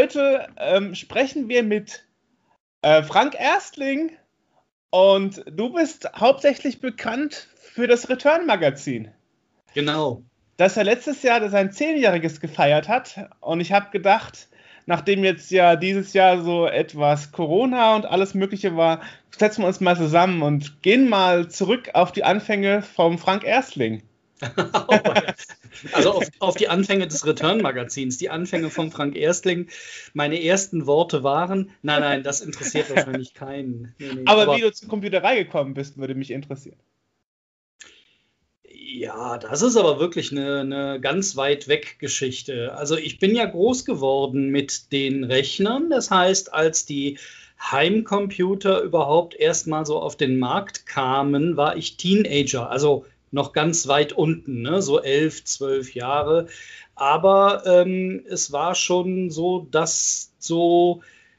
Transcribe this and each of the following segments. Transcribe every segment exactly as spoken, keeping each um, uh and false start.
heute ähm, sprechen wir mit äh, Frank Erstling und du bist hauptsächlich bekannt für das Return-Magazin. Genau. Das er letztes Jahr sein Zehnjähriges gefeiert hat und ich habe gedacht, nachdem jetzt ja dieses Jahr so etwas Corona und alles Mögliche war, setzen wir uns mal zusammen und gehen mal zurück auf die Anfänge vom Frank Erstling. Also auf, auf die Anfänge des Return-Magazins, die Anfänge von Frank Erstling. Meine ersten Worte waren, nein, nein, das interessiert wahrscheinlich keinen. Nee, nee. Aber, aber wie du zur Computerei gekommen bist, würde mich interessieren. Ja, das ist aber wirklich eine, eine ganz weit weg Geschichte. Also ich bin ja groß geworden mit den Rechnern. Das heißt, als die Heimcomputer überhaupt erstmal so auf den Markt kamen, war ich Teenager, also noch ganz weit unten, ne? So elf, zwölf Jahre. Aber ähm, es war schon so, dass so,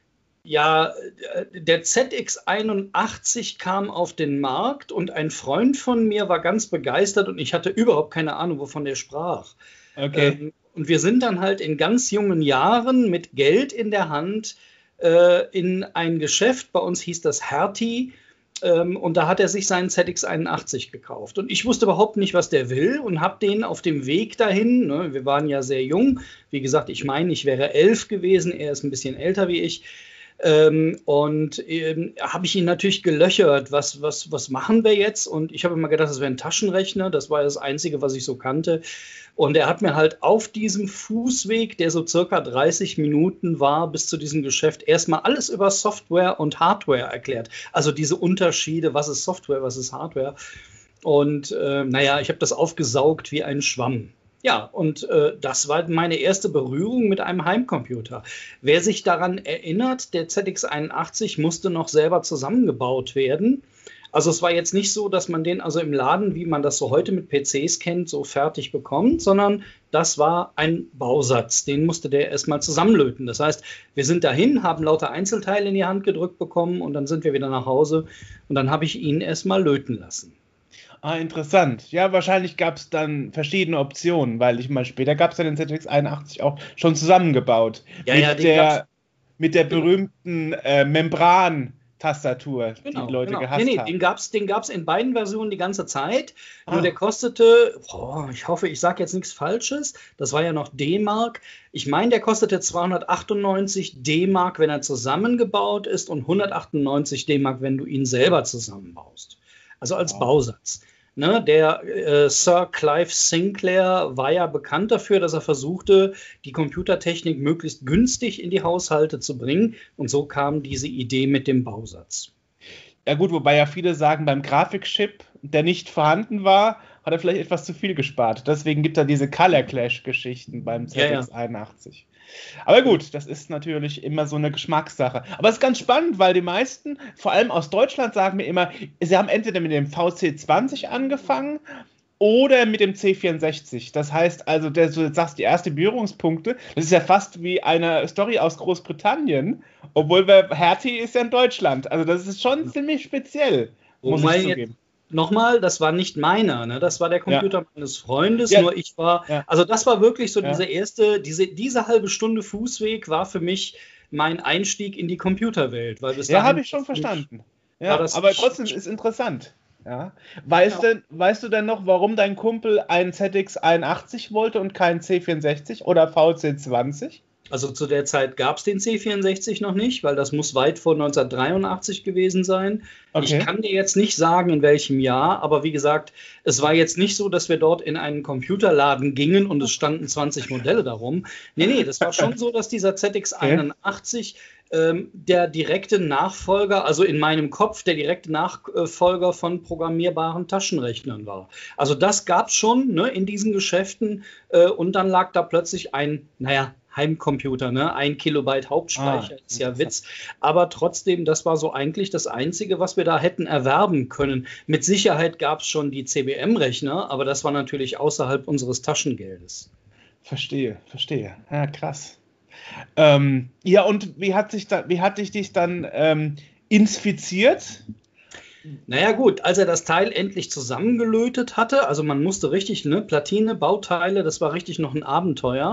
ja, der Z X einundachtzig kam auf den Markt und ein Freund von mir war ganz begeistert und ich hatte überhaupt keine Ahnung, wovon der sprach. Okay. Ähm, und wir sind dann halt in ganz jungen Jahren mit Geld in der Hand äh, in ein Geschäft, bei uns hieß das Hertie, ähm, und da hat er sich seinen Z X einundachtzig gekauft. Und ich wusste überhaupt nicht, was der will und habe den auf dem Weg dahin, ne, wir waren ja sehr jung, wie gesagt, ich meine, ich wäre elf gewesen, er ist ein bisschen älter wie ich, Ähm, und ähm, habe ich ihn natürlich gelöchert, was, was, was machen wir jetzt? Und ich habe immer gedacht, das wäre ein Taschenrechner, das war das Einzige, was ich so kannte. Und er hat mir halt auf diesem Fußweg, der so circa dreißig Minuten war, bis zu diesem Geschäft, erstmal alles über Software und Hardware erklärt. Also diese Unterschiede, was ist Software, was ist Hardware. Und äh, naja, ich habe das aufgesaugt wie ein Schwamm. Ja, und äh, das war meine erste Berührung mit einem Heimcomputer. Wer sich daran erinnert, der Z X einundachtzig musste noch selber zusammengebaut werden. Also es war jetzt nicht so, dass man den also im Laden, wie man das so heute mit P Cs kennt, so fertig bekommt, sondern das war ein Bausatz. Den musste der erstmal zusammenlöten. Das heißt, wir sind dahin, haben lauter Einzelteile in die Hand gedrückt bekommen und dann sind wir wieder nach Hause und dann habe ich ihn erstmal löten lassen. Ah, interessant. Ja, wahrscheinlich gab es dann verschiedene Optionen, weil ich mal später gab es ja den Z X einundachtzig auch schon zusammengebaut. Ja, mit, ja, den der, gab's. mit der berühmten äh, Membran-Tastatur, Genau, die die Leute genau. gehasst Nee, nee, haben. den gab es den gab's in beiden Versionen die ganze Zeit. Ah. Nur der kostete, boah, ich hoffe, ich sage jetzt nichts Falsches, das war ja noch D-Mark. Ich meine, der kostete zweihundertachtundneunzig D-Mark, wenn er zusammengebaut ist und hundertachtundneunzig D-Mark, wenn du ihn selber zusammenbaust. Also als Wow. Bausatz. Ne, der äh, Sir Clive Sinclair war ja bekannt dafür, dass er versuchte, die Computertechnik möglichst günstig in die Haushalte zu bringen. Und so kam diese Idee mit dem Bausatz. Ja gut, wobei ja viele sagen, beim Grafikchip, der nicht vorhanden war, hat er vielleicht etwas zu viel gespart. Deswegen gibt er diese Color Clash-Geschichten beim Z X einundachtzig. Ja, ja. Aber gut, das ist natürlich immer so eine Geschmackssache. Aber es ist ganz spannend, weil die meisten, vor allem aus Deutschland, sagen mir immer, sie haben entweder mit dem V C zwanzig angefangen oder mit dem C vierundsechzig. Das heißt also, der, du sagst, die ersten Berührungspunkte, das ist ja fast wie eine Story aus Großbritannien, obwohl wir, Hertie ist ja in Deutschland. Also das ist schon ziemlich speziell, muss Wobei ich zugeben. Nochmal, das war nicht meiner, ne? Das war der Computer ja. meines Freundes, ja. nur ich war, ja. also das war wirklich so ja. diese erste, diese, diese halbe Stunde Fußweg war für mich mein Einstieg in die Computerwelt. Weil bis ja, habe ich schon verstanden. Ja, aber trotzdem ist interessant. Ja. Weißt, ja. Denn, weißt du denn noch, warum dein Kumpel einen Z X einundachtzig wollte und keinen C vierundsechzig oder V C zwanzig? Also zu der Zeit gab es den C vierundsechzig noch nicht, weil das muss weit vor neunzehnhundertdreiundachtzig gewesen sein. Okay. Ich kann dir jetzt nicht sagen, in welchem Jahr, aber wie gesagt, es war jetzt nicht so, dass wir dort in einen Computerladen gingen und es standen zwanzig Modelle darum. Nee, nee, das war schon so, dass dieser Z X einundachtzig ähm, der direkte Nachfolger, also in meinem Kopf der direkte Nachfolger von programmierbaren Taschenrechnern war. Also das gab es schon, ne, in diesen Geschäften äh, und dann lag da plötzlich ein, naja, Heimcomputer, ne? Ein Kilobyte Hauptspeicher, ah, ist ja Witz. Aber trotzdem, das war so eigentlich das Einzige, was wir da hätten erwerben können. Mit Sicherheit gab es schon die C B M-Rechner, aber das war natürlich außerhalb unseres Taschengeldes. Verstehe, verstehe. Ja, krass. Ähm, ja, und wie hat sich da, wie hat dich dich dann ähm, infiziert? Naja gut, als er das Teil endlich zusammengelötet hatte, also man musste richtig, ne, Platine, Bauteile, das war richtig noch ein Abenteuer.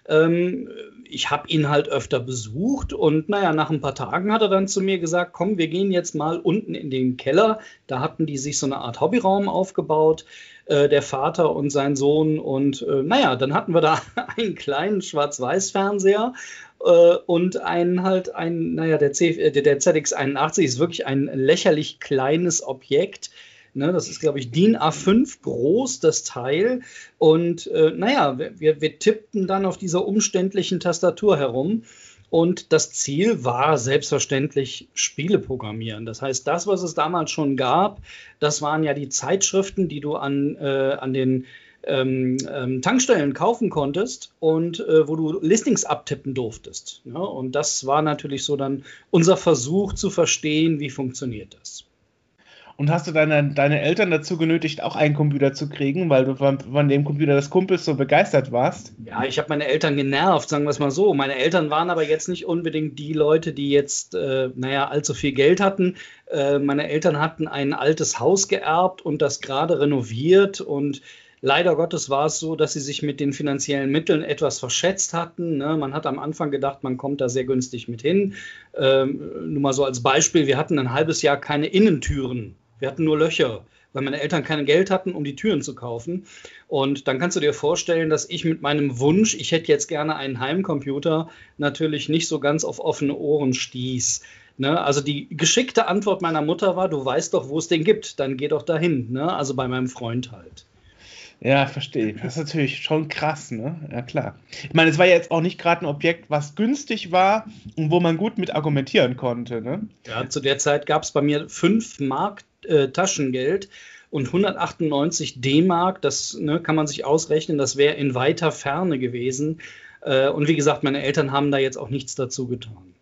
Ähm, ich habe ihn halt öfter besucht und naja, nach ein paar Tagen hat er dann zu mir gesagt, komm, wir gehen jetzt mal unten in den Keller. Da hatten die sich so eine Art Hobbyraum aufgebaut, äh, der Vater und sein Sohn. Und äh, naja, dann hatten wir da einen kleinen Schwarz-Weiß-Fernseher äh, und einen halt, ein, naja, der, C, äh, der Z X einundachtzig ist wirklich ein lächerlich kleines Objekt. Ne, das ist, glaube ich, D I N A fünf groß, das Teil. Und äh, naja, wir, wir tippten dann auf dieser umständlichen Tastatur herum. Und das Ziel war selbstverständlich Spiele programmieren. Das heißt, das, was es damals schon gab, das waren ja die Zeitschriften, die du an, äh, an den ähm, ähm, Tankstellen kaufen konntest und äh, wo du Listings abtippen durftest. Ja, und das war natürlich so dann unser Versuch zu verstehen, wie funktioniert das. Und hast du deine, deine Eltern dazu genötigt, auch einen Computer zu kriegen, weil du von, von dem Computer des Kumpels so begeistert warst? Ja, ich habe meine Eltern genervt, sagen wir es mal so. Meine Eltern waren aber jetzt nicht unbedingt die Leute, die jetzt, äh, naja, allzu viel Geld hatten. Äh, meine Eltern hatten ein altes Haus geerbt und das gerade renoviert. Und leider Gottes war es so, dass sie sich mit den finanziellen Mitteln etwas verschätzt hatten. Ne? Man hat am Anfang gedacht, man kommt da sehr günstig mit hin. Ähm, nur mal so als Beispiel, wir hatten ein halbes Jahr keine Innentüren. Wir hatten nur Löcher, weil meine Eltern kein Geld hatten, um die Türen zu kaufen. Und dann kannst du dir vorstellen, dass ich mit meinem Wunsch, ich hätte jetzt gerne einen Heimcomputer, natürlich nicht so ganz auf offene Ohren stieß. Ne? Also die geschickte Antwort meiner Mutter war, du weißt doch, wo es den gibt, dann geh doch dahin. Ne? Also bei meinem Freund halt. Ja, verstehe. Das ist natürlich schon krass, ne? Ja, klar. Ich meine, es war ja jetzt auch nicht gerade ein Objekt, was günstig war und wo man gut mit argumentieren konnte, ne? Ja, zu der Zeit gab es bei mir fünf Mark äh, Taschengeld und hundertachtundneunzig D-Mark. Das ne, kann man sich ausrechnen, das wäre in weiter Ferne gewesen. Äh, und wie gesagt, meine Eltern haben da jetzt auch nichts dazu getan.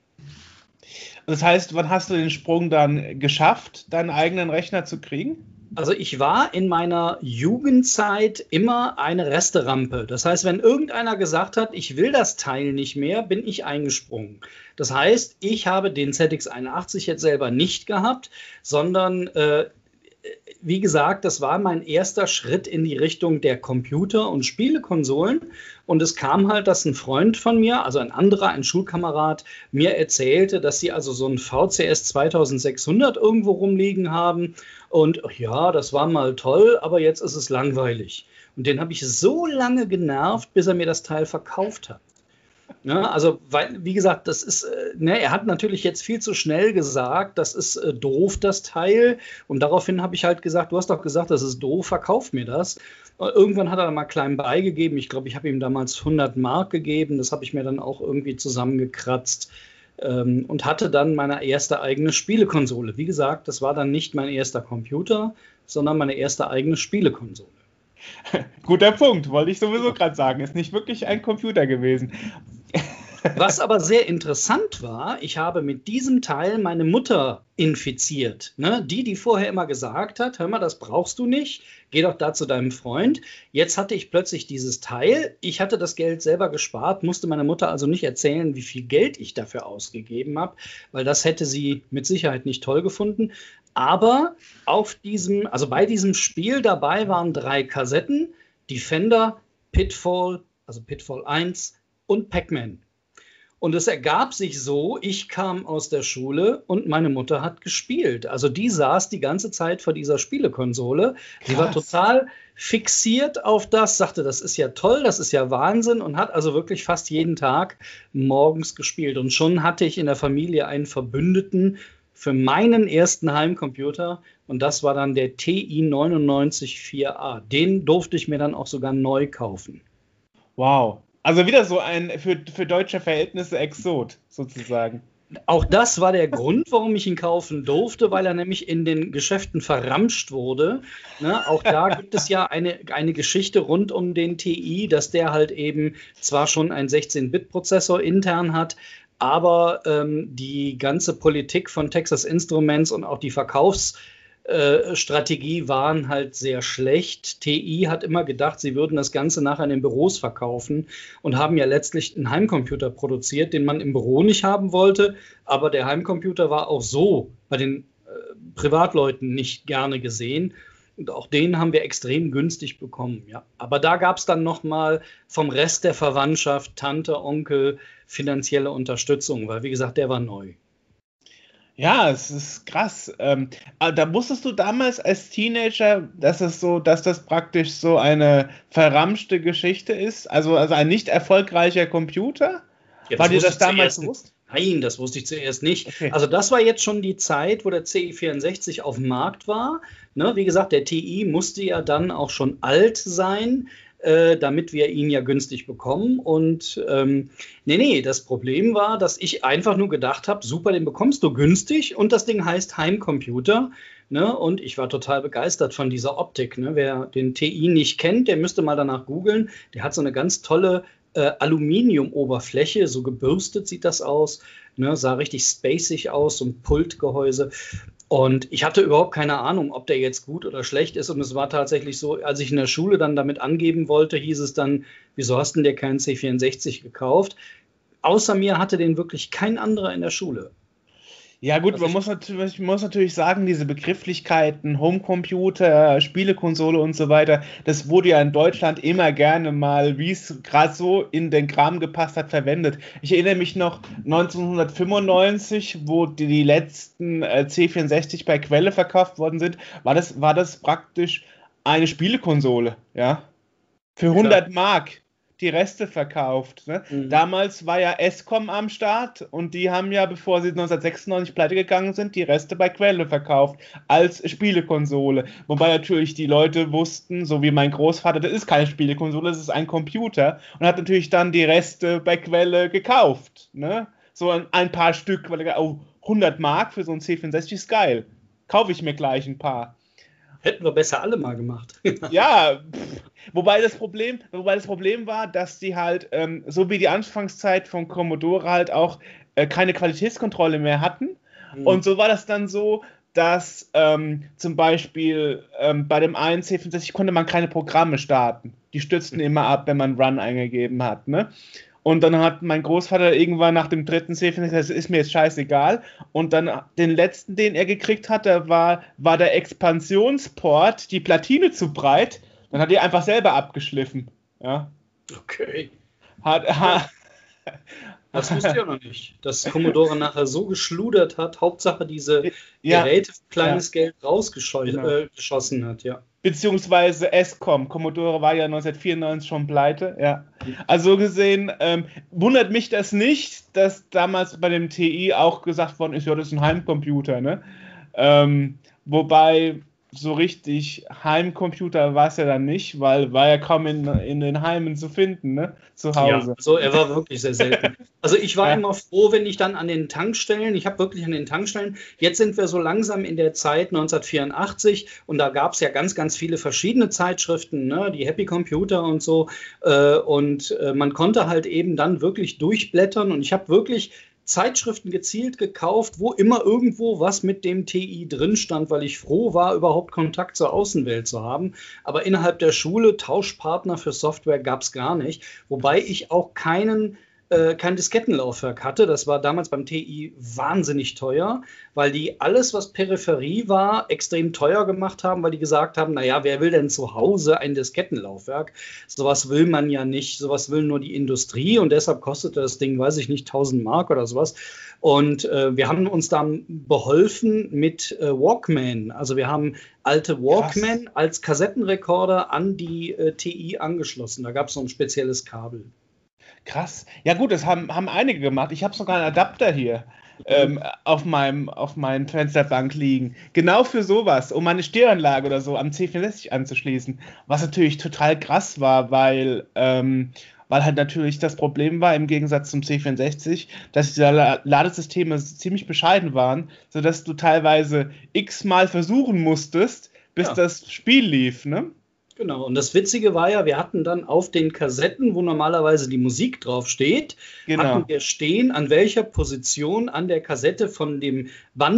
Das heißt, wann hast du den Sprung dann geschafft, deinen eigenen Rechner zu kriegen? Also ich war in meiner Jugendzeit immer eine Resterampe. Das heißt, wenn irgendeiner gesagt hat, ich will das Teil nicht mehr, bin ich eingesprungen. Das heißt, ich habe den Z X einundachtzig jetzt selber nicht gehabt, sondern äh, wie gesagt, das war mein erster Schritt in die Richtung der Computer- und Spielekonsolen. Und es kam halt, dass ein Freund von mir, also ein anderer, ein Schulkamerad, mir erzählte, dass sie also so ein V C S zweitausendsechshundert irgendwo rumliegen haben. Und ja, das war mal toll, aber jetzt ist es langweilig. Und den habe ich so lange genervt, bis er mir das Teil verkauft hat. Ja, also, weil, wie gesagt, das ist, äh, ne, er hat natürlich jetzt viel zu schnell gesagt, das ist äh, doof, das Teil. Und daraufhin habe ich halt gesagt, du hast doch gesagt, das ist doof, verkauf mir das. Und irgendwann hat er dann mal klein beigegeben. Ich glaube, ich habe ihm damals hundert Mark gegeben. Das habe ich mir dann auch irgendwie zusammengekratzt ähm, und hatte dann meine erste eigene Spielekonsole. Wie gesagt, das war dann nicht mein erster Computer, sondern meine erste eigene Spielekonsole. Guter Punkt, wollte ich sowieso gerade sagen. Ist nicht wirklich ein Computer gewesen. Was aber sehr interessant war, ich habe mit diesem Teil meine Mutter infiziert. Ne? Die, die vorher immer gesagt hat, hör mal, das brauchst du nicht, geh doch da zu deinem Freund. Jetzt hatte ich plötzlich dieses Teil. Ich hatte das Geld selber gespart, musste meiner Mutter also nicht erzählen, wie viel Geld ich dafür ausgegeben habe, weil das hätte sie mit Sicherheit nicht toll gefunden. Aber auf diesem, also bei diesem Spiel dabei waren drei Kassetten, Defender, Pitfall, also Pitfall eins und Pac-Man. Und es ergab sich so, ich kam aus der Schule und meine Mutter hat gespielt. Also die saß die ganze Zeit vor dieser Spielekonsole. Sie war total fixiert auf das, sagte, das ist ja toll, das ist ja Wahnsinn und hat also wirklich fast jeden Tag morgens gespielt. Und schon hatte ich in der Familie einen Verbündeten für meinen ersten Heimcomputer und das war dann der T I neunundneunzig vier A. Den durfte ich mir dann auch sogar neu kaufen. Wow. Also wieder so ein für, für deutsche Verhältnisse Exot, sozusagen. Auch das war der Grund, warum ich ihn kaufen durfte, weil er nämlich in den Geschäften verramscht wurde. Ne? Auch da gibt es ja eine, eine Geschichte rund um den T I, dass der halt eben zwar schon einen sechzehn-Bit-Prozessor intern hat, aber ähm, die ganze Politik von Texas Instruments und auch die Verkaufs- Strategie waren halt sehr schlecht. T I hat immer gedacht, sie würden das Ganze nachher in den Büros verkaufen und haben ja letztlich einen Heimcomputer produziert, den man im Büro nicht haben wollte. Aber der Heimcomputer war auch so bei den äh, Privatleuten nicht gerne gesehen. Und auch den haben wir extrem günstig bekommen, ja. Aber da gab es dann nochmal vom Rest der Verwandtschaft, Tante, Onkel, finanzielle Unterstützung, weil wie gesagt, der war neu. Ja, es ist krass. Ähm, aber da wusstest du damals als Teenager, dass es so, dass das praktisch so eine verramschte Geschichte ist? Also, also ein nicht erfolgreicher Computer? Ja, War das dir wusste das ich damals zuerst bewusst? Nein, das wusste ich zuerst nicht. Okay. Also das war jetzt schon die Zeit, wo der C I vierundsechzig auf dem Markt war. Ne, wie gesagt, der T I musste ja dann auch schon alt sein, äh, damit wir ihn ja günstig bekommen. Und ähm, nee, nee, das Problem war, dass ich einfach nur gedacht habe, super, den bekommst du günstig und das Ding heißt Heimcomputer. Ne, und ich war total begeistert von dieser Optik. Ne. Wer den T I nicht kennt, der müsste mal danach googeln. Der hat so eine ganz tolle Äh, Aluminiumoberfläche, so gebürstet sieht das aus, ne, sah richtig spacig aus, so ein Pultgehäuse. Und ich hatte überhaupt keine Ahnung, ob der jetzt gut oder schlecht ist. Und es war tatsächlich so, als ich in der Schule dann damit angeben wollte, hieß es dann, wieso hast denn der keinen C vierundsechzig gekauft? Außer mir hatte den wirklich kein anderer in der Schule. Ja gut, Also man ich, muss natürlich, muss natürlich sagen, diese Begrifflichkeiten, Homecomputer, Spielekonsole und so weiter, das wurde ja in Deutschland immer gerne mal, wie es gerade so in den Kram gepasst hat, verwendet. Ich erinnere mich noch neunzehnhundertfünfundneunzig, wo die, die letzten äh, C vierundsechzig bei Quelle verkauft worden sind, war das, war das praktisch eine Spielekonsole, ja, für klar. hundert Mark die Reste verkauft. Ne? Mhm. Damals war ja Escom am Start und die haben ja, bevor sie neunzehnhundertsechsundneunzig pleite gegangen sind, die Reste bei Quelle verkauft als Spielekonsole. Wobei natürlich die Leute wussten, so wie mein Großvater, das ist keine Spielekonsole, das ist ein Computer und hat natürlich dann die Reste bei Quelle gekauft. Ne? So ein, ein paar Stück, weil er oh, hundert Mark für so ein C vierundsechzig ist geil. Kaufe ich mir gleich ein paar. Hätten wir besser alle mal gemacht. Ja, pff, wobei das Problem, wobei das Problem war, dass die halt, ähm, so wie die Anfangszeit von Commodore halt auch äh, keine Qualitätskontrolle mehr hatten. Und Mhm. so war das dann so, dass ähm, zum Beispiel ähm, bei dem einen C vierundsechzig konnte man keine Programme starten. Die stürzten immer ab, wenn man Run eingegeben hat, ne? Und dann hat mein Großvater irgendwann nach dem dritten C vierundsechzig gesagt, das ist mir jetzt scheißegal. Und dann den letzten, den er gekriegt hatte, war, war der Expansionsport, die Platine zu breit. Dann hat er einfach selber abgeschliffen. Ja. Okay. Hat, Ja, ha, das wusste ich auch noch nicht, dass Commodore nachher so geschludert hat, Hauptsache diese ja, Geräte für ja, kleines Geld rausgeschossen genau. äh, geschossen hat, ja. Beziehungsweise Escom. Commodore war ja neunzehnhundertvierundneunzig schon pleite. Ja. Also so gesehen, ähm, wundert mich das nicht, dass damals bei dem T I auch gesagt worden ist, ja, das ist ein Heimcomputer. Ne? Ähm, wobei so richtig Heimcomputer war es ja dann nicht, weil war ja kaum in, in den Heimen zu finden, ne? Zu Ja, Hause. also er war wirklich sehr selten. Also ich war Ja. immer froh, wenn ich dann an den Tankstellen, ich habe wirklich an den Tankstellen, jetzt sind wir so langsam in der Zeit neunzehnhundertvierundachtzig und da gab es ja ganz, ganz viele verschiedene Zeitschriften, ne, die Happy Computer und so. Äh, und äh, man konnte halt eben dann wirklich durchblättern und ich habe wirklich Zeitschriften gezielt gekauft, wo immer irgendwo was mit dem T I drin stand, weil ich froh war, überhaupt Kontakt zur Außenwelt zu haben. Aber innerhalb der Schule Tauschpartner für Software gab es gar nicht, wobei ich auch keinen äh, kein Diskettenlaufwerk hatte. Das war damals beim T I wahnsinnig teuer, weil die alles, was Peripherie war, extrem teuer gemacht haben, weil die gesagt haben, naja, wer will denn zu Hause ein Diskettenlaufwerk? Sowas will man ja nicht, sowas will nur die Industrie und deshalb kostete das Ding, weiß ich nicht, tausend Mark oder sowas. Und äh, wir haben uns dann beholfen mit äh, Walkman. Also wir haben alte Walkman Krass. als Kassettenrekorder an die äh, T I angeschlossen. Da gab es so ein spezielles Kabel. Krass. Ja gut, das haben, haben einige gemacht. Ich habe sogar einen Adapter hier Mhm. ähm, auf meinem, auf meinem Fensterbank liegen. Genau für sowas, um meine Stereoanlage oder so am C vierundsechzig anzuschließen. Was natürlich total krass war, weil, ähm, weil halt natürlich das Problem war, im Gegensatz zum C vierundsechzig, dass diese La- Ladesysteme ziemlich bescheiden waren, sodass du teilweise x-mal versuchen musstest, bis Ja. das Spiel lief, ne? Genau, und das Witzige war ja, wir hatten dann auf den Kassetten, wo normalerweise die Musik drauf steht, hatten Genau. wir stehen, an welcher Position an der Kassette von dem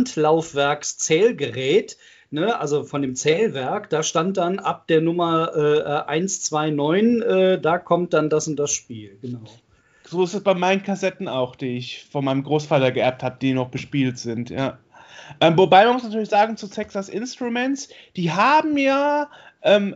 Bandlaufwerkszählgerät, ne, also von dem Zählwerk, da stand dann ab der Nummer äh, eins zwei neun, äh, da kommt dann das und das Spiel. Genau. So ist es bei meinen Kassetten auch, die ich von meinem Großvater geerbt habe, die noch bespielt sind, ja. Ähm, wobei man muss natürlich sagen, zu Texas Instruments, die haben ja ähm,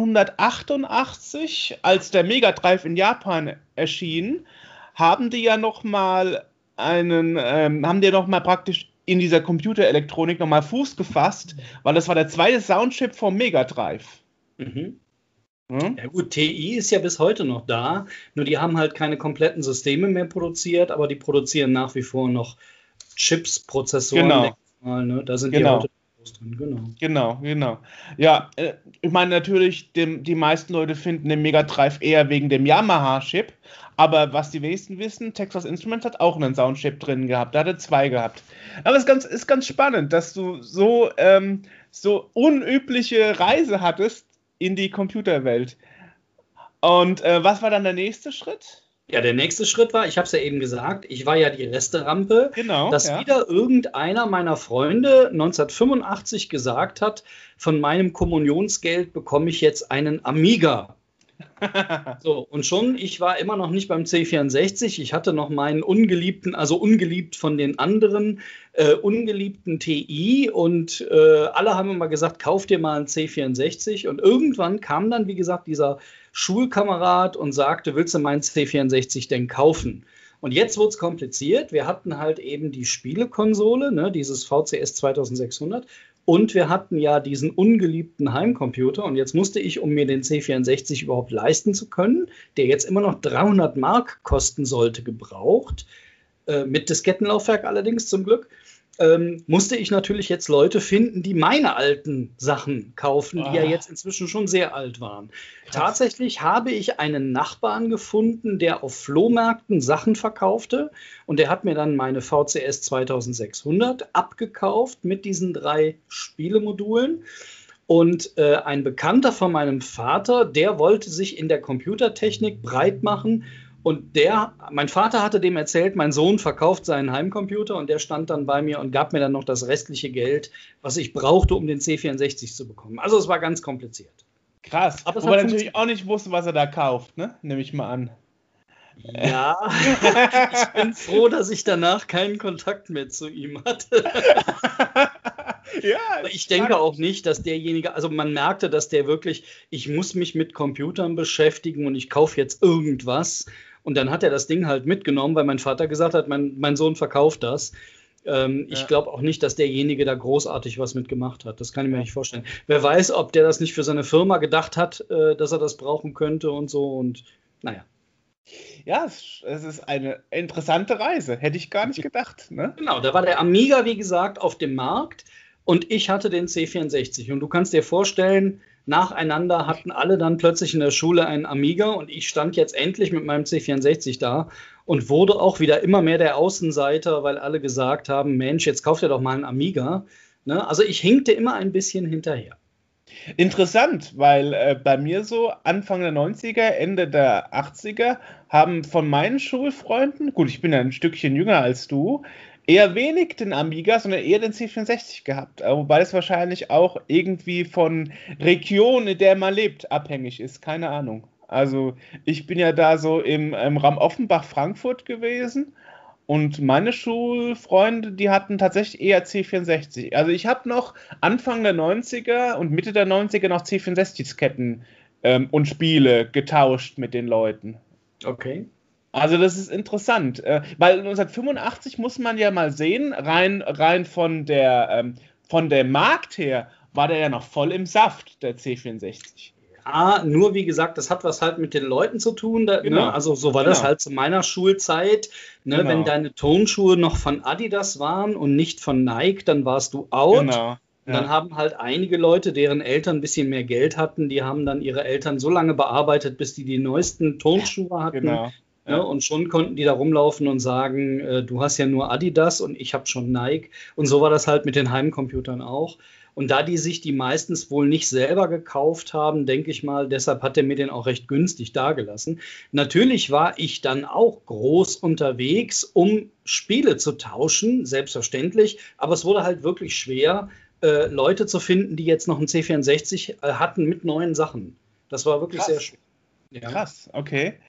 neunzehnhundertachtundachtzig, als der Mega Drive in Japan erschien, haben die ja noch mal einen, ähm, haben die noch mal praktisch in dieser Computerelektronik noch mal Fuß gefasst, weil das war der zweite Soundchip vom Mega Drive. Mhm. Hm? Ja gut, T I ist ja bis heute noch da, nur die haben halt keine kompletten Systeme mehr produziert, aber die produzieren nach wie vor noch Chips, Prozessoren, genau. Mal, ne? Da sind genau. die heute drin, genau. Genau, genau. Ja, äh, ich meine natürlich, dem, die meisten Leute finden den Mega Drive eher wegen dem Yamaha-Chip, aber was die wenigsten wissen, Texas Instruments hat auch einen Soundchip drin gehabt, da hat er zwei gehabt. Aber es ist ganz, ist ganz spannend, dass du so, ähm, so unübliche Reise hattest in die Computerwelt. Und äh, was war dann der nächste Schritt? Ja, der nächste Schritt war, ich habe es ja eben gesagt, ich war ja die Resterampe, genau, dass ja. wieder irgendeiner meiner Freunde neunzehnhundertfünfundachtzig gesagt hat, von meinem Kommunionsgeld bekomme ich jetzt einen Amiga. So, und schon, ich war immer noch nicht beim C vierundsechzig, ich hatte noch meinen ungeliebten, also ungeliebt von den anderen, äh, ungeliebten T I und äh, alle haben immer gesagt, kauf dir mal einen C vierundsechzig und irgendwann kam dann, wie gesagt, dieser Schulkamerad und sagte, willst du meinen C vierundsechzig denn kaufen? Und jetzt wurde es kompliziert, wir hatten halt eben die Spielekonsole, ne, dieses V C S zweitausendsechshundert. Und wir hatten ja diesen ungeliebten Heimcomputer und jetzt musste ich, um mir den C vierundsechzig überhaupt leisten zu können, der jetzt immer noch dreihundert Mark kosten sollte, gebraucht, äh, mit Diskettenlaufwerk allerdings zum Glück, ähm, musste ich natürlich jetzt Leute finden, die meine alten Sachen kaufen, die oh. ja jetzt inzwischen schon sehr alt waren. Krass. Tatsächlich habe ich einen Nachbarn gefunden, der auf Flohmärkten Sachen verkaufte und der hat mir dann meine V C S zweitausendsechshundert abgekauft mit diesen drei Spielemodulen. Und äh, ein Bekannter von meinem Vater, der wollte sich in der Computertechnik breit machen. Und der, mein Vater hatte dem erzählt, mein Sohn verkauft seinen Heimcomputer und der stand dann bei mir und gab mir dann noch das restliche Geld, was ich brauchte, um den C vierundsechzig zu bekommen. Also es war ganz kompliziert. Krass, aber er natürlich auch nicht wusste, was er da kauft, ne? Nehme ich mal an. Ja, ich bin froh, dass ich danach keinen Kontakt mehr zu ihm hatte. Ja, aber ich denke auch nicht, dass derjenige, also man merkte, dass der wirklich, ich muss mich mit Computern beschäftigen und ich kaufe jetzt irgendwas. Und dann hat er das Ding halt mitgenommen, weil mein Vater gesagt hat, mein, mein Sohn verkauft das. Ähm, ja. Ich glaube auch nicht, dass derjenige da großartig was mitgemacht hat. Das kann ich mir ja. nicht vorstellen. Wer weiß, ob der das nicht für seine Firma gedacht hat, äh, dass er das brauchen könnte und so. Und naja. Ja, es, es ist eine interessante Reise. Hätte ich gar nicht gedacht. Ne? Genau, da war der Amiga, wie gesagt, auf dem Markt und ich hatte den C vierundsechzig. Und du kannst dir vorstellen, nacheinander hatten alle dann plötzlich in der Schule einen Amiga und ich stand jetzt endlich mit meinem C vierundsechzig da und wurde auch wieder immer mehr der Außenseiter, weil alle gesagt haben, Mensch, jetzt kauft ihr doch mal einen Amiga. Ne? Also ich hinkte immer ein bisschen hinterher. Interessant, weil äh, bei mir so Anfang der neunziger, Ende der achtziger haben von meinen Schulfreunden, gut, ich bin ja ein Stückchen jünger als du, eher wenig den Amiga, sondern eher den C vierundsechzig gehabt. Wobei es wahrscheinlich auch irgendwie von Region, in der man lebt, abhängig ist. Keine Ahnung. Also ich bin ja da so im, im Raum Offenbach-Frankfurt gewesen. Und meine Schulfreunde, die hatten tatsächlich eher C vierundsechzig. Also ich habe noch Anfang der neunziger und Mitte der neunziger noch C vierundsechzig-Disketten ähm, und Spiele getauscht mit den Leuten. Okay. Also das ist interessant, äh, weil neunzehnhundertfünfundachtzig muss man ja mal sehen, rein, rein von der, ähm, von der Markt her war der ja noch voll im Saft, der C vierundsechzig. Ah, nur wie gesagt, das hat was halt mit den Leuten zu tun. Da, genau. ne? Also so war genau. das halt zu meiner Schulzeit. Ne? Genau. Wenn deine Turnschuhe noch von Adidas waren und nicht von Nike, dann warst du out. Genau. Ja. Und dann haben halt einige Leute, deren Eltern ein bisschen mehr Geld hatten, die haben dann ihre Eltern so lange bearbeitet, bis die die neuesten Turnschuhe hatten. Genau. Ja. Ne? Und schon konnten die da rumlaufen und sagen, äh, du hast ja nur Adidas und ich habe schon Nike. Und so war das halt mit den Heimcomputern auch. Und da die sich die meistens wohl nicht selber gekauft haben, denke ich mal, deshalb hat er mir den auch recht günstig dagelassen. Natürlich war ich dann auch groß unterwegs, um Spiele zu tauschen, selbstverständlich. Aber es wurde halt wirklich schwer, äh, Leute zu finden, die jetzt noch einen C vierundsechzig äh, hatten mit neuen Sachen. Das war wirklich Krass. sehr schwer. Ja. Krass, okay.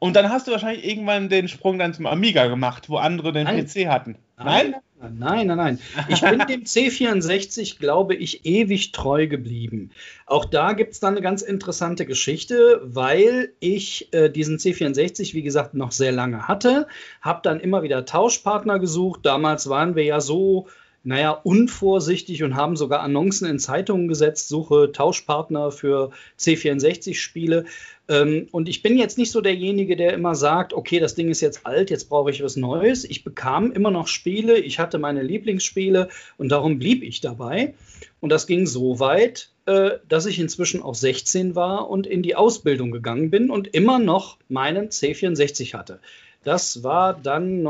Und dann hast du wahrscheinlich irgendwann den Sprung dann zum Amiga gemacht, wo andere den Nein. P C hatten. Nein? Nein, nein, nein. Ich bin dem C vierundsechzig, glaube ich, ewig treu geblieben. Auch da gibt es dann eine ganz interessante Geschichte, weil ich äh, diesen C vierundsechzig, wie gesagt, noch sehr lange hatte, habe dann immer wieder Tauschpartner gesucht. Damals waren wir ja so, naja, unvorsichtig und haben sogar Annoncen in Zeitungen gesetzt, suche Tauschpartner für C vierundsechzig-Spiele. Ähm, und ich bin jetzt nicht so derjenige, der immer sagt, okay, das Ding ist jetzt alt, jetzt brauche ich was Neues. Ich bekam immer noch Spiele, ich hatte meine Lieblingsspiele und darum blieb ich dabei. Und das ging so weit, äh, dass ich inzwischen auch sechzehn war und in die Ausbildung gegangen bin und immer noch meinen C vierundsechzig hatte. Das war dann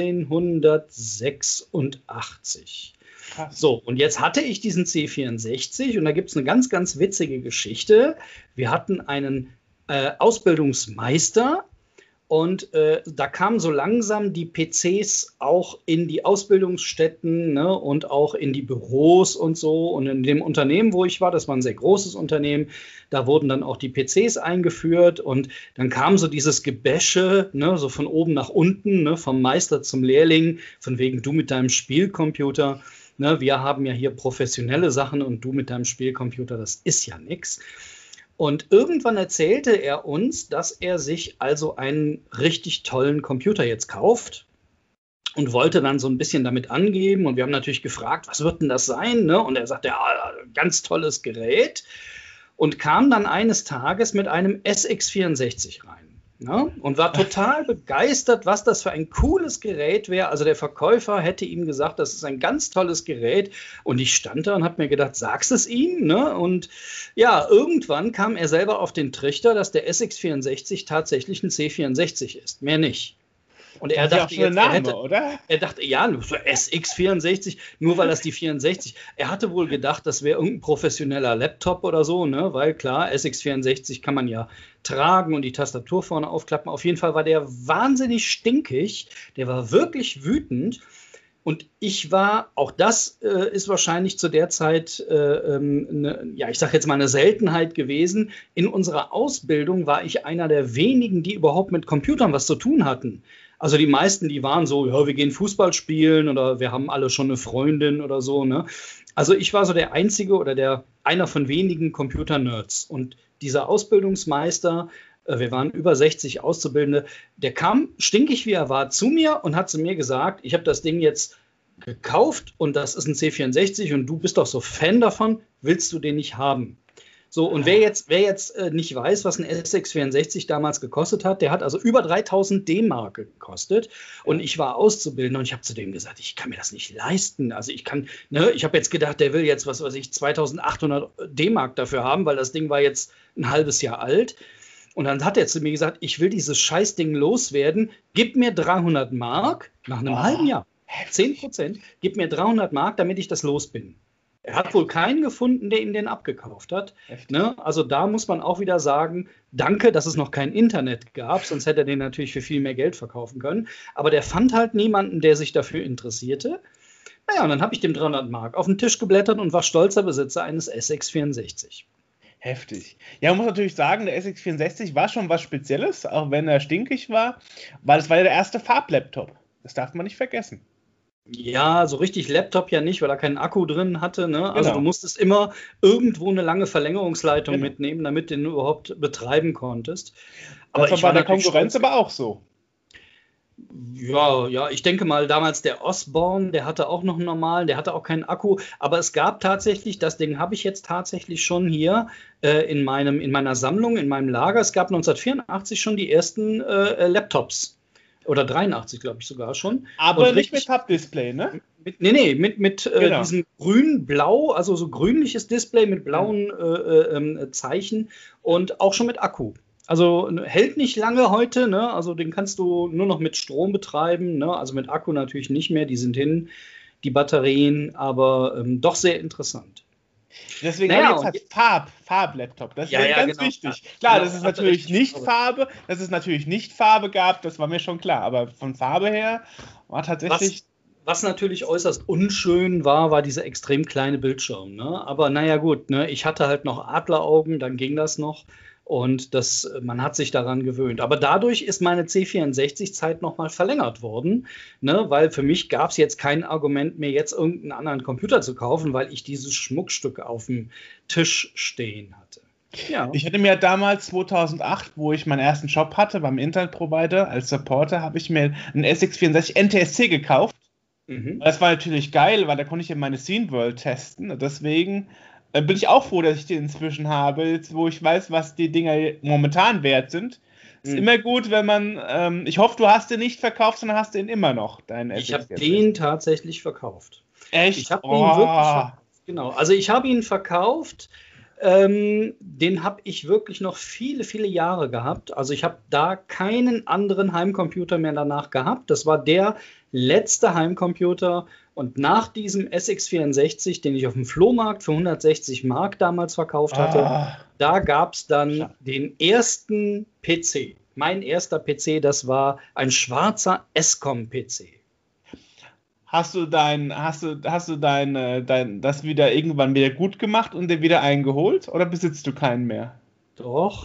neunzehnhundertsechsundachtzig. Krass. So, und jetzt hatte ich diesen C vierundsechzig und da gibt es eine ganz, ganz witzige Geschichte. Wir hatten einen äh, Ausbildungsmeister und äh, da kamen so langsam die P Cs auch in die Ausbildungsstätten, ne, und auch in die Büros und so. Und in dem Unternehmen, wo ich war, das war ein sehr großes Unternehmen, da wurden dann auch die P Cs eingeführt und dann kam so dieses Gebäsche, ne, so von oben nach unten, ne, vom Meister zum Lehrling, von wegen du mit deinem Spielcomputer. Ne, wir haben ja hier professionelle Sachen und du mit deinem Spielcomputer, das ist ja nichts. Und irgendwann erzählte er uns, dass er sich also einen richtig tollen Computer jetzt kauft und wollte dann so ein bisschen damit angeben. Und wir haben natürlich gefragt, was wird denn das sein? Ne? Und er sagte, ja, ganz tolles Gerät. Und kam dann eines Tages mit einem S X vierundsechzig rein. Ne? Und war total begeistert, was das für ein cooles Gerät wäre. Also der Verkäufer hätte ihm gesagt, das ist ein ganz tolles Gerät. Und ich stand da und habe mir gedacht, sagst es ihm? Ne? Und ja, irgendwann kam er selber auf den Trichter, dass der S X vierundsechzig tatsächlich ein C vierundsechzig ist. Mehr nicht. Und er dachte, ja jetzt, Name, er, hätte, oder? er dachte, ja, S X vierundsechzig, nur weil das die vierundsechzig. Er hatte wohl gedacht, das wäre irgendein professioneller Laptop oder so, ne? Weil klar, S X vierundsechzig kann man ja tragen und die Tastatur vorne aufklappen. Auf jeden Fall war der wahnsinnig stinkig, der war wirklich wütend. Und ich war, auch das äh, ist wahrscheinlich zu der Zeit, äh, ne, ja, ich sage jetzt mal eine Seltenheit gewesen. In unserer Ausbildung war ich einer der wenigen, die überhaupt mit Computern was zu tun hatten. Also die meisten, die waren so, ja, wir gehen Fußball spielen oder wir haben alle schon eine Freundin oder so, ne? Also ich war so der Einzige oder der einer von wenigen Computer-Nerds. Und dieser Ausbildungsmeister, äh, wir waren über sechzig Auszubildende, der kam, stinkig wie er war, zu mir und hat zu mir gesagt, ich habe das Ding jetzt gekauft und das ist ein C vierundsechzig und du bist doch so Fan davon, willst du den nicht haben? So, und wer jetzt, wer jetzt äh, nicht weiß, was ein S X vierundsechzig damals gekostet hat, der hat also über dreitausend D-Mark gekostet. Und ich war Auszubildender und ich habe zu dem gesagt, ich kann mir das nicht leisten. Also ich kann, ne, ich habe jetzt gedacht, der will jetzt, was weiß ich, zweitausendachthundert D-Mark dafür haben, weil das Ding war jetzt ein halbes Jahr alt. Und dann hat er zu mir gesagt, ich will dieses Scheißding loswerden, gib mir dreihundert Mark nach einem oh, halben Jahr, zehn Prozent, gib mir dreihundert Mark, damit ich das los bin. Er hat wohl keinen gefunden, der ihm den abgekauft hat. Ne? Also da muss man auch wieder sagen, danke, dass es noch kein Internet gab, sonst hätte er den natürlich für viel mehr Geld verkaufen können. Aber der fand halt niemanden, der sich dafür interessierte. Naja, und dann habe ich dem dreihundert Mark auf den Tisch geblättert und war stolzer Besitzer eines S X vierundsechzig. Heftig. Ja, man muss natürlich sagen, der S X vierundsechzig war schon was Spezielles, auch wenn er stinkig war, weil es war ja der erste Farblaptop. Das darf man nicht vergessen. Ja, so richtig Laptop ja nicht, weil er keinen Akku drin hatte. Ne? Also genau. Du musstest immer irgendwo eine lange Verlängerungsleitung genau. mitnehmen, damit du den überhaupt betreiben konntest. Aber das ich war bei der Konkurrenz aber auch so. Ja, ja, ich denke mal, damals der Osborne, der hatte auch noch einen normalen, der hatte auch keinen Akku, aber es gab tatsächlich, das Ding habe ich jetzt tatsächlich schon hier äh, in, meinem, in meiner Sammlung, in meinem Lager, es gab neunzehnhundertvierundachtzig schon die ersten äh, Laptops. Oder dreiundachtzig, glaube ich sogar schon. Aber und nicht mit Hub-Display, ne? Mit, nee, nee, mit, mit äh, genau. diesem grün-blau, also so grünliches Display mit blauen mhm. äh, äh, Zeichen und auch schon mit Akku. Also hält nicht lange heute, ne? Also den kannst du nur noch mit Strom betreiben, ne? Also mit Akku natürlich nicht mehr, die sind hin, die Batterien, aber ähm, doch sehr interessant. Deswegen naja, jetzt halt Farb, Farblaptop. Das ist ja, ja, ganz genau. wichtig. Klar, genau, dass es natürlich nicht Farbe, dass es natürlich nicht Farbe gab, das war mir schon klar. Aber von Farbe her war tatsächlich. Was, was natürlich äußerst unschön war, war dieser extrem kleine Bildschirm. Ne? Aber naja, gut, ne? Ich hatte halt noch Adleraugen, dann ging das noch. Und das, man hat sich daran gewöhnt. Aber dadurch ist meine C vierundsechzig-Zeit nochmal verlängert worden, ne? Weil für mich gab es jetzt kein Argument mehr, jetzt irgendeinen anderen Computer zu kaufen, weil ich dieses Schmuckstück auf dem Tisch stehen hatte. Ja. Ich hatte mir damals zweitausendacht, wo ich meinen ersten Job hatte beim Internetprovider als Supporter, habe ich mir einen S X vierundsechzig N T S C gekauft. Mhm. Das war natürlich geil, weil da konnte ich ja meine Scene World testen. Deswegen bin ich auch froh, dass ich den inzwischen habe, jetzt, wo ich weiß, was die Dinger momentan wert sind. Ist mhm. immer gut, wenn man, ähm, ich hoffe, du hast den nicht verkauft, sondern hast den immer noch, deinen Ich habe den tatsächlich verkauft. Echt? Ich habe oh. ihn wirklich verkauft. Genau, also ich habe ihn verkauft, ähm, den habe ich wirklich noch viele, viele Jahre gehabt. Also ich habe da keinen anderen Heimcomputer mehr danach gehabt. Das war der letzte Heimcomputer. Und nach diesem S X vierundsechzig, den ich auf dem Flohmarkt für hundertsechzig Mark damals verkauft hatte, ah. da gab es dann ja. den ersten P C. Mein erster P C, das war ein schwarzer Escom-P C. Hast du dein, hast du, hast du dein, dein, das wieder irgendwann wieder gut gemacht und den wieder eingeholt? Oder besitzt du keinen mehr? Doch.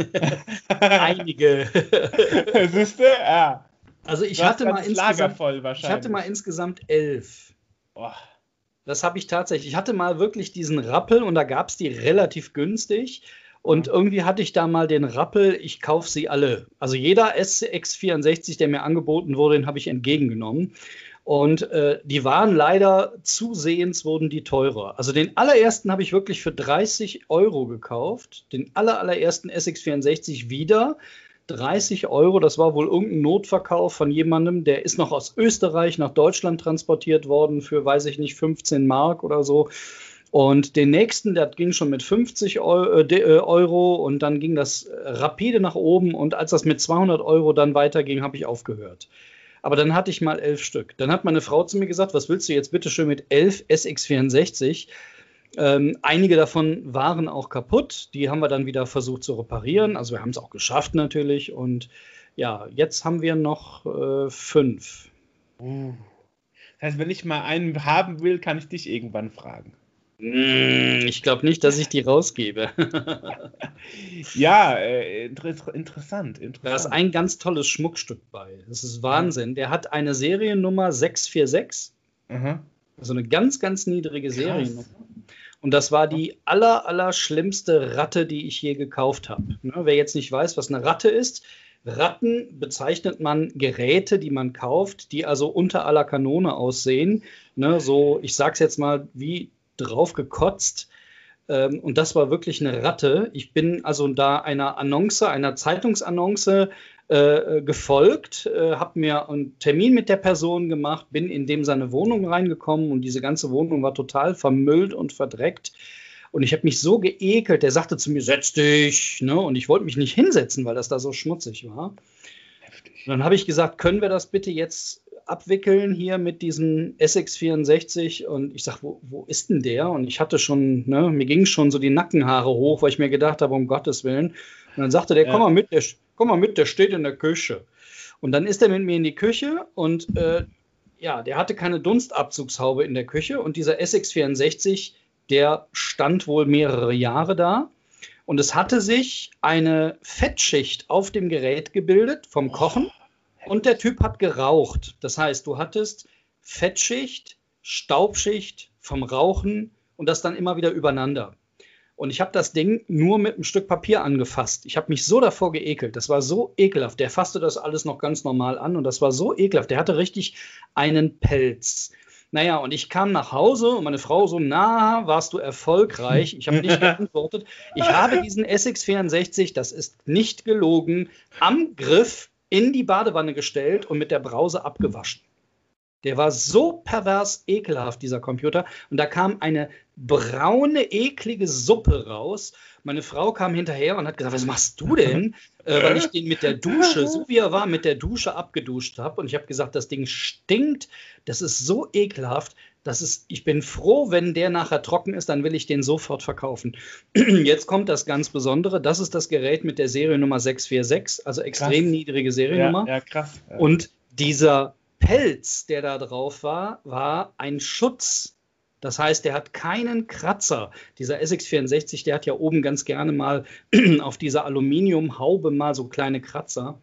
Einige. Siehst du? Ja. Also ich hatte, mal insgesamt, ich hatte mal insgesamt elf. Oh. Das habe ich tatsächlich. Ich hatte mal wirklich diesen Rappel und da gab es die relativ günstig. Und irgendwie hatte ich da mal den Rappel, ich kaufe sie alle. Also jeder S X vierundsechzig, der mir angeboten wurde, den habe ich entgegengenommen. Und äh, die waren leider zusehends, wurden die teurer. Also den allerersten habe ich wirklich für dreißig Euro gekauft. Den aller, allerersten S X vierundsechzig wieder. dreißig Euro, das war wohl irgendein Notverkauf von jemandem, der ist noch aus Österreich nach Deutschland transportiert worden für, weiß ich nicht, fünfzehn Mark oder so. Und den nächsten, der ging schon mit fünfzig Euro und dann ging das rapide nach oben. Und als das mit zweihundert Euro dann weiterging, habe ich aufgehört. Aber dann hatte ich mal elf Stück. Dann hat meine Frau zu mir gesagt, was willst du jetzt bitte schön mit elf S X vierundsechzig? Ähm, einige davon waren auch kaputt. Die haben wir dann wieder versucht zu reparieren. Also wir haben es auch geschafft natürlich. Und ja, jetzt haben wir noch äh, fünf. Uh. Das heißt, wenn ich mal einen haben will, kann ich dich irgendwann fragen. Ich glaube nicht, dass ich die rausgebe. Ja, äh, inter interessant, interessant. Da ist ein ganz tolles Schmuckstück bei. Das ist Wahnsinn. Der hat eine Seriennummer sechs vier sechs. Mhm. Also eine ganz, ganz niedrige Seriennummer. Und das war die aller, aller schlimmste Ratte, die ich je gekauft habe. Ne, wer jetzt nicht weiß, was eine Ratte ist, Ratten bezeichnet man Geräte, die man kauft, die also unter aller Kanone aussehen. Ne, so, ich sag's jetzt mal, wie drauf gekotzt. Ähm, und das war wirklich eine Ratte. Ich bin also da einer Annonce, einer Zeitungsannonce äh, gefolgt, äh, habe mir einen Termin mit der Person gemacht, bin in dem seine Wohnung reingekommen und diese ganze Wohnung war total vermüllt und verdreckt. Und ich habe mich so geekelt. Der sagte zu mir, setz dich. Ne? Und ich wollte mich nicht hinsetzen, weil das da so schmutzig war. Heftig. Und dann habe ich gesagt, können wir das bitte jetzt abwickeln hier mit diesem S X vierundsechzig? Und ich sage, wo, wo ist denn der? Und ich hatte schon, ne, mir gingen schon so die Nackenhaare hoch, weil ich mir gedacht habe, um Gottes Willen. Und dann sagte der, ja. komm mal mit, der, komm mal mit, der steht in der Küche. Und dann ist er mit mir in die Küche und äh, ja, der hatte keine Dunstabzugshaube in der Küche und dieser S X vierundsechzig, der stand wohl mehrere Jahre da. Und es hatte sich eine Fettschicht auf dem Gerät gebildet vom Kochen. Und der Typ hat geraucht. Das heißt, du hattest Fettschicht, Staubschicht vom Rauchen und das dann immer wieder übereinander. Und ich habe das Ding nur mit einem Stück Papier angefasst. Ich habe mich so davor geekelt. Das war so ekelhaft. Der fasste das alles noch ganz normal an und das war so ekelhaft. Der hatte richtig einen Pelz. Naja, und ich kam nach Hause und meine Frau so, na, warst du erfolgreich? Ich habe nicht geantwortet. Ich habe diesen S X vierundsechzig, das ist nicht gelogen, am Griff in die Badewanne gestellt und mit der Brause abgewaschen. Der war so pervers ekelhaft, dieser Computer. Und da kam eine braune, eklige Suppe raus. Meine Frau kam hinterher und hat gesagt, was machst du denn? Äh, weil ich den mit der Dusche, so wie er war, mit der Dusche abgeduscht habe. Und ich habe gesagt, das Ding stinkt. Das ist so ekelhaft. Das ist, ich bin froh, wenn der nachher trocken ist, dann will ich den sofort verkaufen. Jetzt kommt das ganz Besondere. Das ist das Gerät mit der Seriennummer sechs vier sechs, also extrem krass. Niedrige Seriennummer. Ja, ja, krass. Ja. Und dieser Pelz, der da drauf war, war ein Schutz, Das heißt, der hat keinen Kratzer. Dieser S X vierundsechzig, der hat ja oben ganz gerne mal auf dieser Aluminiumhaube mal so kleine Kratzer.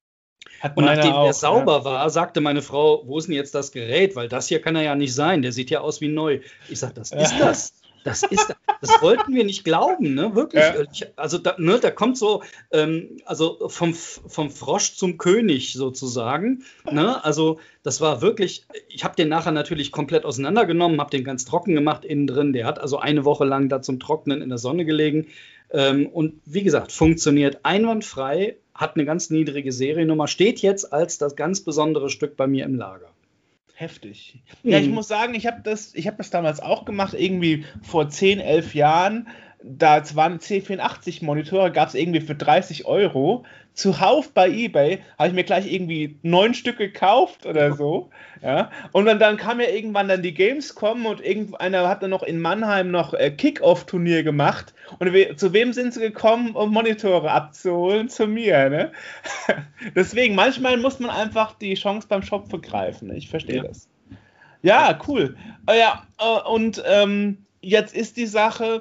Hat und nachdem auch, der sauber ja. war, sagte meine Frau, wo ist denn jetzt das Gerät? Weil das hier kann er ja nicht sein. Der sieht ja aus wie neu. Ich sage, das ist das. Das ist, das wollten wir nicht glauben, ne? Wirklich. Ja. Ich, also da, ne, da kommt so, ähm, also vom, vom Frosch zum König sozusagen. Ne? Also das war wirklich, ich habe den nachher natürlich komplett auseinandergenommen, habe den ganz trocken gemacht innen drin. Der hat also eine Woche lang da zum Trocknen in der Sonne gelegen. Ähm, und wie gesagt, funktioniert einwandfrei, hat eine ganz niedrige Seriennummer, steht jetzt als das ganz besondere Stück bei mir im Lager. Heftig. Ja, ich muss sagen, ich habe das, ich hab das damals auch gemacht, irgendwie vor zehn, elf Jahren. Da waren C vierundachtzig Monitore, gab es irgendwie für dreißig Euro. Zuhauf bei eBay habe ich mir gleich irgendwie neun Stück gekauft oder so. Ja. Und dann, dann kam ja irgendwann dann die Gamescom und irgendeiner hat dann noch in Mannheim noch äh, Kick-Off-Turnier gemacht. Und we zu wem sind sie gekommen, um Monitore abzuholen? Zu mir. Ne? Deswegen, manchmal muss man einfach die Chance beim Shop vergreifen. Ich verstehe ja. das. Ja, cool. Äh, ja, äh, und ähm, jetzt ist die Sache,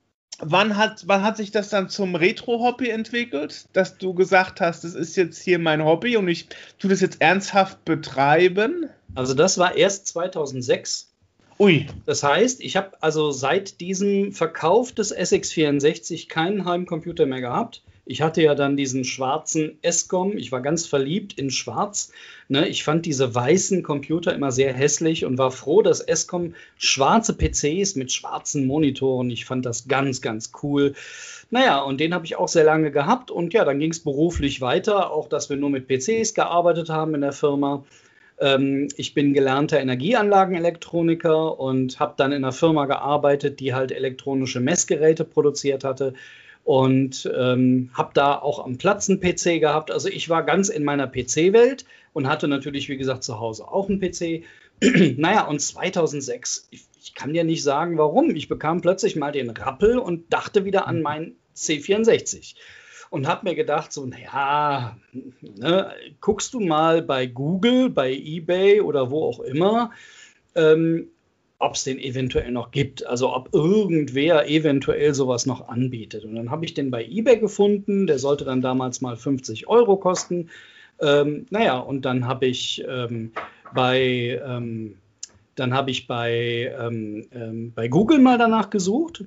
Wann hat, wann hat sich das dann zum Retro-Hobby entwickelt, dass du gesagt hast, das ist jetzt hier mein Hobby und ich tue das jetzt ernsthaft betreiben? Also das war erst zweitausendsechs. Ui. Das heißt, ich habe also seit diesem Verkauf des S X vierundsechzig keinen Heimcomputer mehr gehabt. Ich hatte ja dann diesen schwarzen Escom. Ich war ganz verliebt in Schwarz. Ne, ich fand diese weißen Computer immer sehr hässlich und war froh, dass Escom schwarze P Cs mit schwarzen Monitoren. Ich fand das ganz, ganz cool. Naja, und den habe ich auch sehr lange gehabt. Und ja, dann ging es beruflich weiter. Auch, dass wir nur mit P Cs gearbeitet haben in der Firma. Ähm, ich bin gelernter Energieanlagenelektroniker und habe dann in einer Firma gearbeitet, die halt elektronische Messgeräte produziert hatte. Und ähm, habe da auch am Platz einen P C gehabt. Also ich war ganz in meiner P C-Welt und hatte natürlich, wie gesagt, zu Hause auch einen P C. Naja, und zweitausendsechs, ich, ich kann dir nicht sagen, warum. Ich bekam plötzlich mal den Rappel und dachte wieder an meinen C vierundsechzig. Und habe mir gedacht, so, naja, ne, guckst du mal bei Google, bei eBay oder wo auch immer, ähm, ob es den eventuell noch gibt, also ob irgendwer eventuell sowas noch anbietet. Und dann habe ich den bei eBay gefunden, der sollte dann damals mal fünfzig Euro kosten. Ähm, naja, und dann habe ich ähm, bei, ähm, dann habe ich bei, ähm, ähm, bei Google mal danach gesucht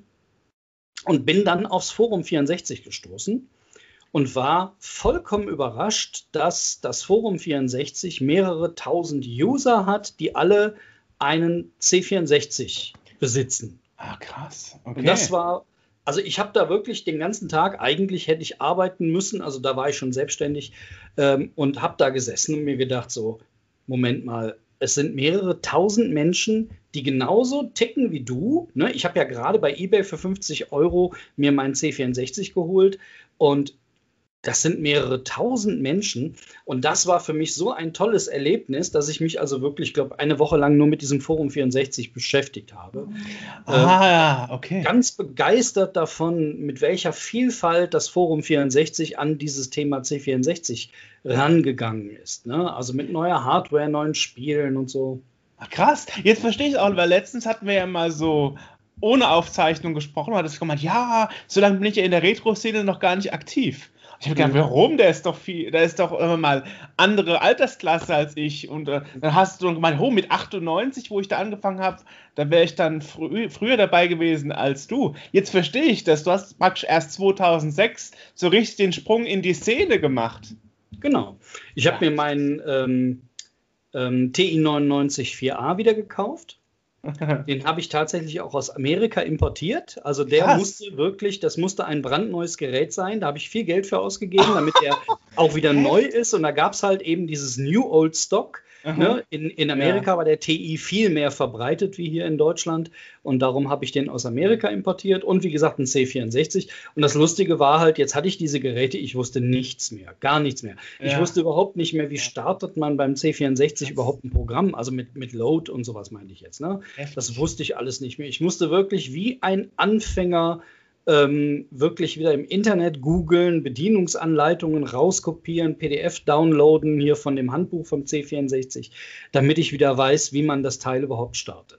und bin dann aufs Forum vierundsechzig gestoßen und war vollkommen überrascht, dass das Forum vierundsechzig mehrere tausend User hat, die alle einen C vierundsechzig besitzen. Ah, krass. Okay. Und das war, also ich habe da wirklich den ganzen Tag, eigentlich hätte ich arbeiten müssen, also da war ich schon selbstständig ähm, und habe da gesessen und mir gedacht so, Moment mal, es sind mehrere tausend Menschen, die genauso ticken wie du. Ne? Ich habe ja gerade bei eBay für fünfzig Euro mir meinen C vierundsechzig geholt und das sind mehrere tausend Menschen und das war für mich so ein tolles Erlebnis, dass ich mich also wirklich, glaube eine Woche lang nur mit diesem Forum vierundsechzig beschäftigt habe. Ah, äh, okay. Ganz begeistert davon, mit welcher Vielfalt das Forum vierundsechzig an dieses Thema C vierundsechzig rangegangen ist. Ne? Also mit neuer Hardware, neuen Spielen und so. Ach, krass, jetzt verstehe ich es auch, weil letztens hatten wir ja mal so ohne Aufzeichnung gesprochen und hat es gemeint, ja, so lange bin ich ja in der Retro-Szene noch gar nicht aktiv. Ich habe gedacht, warum? Der ist doch viel, der ist doch immer mal andere Altersklasse als ich. Und äh, dann hast du gemeint, oh, mit achtundneunzig, wo ich da angefangen habe, da wäre ich dann frü früher dabei gewesen als du. Jetzt verstehe ich das. Du hast praktisch erst zweitausendsechs so richtig den Sprung in die Szene gemacht. Genau. Ich habe ja. mir meinen ähm, ähm, T I neunundneunzig vier A wieder gekauft. Den habe ich tatsächlich auch aus Amerika importiert. Also der Krass. musste wirklich, das musste ein brandneues Gerät sein. Da habe ich viel Geld für ausgegeben, damit der auch wieder neu ist. Und da gab es halt eben dieses New Old Stock. Ne? In, in Amerika ja. war der T I viel mehr verbreitet wie hier in Deutschland. Und darum habe ich den aus Amerika importiert. Und wie gesagt, ein C vierundsechzig. Und das Lustige war halt, jetzt hatte ich diese Geräte, ich wusste nichts mehr, gar nichts mehr. Ja. Ich wusste überhaupt nicht mehr, wie startet man beim C vierundsechzig überhaupt ein Programm. Also mit, mit Load und sowas meine ich jetzt. Ne? Das wusste ich alles nicht mehr. Ich musste wirklich wie ein Anfänger Ähm, wirklich wieder im Internet googeln, Bedienungsanleitungen rauskopieren, P D F downloaden hier von dem Handbuch vom C vierundsechzig, damit ich wieder weiß, wie man das Teil überhaupt startet.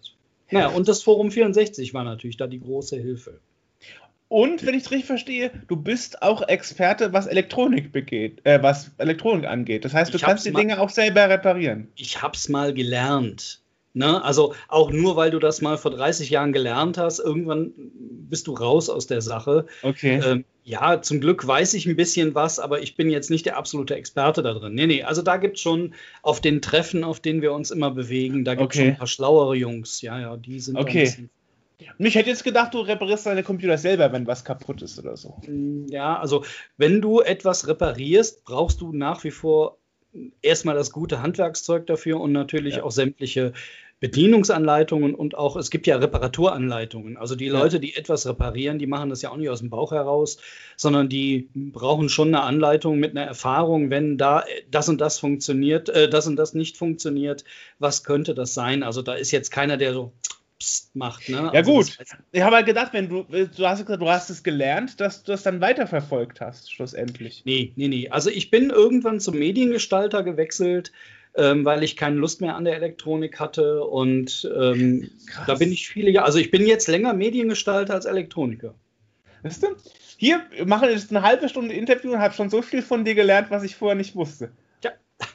Naja, und das Forum vierundsechzig war natürlich da die große Hilfe. Und, wenn ich es richtig verstehe, du bist auch Experte, was Elektronik begeht, äh, was Elektronik angeht. Das heißt, du Ich kannst die hab's Dinge auch selber reparieren. Ich hab's mal gelernt. Ne? Also auch nur, weil du das mal vor dreißig Jahren gelernt hast, irgendwann bist du raus aus der Sache. Okay. Ähm, ja, zum Glück weiß ich ein bisschen was, aber ich bin jetzt nicht der absolute Experte da drin. Nee, nee, also da gibt es schon auf den Treffen, auf denen wir uns immer bewegen, da gibt es Okay. schon ein paar schlauere Jungs. Ja, ja, die sind da ein Okay. bisschen. Und ich hätte jetzt gedacht, du reparierst deine Computer selber, wenn was kaputt ist oder so. Ja, also wenn du etwas reparierst, brauchst du nach wie vor erstmal das gute Handwerkszeug dafür und natürlich Ja. auch sämtliche Bedienungsanleitungen und auch, es gibt ja Reparaturanleitungen. Also die Ja. Leute, die etwas reparieren, die machen das ja auch nicht aus dem Bauch heraus, sondern die brauchen schon eine Anleitung mit einer Erfahrung, wenn da das und das funktioniert, äh, das und das nicht funktioniert, was könnte das sein? Also da ist jetzt keiner, der so Psst macht. Ne? Ja Also gut, das heißt, ich habe halt gedacht, wenn du, du hast gesagt, du hast es gelernt, dass du das dann weiterverfolgt hast, schlussendlich. Nee, nee, nee. Also ich bin irgendwann zum Mediengestalter gewechselt, ähm, weil ich keine Lust mehr an der Elektronik hatte. Und ähm, da bin ich viele Jahre. Also ich bin jetzt länger Mediengestalter als Elektroniker. Weißt du? Hier wir machen jetzt eine halbe Stunde Interview und habe schon so viel von dir gelernt, was ich vorher nicht wusste. Ja.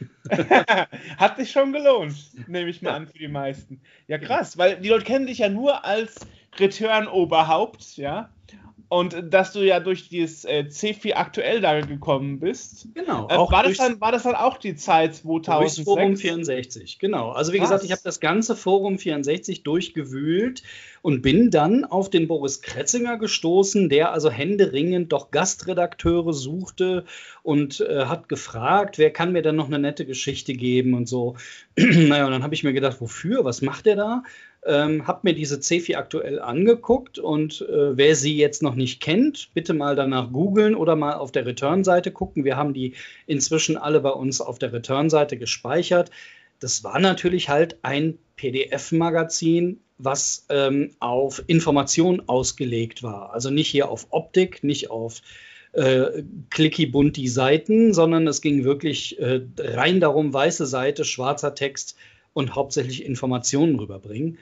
Hat sich schon gelohnt, nehme ich mal ja. an, für die meisten. Ja, krass, weil die Leute kennen dich ja nur als Return-Oberhaupt, ja. Und dass du ja durch dieses äh, C vier aktuell da gekommen bist. Genau. Äh, war, das dann, war das dann auch die Zeit zweitausendsechs? Durchs Forum vierundsechzig, genau. Also wie Krass. gesagt, ich habe das ganze Forum vierundsechzig durchgewühlt und bin dann auf den Boris Kretzinger gestoßen, der also händeringend doch Gastredakteure suchte und äh, hat gefragt, wer kann mir denn noch eine nette Geschichte geben und so. Naja, und dann habe ich mir gedacht, wofür? Was macht der da? Ähm, hab mir diese C vier aktuell angeguckt und äh, wer sie jetzt noch nicht kennt, bitte mal danach googeln oder mal auf der Return-Seite gucken. Wir haben die inzwischen alle bei uns auf der Return-Seite gespeichert. Das war natürlich halt ein P D F-Magazin, was ähm, auf Information ausgelegt war. Also nicht hier auf Optik, nicht auf äh, clicky bunt die Seiten, sondern es ging wirklich äh, rein darum, weiße Seite, schwarzer Text und hauptsächlich Informationen rüberbringen.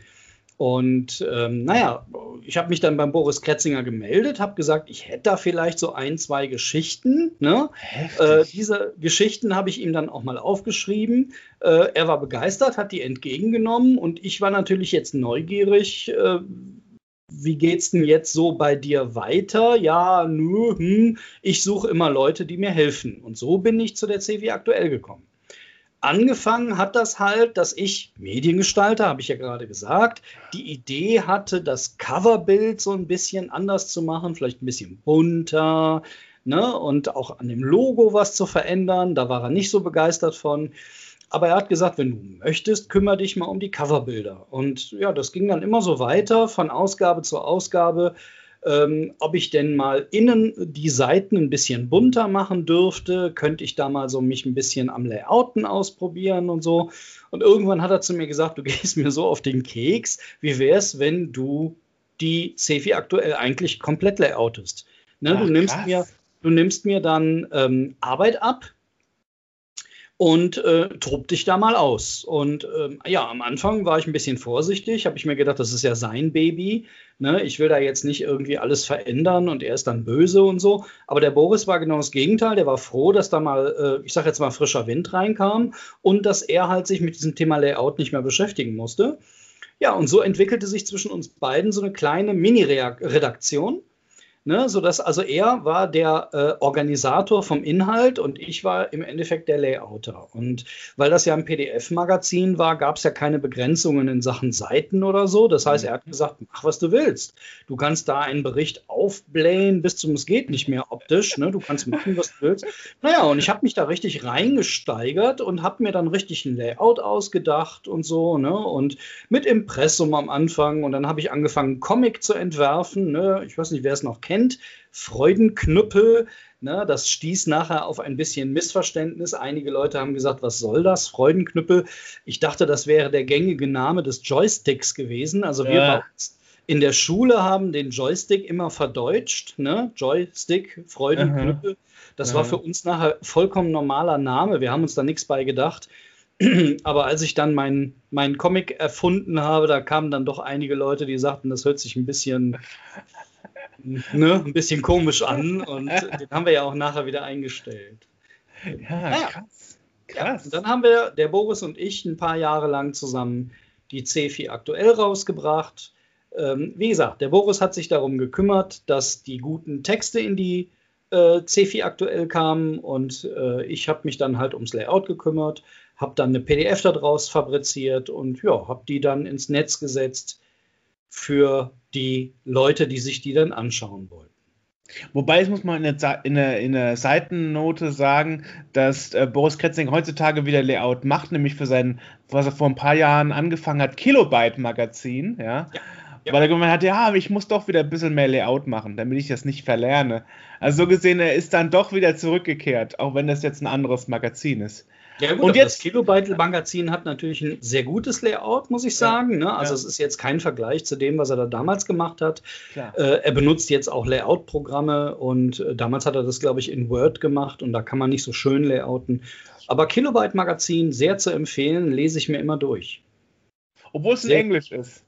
Und ähm, naja, ich habe mich dann beim Boris Kretzinger gemeldet, habe gesagt, ich hätte da vielleicht so ein, zwei Geschichten. Ne? Äh, diese Geschichten habe ich ihm dann auch mal aufgeschrieben. Äh, er war begeistert, hat die entgegengenommen und ich war natürlich jetzt neugierig. Äh, wie geht's denn jetzt so bei dir weiter? Ja, nö, hm, ich suche immer Leute, die mir helfen. Und so bin ich zu der C vier aktuell gekommen. Angefangen hat das halt, dass ich, Mediengestalter, habe ich ja gerade gesagt, die Idee hatte, das Coverbild so ein bisschen anders zu machen, vielleicht ein bisschen bunter, ne, und auch an dem Logo was zu verändern. Da war er nicht so begeistert von. Aber er hat gesagt, wenn du möchtest, kümmere dich mal um die Coverbilder. Und ja, das ging dann immer so weiter, von Ausgabe zu Ausgabe. Ähm, ob ich denn mal innen die Seiten ein bisschen bunter machen dürfte, könnte ich da mal so mich ein bisschen am Layouten ausprobieren und so. Und irgendwann hat er zu mir gesagt, du gehst mir so auf den Keks, wie wär's, wenn du die C vier aktuell eigentlich komplett layoutest? Ne, Ach, du, nimmst mir, du nimmst mir dann ähm, Arbeit ab und äh, tob dich da mal aus. Und ähm, ja, am Anfang war ich ein bisschen vorsichtig, habe ich mir gedacht, das ist ja sein Baby. Ne? Ich will da jetzt nicht irgendwie alles verändern und er ist dann böse und so. Aber der Boris war genau das Gegenteil. Der war froh, dass da mal, äh, ich sag jetzt mal, frischer Wind reinkam und dass er halt sich mit diesem Thema Layout nicht mehr beschäftigen musste. Ja, und so entwickelte sich zwischen uns beiden so eine kleine Mini-Redaktion. Ne, sodass also er war der äh, Organisator vom Inhalt und ich war im Endeffekt der Layouter. Und weil das ja ein P D F-Magazin war, gab es ja keine Begrenzungen in Sachen Seiten oder so. Das heißt, er hat gesagt, mach, was du willst. Du kannst da einen Bericht aufblähen bis zum es geht nicht mehr optisch. Ne? Du kannst machen, was du willst. Naja, und ich habe mich da richtig reingesteigert und habe mir dann richtig ein Layout ausgedacht und so. Ne? Und mit Impressum am Anfang. Und dann habe ich angefangen, Comic zu entwerfen. Ne? Ich weiß nicht, wer es noch kennt. Kennt, Freudenknüppel, ne, das stieß nachher auf ein bisschen Missverständnis. Einige Leute haben gesagt, was soll das, Freudenknüppel? Ich dachte, das wäre der gängige Name des Joysticks gewesen. Also wir ja. bei uns in der Schule haben den Joystick immer verdeutscht, ne? Joystick, Freudenknüppel. Das Aha. war für uns nachher vollkommen normaler Name. Wir haben uns da nichts bei gedacht. Aber als ich dann meinen mein Comic erfunden habe, da kamen dann doch einige Leute, die sagten, das hört sich ein bisschen, ne, ein bisschen komisch an. Und den haben wir ja auch nachher wieder eingestellt. Ja, naja. krass. krass. Ja, dann haben wir, der Boris und ich, ein paar Jahre lang zusammen die Cefi aktuell rausgebracht. Ähm, wie gesagt, der Boris hat sich darum gekümmert, dass die guten Texte in die äh, Cefi aktuell kamen und äh, ich habe mich dann halt ums Layout gekümmert, habe dann eine P D F daraus fabriziert und ja, habe die dann ins Netz gesetzt für die Leute, die sich die dann anschauen wollten. Wobei, es muss man in der, in der, in der Seitennote sagen, dass äh, Boris Kretzing heutzutage wieder Layout macht, nämlich für sein, was er vor ein paar Jahren angefangen hat, Kilobyte-Magazin, ja? Ja, ja. Weil er gemeint hat, ja, ich muss doch wieder ein bisschen mehr Layout machen, damit ich das nicht verlerne. Also so gesehen, er ist dann doch wieder zurückgekehrt, auch wenn das jetzt ein anderes Magazin ist. Ja gut, und jetzt, das Kilobyte-Magazin hat natürlich ein sehr gutes Layout, muss ich sagen. Ja, ne? Also ja. Es ist jetzt kein Vergleich zu dem, was er da damals gemacht hat. Äh, er benutzt jetzt auch Layout-Programme und äh, damals hat er das, glaube ich, in Word gemacht und da kann man nicht so schön layouten. Aber Kilobyte-Magazin, sehr zu empfehlen, lese ich mir immer durch. Obwohl es in Englisch ist.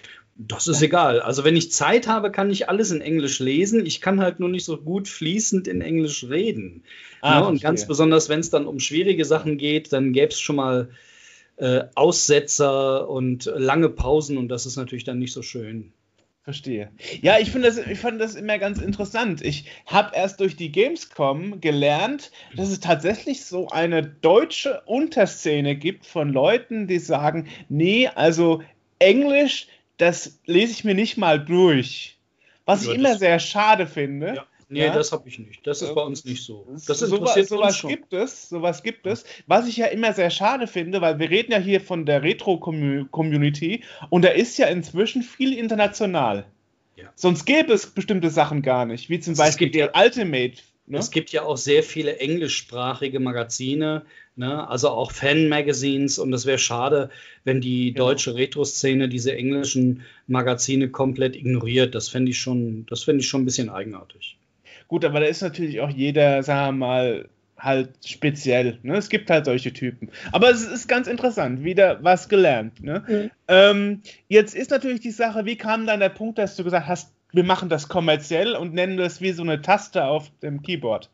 Das ist egal. Also wenn ich Zeit habe, kann ich alles in Englisch lesen. Ich kann halt nur nicht so gut fließend in Englisch reden. Ah, ne? Und ganz besonders, wenn es dann um schwierige Sachen geht, dann gäbe es schon mal äh, Aussetzer und lange Pausen und das ist natürlich dann nicht so schön. Verstehe. Ja, ich finde das, ich fand das immer ganz interessant. Ich habe erst durch die Gamescom gelernt, dass es tatsächlich so eine deutsche Unterszene gibt von Leuten, die sagen, nee, also Englisch, das lese ich mir nicht mal durch. Was ja, ich immer sehr schade finde. Ja. Nee, ja? Das habe ich nicht. Das ist bei uns nicht so. Das interessiert so, sowas uns gibt es, sowas gibt es. Was ich ja immer sehr schade finde, weil wir reden ja hier von der Retro-Community und da ist ja inzwischen viel international. Ja. Sonst gäbe es bestimmte Sachen gar nicht, wie zum also Beispiel der ja, Ultimate. Ne? Es gibt ja auch sehr viele englischsprachige Magazine, ne? Also auch Fan-Magazines und es wäre schade, wenn die genau. deutsche Retro-Szene diese englischen Magazine komplett ignoriert. Das fände ich schon, das fände ich schon ein bisschen eigenartig. Gut, aber da ist natürlich auch jeder, sagen wir mal, halt speziell. Ne? Es gibt halt solche Typen. Aber es ist ganz interessant, wieder was gelernt. Ne? Mhm. Ähm, jetzt ist natürlich die Sache, wie kam dann der Punkt, dass du gesagt hast, wir machen das kommerziell und nennen das wie so eine Taste auf dem Keyboard?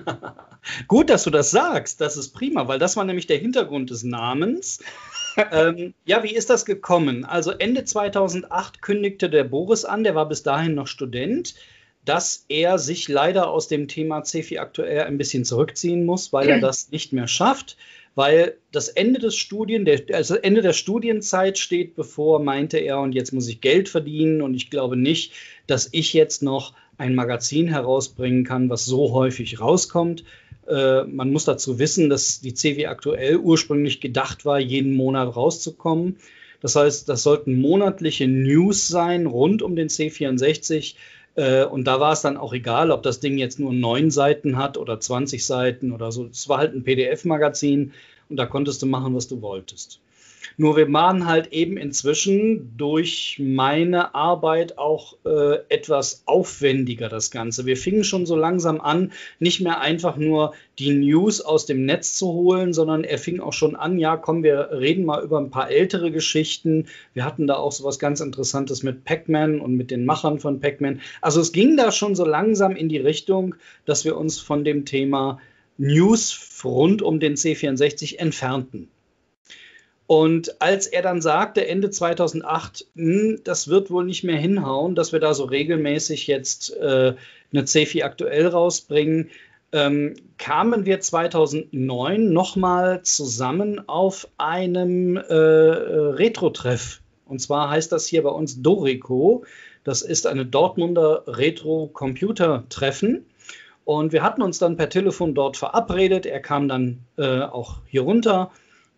Gut, dass du das sagst. Das ist prima, weil das war nämlich der Hintergrund des Namens. ähm, ja, wie ist das gekommen? Also Ende zweitausendacht kündigte der Boris an, der war bis dahin noch Student, dass er sich leider aus dem Thema Cefi aktuell ein bisschen zurückziehen muss, weil er das nicht mehr schafft, weil das Ende des Studien, der, also Ende der Studienzeit steht bevor, meinte er, und jetzt muss ich Geld verdienen und ich glaube nicht, dass ich jetzt noch ein Magazin herausbringen kann, was so häufig rauskommt. Äh, man muss dazu wissen, dass die Cefi aktuell ursprünglich gedacht war, jeden Monat rauszukommen. Das heißt, das sollten monatliche News sein rund um den C vierundsechzig. Und da war es dann auch egal, ob das Ding jetzt nur neun Seiten hat oder zwanzig Seiten oder so. Es war halt ein P D F-Magazin und da konntest du machen, was du wolltest. Nur wir waren halt eben inzwischen durch meine Arbeit auch äh, etwas aufwendiger, das Ganze. Wir fingen schon so langsam an, nicht mehr einfach nur die News aus dem Netz zu holen, sondern er fing auch schon an, ja komm, wir reden mal über ein paar ältere Geschichten. Wir hatten da auch so was ganz Interessantes mit Pac-Man und mit den Machern von Pac-Man. Also es ging da schon so langsam in die Richtung, dass wir uns von dem Thema News rund um den C vierundsechzig entfernten. Und als er dann sagte, Ende zweitausendacht, das wird wohl nicht mehr hinhauen, dass wir da so regelmäßig jetzt äh, eine Cefi aktuell rausbringen, ähm, kamen wir zweitausendneun nochmal zusammen auf einem äh, Retro-Treff. Und zwar heißt das hier bei uns Dorico. Das ist eine Dortmunder Retro-Computer-Treffen. Und wir hatten uns dann per Telefon dort verabredet. Er kam dann äh, auch hier runter.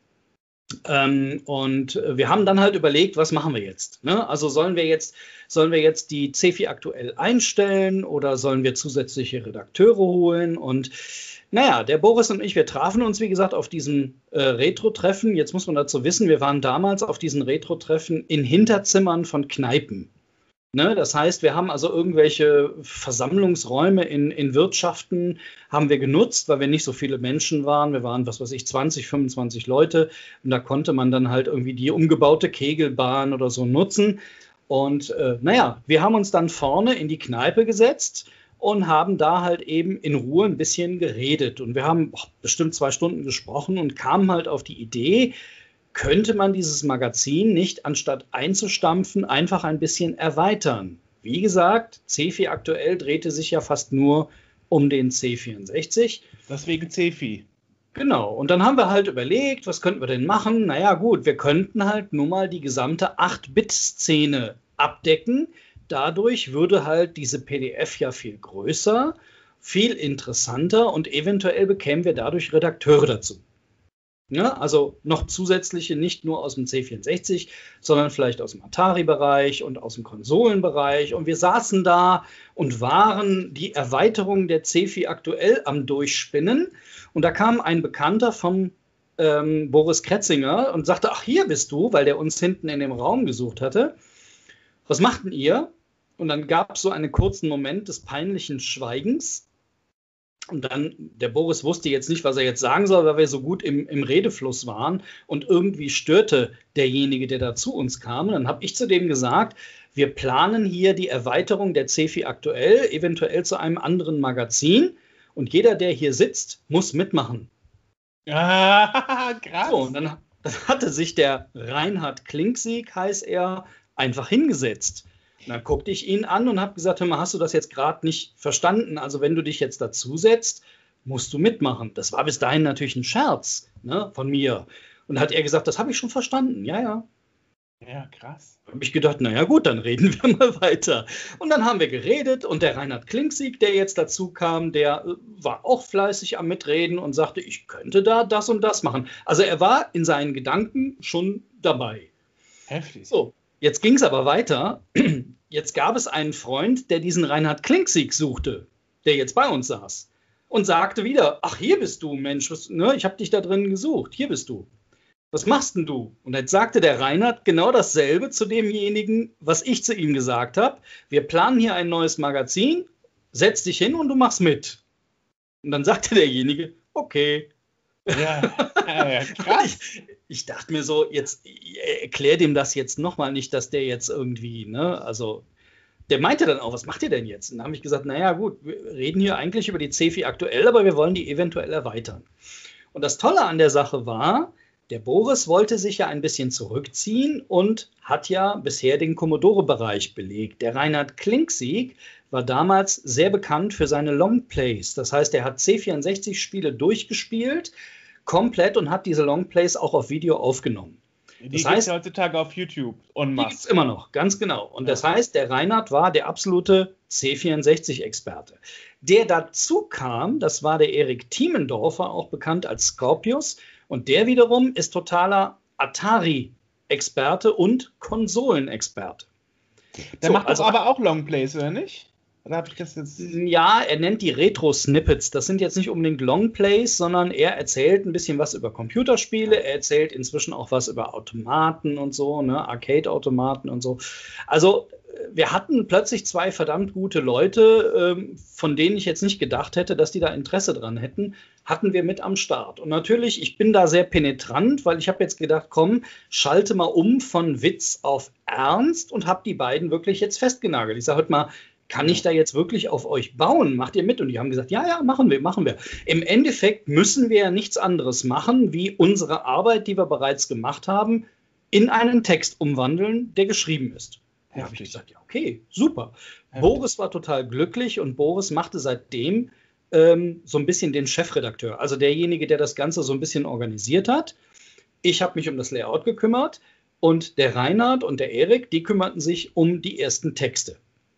Ähm, und wir haben dann halt überlegt, was machen wir jetzt? Ne? Also sollen wir jetzt, sollen wir jetzt die Cefi aktuell einstellen oder sollen wir zusätzliche Redakteure holen? Und naja, der Boris und ich, wir trafen uns, wie gesagt, auf diesen äh, Retro-Treffen. Jetzt muss man dazu wissen, wir waren damals auf diesen Retro-Treffen in Hinterzimmern von Kneipen. Ne, das heißt, wir haben also irgendwelche Versammlungsräume in, in Wirtschaften haben wir genutzt, weil wir nicht so viele Menschen waren. Wir waren, was weiß ich, zwanzig, fünfundzwanzig Leute. Und da konnte man dann halt irgendwie die umgebaute Kegelbahn oder so nutzen. Und äh, naja, wir haben uns dann vorne in die Kneipe gesetzt und haben da halt eben in Ruhe ein bisschen geredet. Und wir haben boah, bestimmt zwei Stunden gesprochen und kamen halt auf die Idee, könnte man dieses Magazin nicht, anstatt einzustampfen, einfach ein bisschen erweitern. Wie gesagt, CeFi aktuell drehte sich ja fast nur um den C vierundsechzig. Deswegen CeFi. Genau, und dann haben wir halt überlegt, was könnten wir denn machen? Naja gut, wir könnten halt nur mal die gesamte acht Bit Szene abdecken. Dadurch würde halt diese P D F ja viel größer, viel interessanter und eventuell bekämen wir dadurch Redakteure dazu. Ja, also noch zusätzliche, nicht nur aus dem C vierundsechzig, sondern vielleicht aus dem Atari-Bereich und aus dem Konsolenbereich. Und wir saßen da und waren die Erweiterung der CeFi aktuell am Durchspinnen. Und da kam ein Bekannter von ähm, Boris Kretzinger und sagte, ach, hier bist du, weil der uns hinten in dem Raum gesucht hatte. Was machten ihr? Und dann gab es so einen kurzen Moment des peinlichen Schweigens. Und dann, der Boris wusste jetzt nicht, was er jetzt sagen soll, weil wir so gut im, im Redefluss waren. Und irgendwie störte derjenige, der da zu uns kam. Und dann habe ich zu dem gesagt, wir planen hier die Erweiterung der CeFi aktuell, eventuell zu einem anderen Magazin. Und jeder, der hier sitzt, muss mitmachen. Ah, krass. So, und dann, dann hatte sich der Reinhard Klinksieg, heißt er, einfach hingesetzt. Und dann guckte ich ihn an und habe gesagt, hör mal, hast du das jetzt gerade nicht verstanden? Also wenn du dich jetzt dazusetzt, musst du mitmachen. Das war bis dahin natürlich ein Scherz, ne, von mir. Und dann hat er gesagt, das habe ich schon verstanden. Ja, ja. Ja, krass. Da habe ich gedacht, naja gut, dann reden wir mal weiter. Und dann haben wir geredet und der Reinhard Klinksieg, der jetzt dazu kam, der äh, war auch fleißig am Mitreden und sagte, ich könnte da das und das machen. Also er war in seinen Gedanken schon dabei. Heftig. So. Jetzt ging es aber weiter. Jetzt gab es einen Freund, der diesen Reinhard Klinksieg suchte, der jetzt bei uns saß und sagte wieder, ach, hier bist du, Mensch, was, ne, ich habe dich da drin gesucht, hier bist du. Was machst denn du? Und jetzt sagte der Reinhard genau dasselbe zu demjenigen, was ich zu ihm gesagt habe. Wir planen hier ein neues Magazin, setz dich hin und du machst mit. Und dann sagte derjenige, okay. Ja, ja, krass. Ich, ich dachte mir so, jetzt erklär dem das jetzt nochmal nicht, dass der jetzt irgendwie, ne, also der meinte dann auch, was macht ihr denn jetzt? Und dann habe ich gesagt, naja gut, wir reden hier eigentlich über die CeFi aktuell, aber wir wollen die eventuell erweitern. Und das Tolle an der Sache war, der Boris wollte sich ja ein bisschen zurückziehen und hat ja bisher den Commodore-Bereich belegt. Der Reinhard Klinksieg war damals sehr bekannt für seine Longplays. Das heißt, er hat C vierundsechzig-Spiele durchgespielt, komplett, und hat diese Longplays auch auf Video aufgenommen. Die das gibt es heißt, heutzutage auf YouTube und die gibt es immer noch, ganz genau. Und ja. Das heißt, der Reinhard war der absolute C vierundsechzig-Experte. Der dazu kam, das war der Erik Thiemendorfer, auch bekannt als Scorpius. Und der wiederum ist totaler Atari-Experte und Konsolenexperte. Der so, macht also aber auch Longplays, oder nicht? Oder habe ich das jetzt? Ja, er nennt die Retro-Snippets. Das sind jetzt nicht unbedingt Longplays, sondern er erzählt ein bisschen was über Computerspiele. Er erzählt inzwischen auch was über Automaten und so, ne, Arcade-Automaten und so. Also wir hatten plötzlich zwei verdammt gute Leute, ähm, von denen ich jetzt nicht gedacht hätte, dass die da Interesse dran hätten, hatten wir mit am Start. Und natürlich, ich bin da sehr penetrant, weil ich habe jetzt gedacht, komm, schalte mal um von Witz auf Ernst und habe die beiden wirklich jetzt festgenagelt. Ich sage heute mal, kann ich da jetzt wirklich auf euch bauen? Macht ihr mit? Und die haben gesagt, ja, ja, machen wir, machen wir. Im Endeffekt müssen wir ja nichts anderes machen, wie unsere Arbeit, die wir bereits gemacht haben, in einen Text umwandeln, der geschrieben ist. Da habe ich gesagt, ja, okay, super. Heftig. Boris war total glücklich und Boris machte seitdem ähm, so ein bisschen den Chefredakteur, also derjenige, der das Ganze so ein bisschen organisiert hat. Ich habe mich um das Layout gekümmert und der Reinhard und der Erik, die kümmerten sich um die ersten Texte.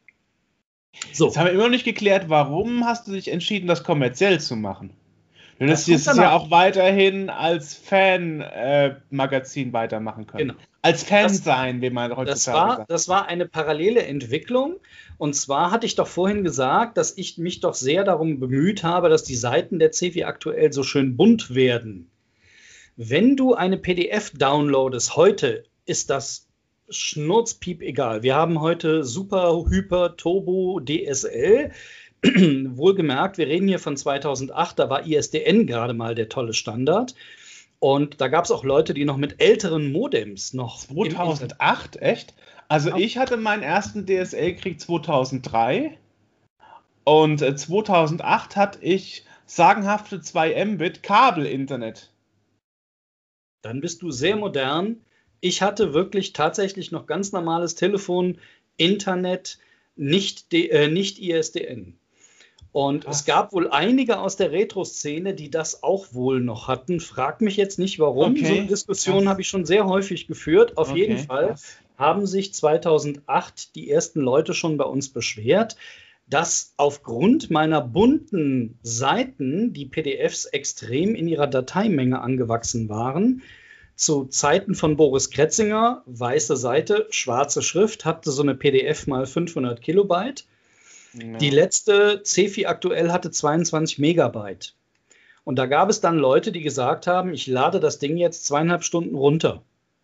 So. Jetzt haben wir immer noch nicht geklärt, warum hast du dich entschieden, das kommerziell zu machen? Du Das hättest es kommt ja danach. auch weiterhin als Fan-Magazin äh, weitermachen können. Genau. Als Fan Das- sein, wie man heutzutage Das war, sagt. das war eine parallele Entwicklung. Und zwar hatte ich doch vorhin gesagt, dass ich mich doch sehr darum bemüht habe, dass die Seiten der CeFi aktuell so schön bunt werden. Wenn du eine P D F downloadest, heute ist das schnurzpiep egal. Wir haben heute Super Hyper Turbo D S L. Wohlgemerkt, wir reden hier von zweitausendacht, da war I S D N gerade mal der tolle Standard. Und da gab es auch Leute, die noch mit älteren Modems noch. zweitausendacht, echt? Also ja. Ich hatte meinen ersten D S L-Krieg zweitausenddrei und äh, zweitausendacht hatte ich sagenhafte zwei Mbit Kabel-Internet. Dann bist du sehr modern. Ich hatte wirklich tatsächlich noch ganz normales Telefon, Internet, nicht, äh, nicht I S D N. Und Ach. Es gab wohl einige aus der Retro-Szene, die das auch wohl noch hatten. Frag mich jetzt nicht, warum. Okay. So eine Diskussion habe ich schon sehr häufig geführt. Auf okay. jeden Fall Krass. haben sich zweitausendacht die ersten Leute schon bei uns beschwert, dass aufgrund meiner bunten Seiten die P D Fs extrem in ihrer Dateimenge angewachsen waren. Zu Zeiten von Boris Kretzinger, weiße Seite, schwarze Schrift, hatte so eine P D F mal fünfhundert Kilobyte. Ja. Die letzte Cefi aktuell hatte zweiundzwanzig Megabyte. Und da gab es dann Leute, die gesagt haben, ich lade das Ding jetzt zweieinhalb Stunden runter.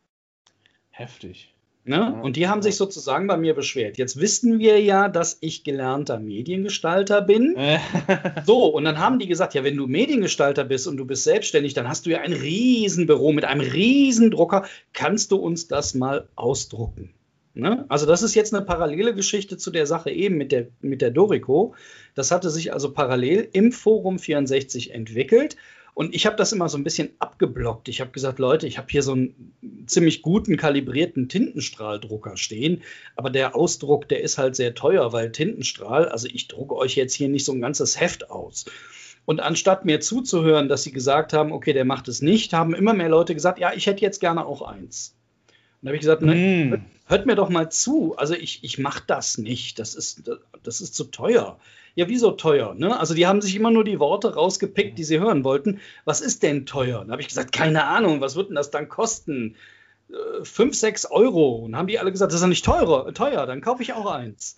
Heftig. Ne? Ja. Und die haben sich sozusagen bei mir beschwert. Jetzt wissen wir ja, dass ich gelernter Mediengestalter bin. So, und dann haben die gesagt, ja, wenn du Mediengestalter bist und du bist selbstständig, dann hast du ja ein Riesenbüro mit einem Riesendrucker. Kannst du uns das mal ausdrucken? Ne? Also das ist jetzt eine parallele Geschichte zu der Sache eben mit der, mit der Dorico. Das hatte sich also parallel im Forum vierundsechzig entwickelt. Und ich habe das immer so ein bisschen abgeblockt. Ich habe gesagt, Leute, ich habe hier so einen ziemlich guten kalibrierten Tintenstrahldrucker stehen. Aber der Ausdruck, der ist halt sehr teuer, weil Tintenstrahl, also ich drucke euch jetzt hier nicht so ein ganzes Heft aus. Und anstatt mir zuzuhören, dass sie gesagt haben, okay, der macht es nicht, haben immer mehr Leute gesagt, ja, ich hätte jetzt gerne auch eins. Und da habe ich gesagt, ne, mm. hört, hört mir doch mal zu. Also ich, ich mache das nicht. Das ist, das ist zu teuer. Ja, wieso teuer? Ne? Also die haben sich immer nur die Worte rausgepickt, die sie hören wollten. Was ist denn teuer? Da habe ich gesagt, keine Ahnung, was wird denn das dann kosten? Äh, fünf, sechs Euro. Und haben die alle gesagt, das ist ja nicht teurer, teuer, dann kaufe ich auch eins.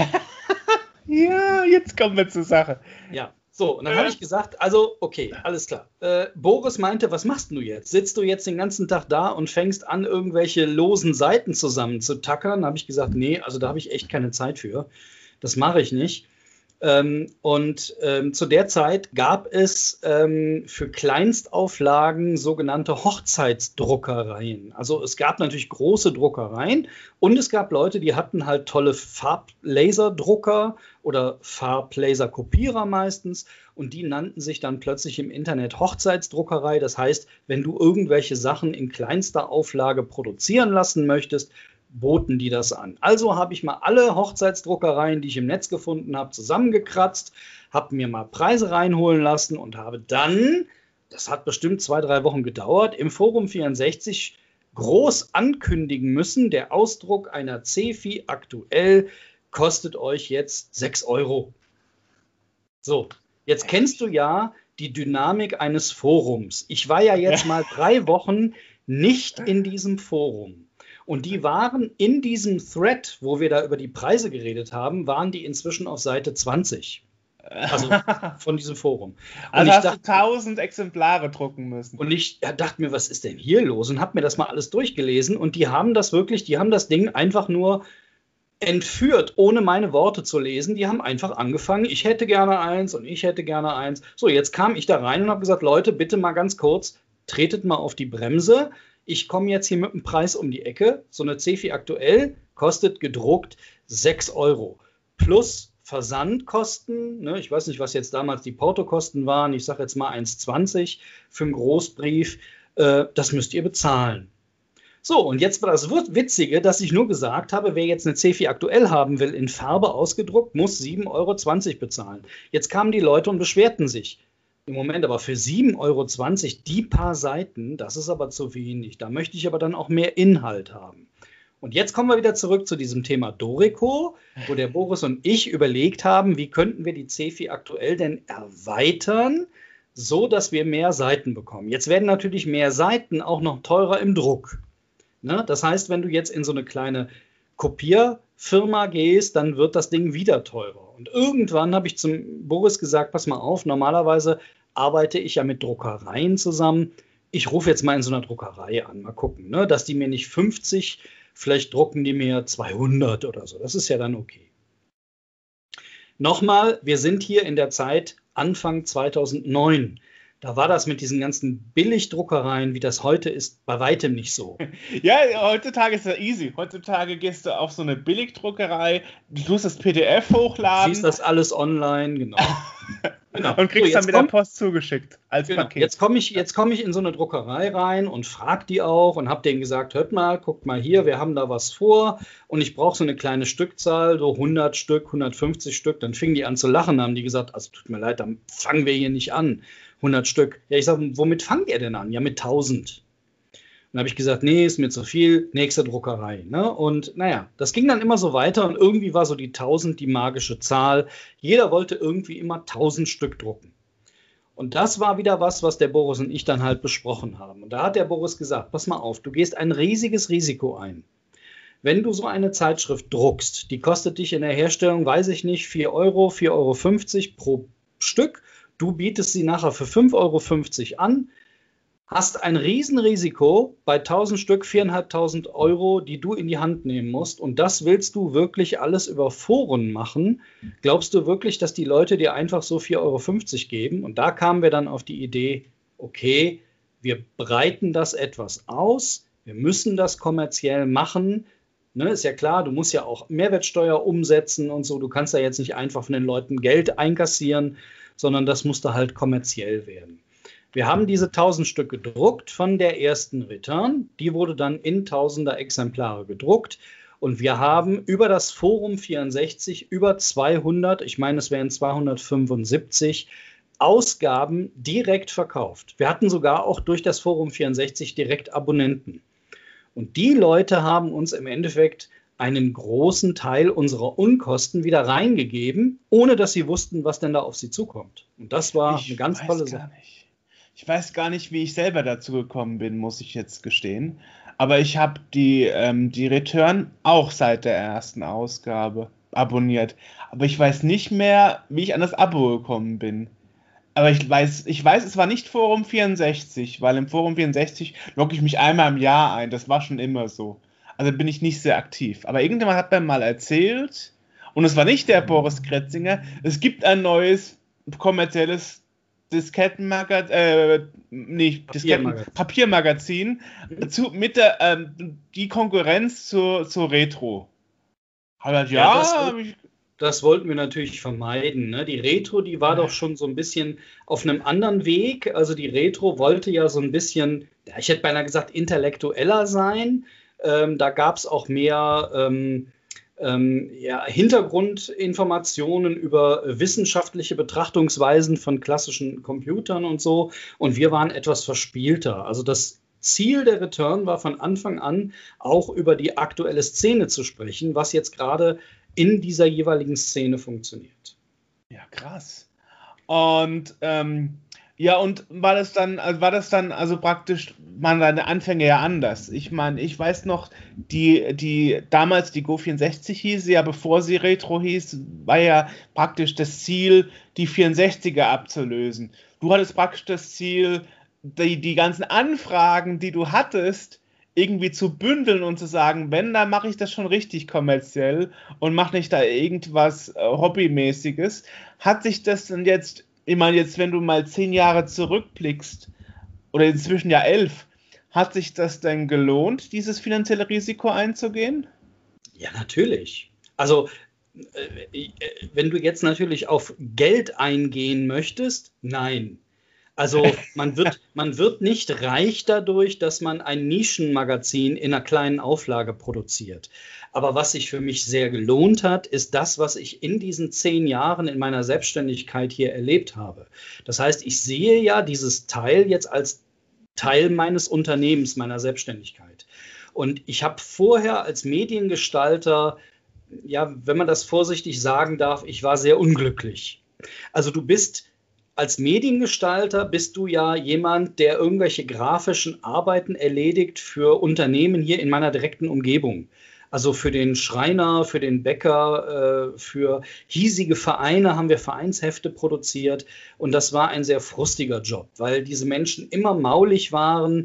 Ja, jetzt kommen wir zur Sache. Ja. So, und dann habe ich gesagt, also, okay, alles klar. Äh, Boris meinte, was machst du jetzt? Sitzt du jetzt den ganzen Tag da und fängst an, irgendwelche losen Seiten zusammenzutackern? Da habe ich gesagt, nee, also da habe ich echt keine Zeit für. Das mache ich nicht. Ähm, und ähm, zu der Zeit gab es ähm, für Kleinstauflagen sogenannte Hochzeitsdruckereien. Also es gab natürlich große Druckereien und es gab Leute, die hatten halt tolle Farblaserdrucker oder Farblaserkopierer meistens und die nannten sich dann plötzlich im Internet Hochzeitsdruckerei. Das heißt, wenn du irgendwelche Sachen in kleinster Auflage produzieren lassen möchtest, boten die das an. Also habe ich mal alle Hochzeitsdruckereien, die ich im Netz gefunden habe, zusammengekratzt, habe mir mal Preise reinholen lassen und habe dann, das hat bestimmt zwei, drei Wochen gedauert, im Forum vierundsechzig groß ankündigen müssen, der Ausdruck einer Cefi aktuell kostet euch jetzt sechs Euro. So, jetzt kennst du ja die Dynamik eines Forums. Ich war ja jetzt mal drei Wochen nicht in diesem Forum. Und die waren in diesem Thread, wo wir da über die Preise geredet haben, waren die inzwischen auf Seite zwanzig. Also von diesem Forum. Und also hast dachte, du tausend Exemplare drucken müssen. Und ich dachte mir, was ist denn hier los? Und habe mir das mal alles durchgelesen. Und die haben das wirklich, die haben das Ding einfach nur entführt, ohne meine Worte zu lesen. Die haben einfach angefangen, ich hätte gerne eins und ich hätte gerne eins. So, jetzt kam ich da rein und habe gesagt, Leute, bitte mal ganz kurz, tretet mal auf die Bremse. Ich komme jetzt hier mit einem Preis um die Ecke. So eine Cefi aktuell kostet gedruckt sechs Euro. Plus Versandkosten. Ne? Ich weiß nicht, was jetzt damals die Portokosten waren. Ich sage jetzt mal eins zwanzig für einen Großbrief. Äh, das müsst ihr bezahlen. So, und jetzt war das Witzige, dass ich nur gesagt habe, wer jetzt eine Cefi aktuell haben will, in Farbe ausgedruckt, muss sieben Euro zwanzig bezahlen. Jetzt kamen die Leute und beschwerten sich. Im Moment aber für sieben Euro zwanzig die paar Seiten, das ist aber zu wenig. Da möchte ich aber dann auch mehr Inhalt haben. Und jetzt kommen wir wieder zurück zu diesem Thema Dorico, wo der Boris und ich überlegt haben, wie könnten wir die Cefi aktuell denn erweitern, so dass wir mehr Seiten bekommen. Jetzt werden natürlich mehr Seiten auch noch teurer im Druck. Ne? Das heißt, wenn du jetzt in so eine kleine Kopierfirma gehst, dann wird das Ding wieder teurer. Und irgendwann habe ich zum Boris gesagt, pass mal auf, normalerweise arbeite ich ja mit Druckereien zusammen. Ich rufe jetzt mal in so einer Druckerei an, mal gucken, ne, dass die mir nicht fünfzig Vielleicht drucken die mir zweihundert oder so. Das ist ja dann okay. Nochmal, wir sind hier in der Zeit Anfang zweitausendneun. Da war das mit diesen ganzen Billigdruckereien, wie das heute ist, bei weitem nicht so. Ja, heutzutage ist das easy. Heutzutage gehst du auf so eine Billigdruckerei, du tust das P D F hochladen. Siehst das alles online, genau. Genau. Und kriegst so, dann mit komm, der Post zugeschickt als genau. Paket. Jetzt komme ich, jetzt komm ich in so eine Druckerei rein und frage die auch und habe denen gesagt, hört mal, guckt mal hier, wir haben da was vor und ich brauche so eine kleine Stückzahl, so hundert Stück, hundertfünfzig Stück. Dann fingen die an zu lachen, haben die gesagt, also tut mir leid, dann fangen wir hier nicht an. hundert Stück. Ja, ich sage, womit fangt ihr denn an? Ja, mit tausend. Dann habe ich gesagt, nee, ist mir zu viel, nächste Druckerei. Ne? Und naja, das ging dann immer so weiter und irgendwie war so die tausend die magische Zahl. Jeder wollte irgendwie immer tausend Stück drucken. Und das war wieder was, was der Boris und ich dann halt besprochen haben. Und da hat der Boris gesagt, pass mal auf, du gehst ein riesiges Risiko ein. Wenn du so eine Zeitschrift druckst, die kostet dich in der Herstellung, weiß ich nicht, vier Euro, vier Euro fünfzig pro Stück. Du bietest sie nachher für fünf Euro fünfzig an, hast ein Riesenrisiko bei tausend Stück, viertausendfünfhundert Euro, die du in die Hand nehmen musst. Und das willst du wirklich alles über Foren machen? Glaubst du wirklich, dass die Leute dir einfach so vier Euro fünfzig geben? Und da kamen wir dann auf die Idee, okay, wir breiten das etwas aus, wir müssen das kommerziell machen. Ne, ist ja klar, du musst ja auch Mehrwertsteuer umsetzen und so. Du kannst ja jetzt nicht einfach von den Leuten Geld einkassieren, sondern das musste halt kommerziell werden. Wir haben diese tausend Stück gedruckt von der ersten Return. Die wurde dann in tausender Exemplare gedruckt. Und wir haben über das Forum vierundsechzig über zweihundert, ich meine, es wären zweihundertfünfundsiebzig Ausgaben direkt verkauft. Wir hatten sogar auch durch das Forum vierundsechzig direkt Abonnenten. Und die Leute haben uns im Endeffekt einen großen Teil unserer Unkosten wieder reingegeben, ohne dass sie wussten, was denn da auf sie zukommt. Und das war ich eine ganz tolle Sache. Nicht. Ich weiß gar nicht, wie ich selber dazu gekommen bin, muss ich jetzt gestehen. Aber ich habe die, ähm, die Return auch seit der ersten Ausgabe abonniert. Aber ich weiß nicht mehr, wie ich an das Abo gekommen bin. Aber ich weiß, ich weiß, es war nicht Forum vierundsechzig, weil im Forum vierundsechzig logge ich mich einmal im Jahr ein. Das war schon immer so. Also bin ich nicht sehr aktiv. Aber irgendjemand hat mir mal erzählt, und es war nicht der Boris Kretzinger, es gibt ein neues kommerzielles Diskettenmagazin, äh, nicht Disketten, Papiermagazin, Papiermagazin zu, mit der, ähm, die Konkurrenz zur, zur Retro. Aber ja, ja das, hab ich das wollten wir natürlich vermeiden. Ne? Die Retro, die war ja. doch schon so ein bisschen auf einem anderen Weg. Also die Retro wollte ja so ein bisschen, ich hätte beinahe gesagt, intellektueller sein. Ähm, da gab es auch mehr ähm, ähm, ja, Hintergrundinformationen über wissenschaftliche Betrachtungsweisen von klassischen Computern und so. Und wir waren etwas verspielter. Also das Ziel der Return war von Anfang an auch über die aktuelle Szene zu sprechen, was jetzt gerade in dieser jeweiligen Szene funktioniert. Ja, krass. Und ähm, ja, und war das dann, also war das dann, also praktisch, waren deine Anfänge ja anders. Ich meine, ich weiß noch, die, die, damals die Go vierundsechzig hieß, ja, bevor sie Retro hieß, war ja praktisch das Ziel, die vierundsechziger abzulösen. Du hattest praktisch das Ziel, die, die ganzen Anfragen, die du hattest, irgendwie zu bündeln und zu sagen, wenn, dann mache ich das schon richtig kommerziell und mache nicht da irgendwas äh, Hobbymäßiges. Hat sich das denn jetzt, ich meine, jetzt, wenn du mal zehn Jahre zurückblickst, oder inzwischen ja elf, hat sich das denn gelohnt, dieses finanzielle Risiko einzugehen? Ja, natürlich. Also, äh, wenn du jetzt natürlich auf Geld eingehen möchtest, nein. Also man wird, man wird nicht reich dadurch, dass man ein Nischenmagazin in einer kleinen Auflage produziert. Aber was sich für mich sehr gelohnt hat, ist das, was ich in diesen zehn Jahren in meiner Selbstständigkeit hier erlebt habe. Das heißt, ich sehe ja dieses Teil jetzt als Teil meines Unternehmens, meiner Selbstständigkeit. Und ich habe vorher als Mediengestalter, ja, wenn man das vorsichtig sagen darf, ich war sehr unglücklich. Also du bist als Mediengestalter bist du ja jemand, der irgendwelche grafischen Arbeiten erledigt für Unternehmen hier in meiner direkten Umgebung. Also für den Schreiner, für den Bäcker, äh, für hiesige Vereine haben wir Vereinshefte produziert. Und das war ein sehr frustiger Job, weil diese Menschen immer maulig waren,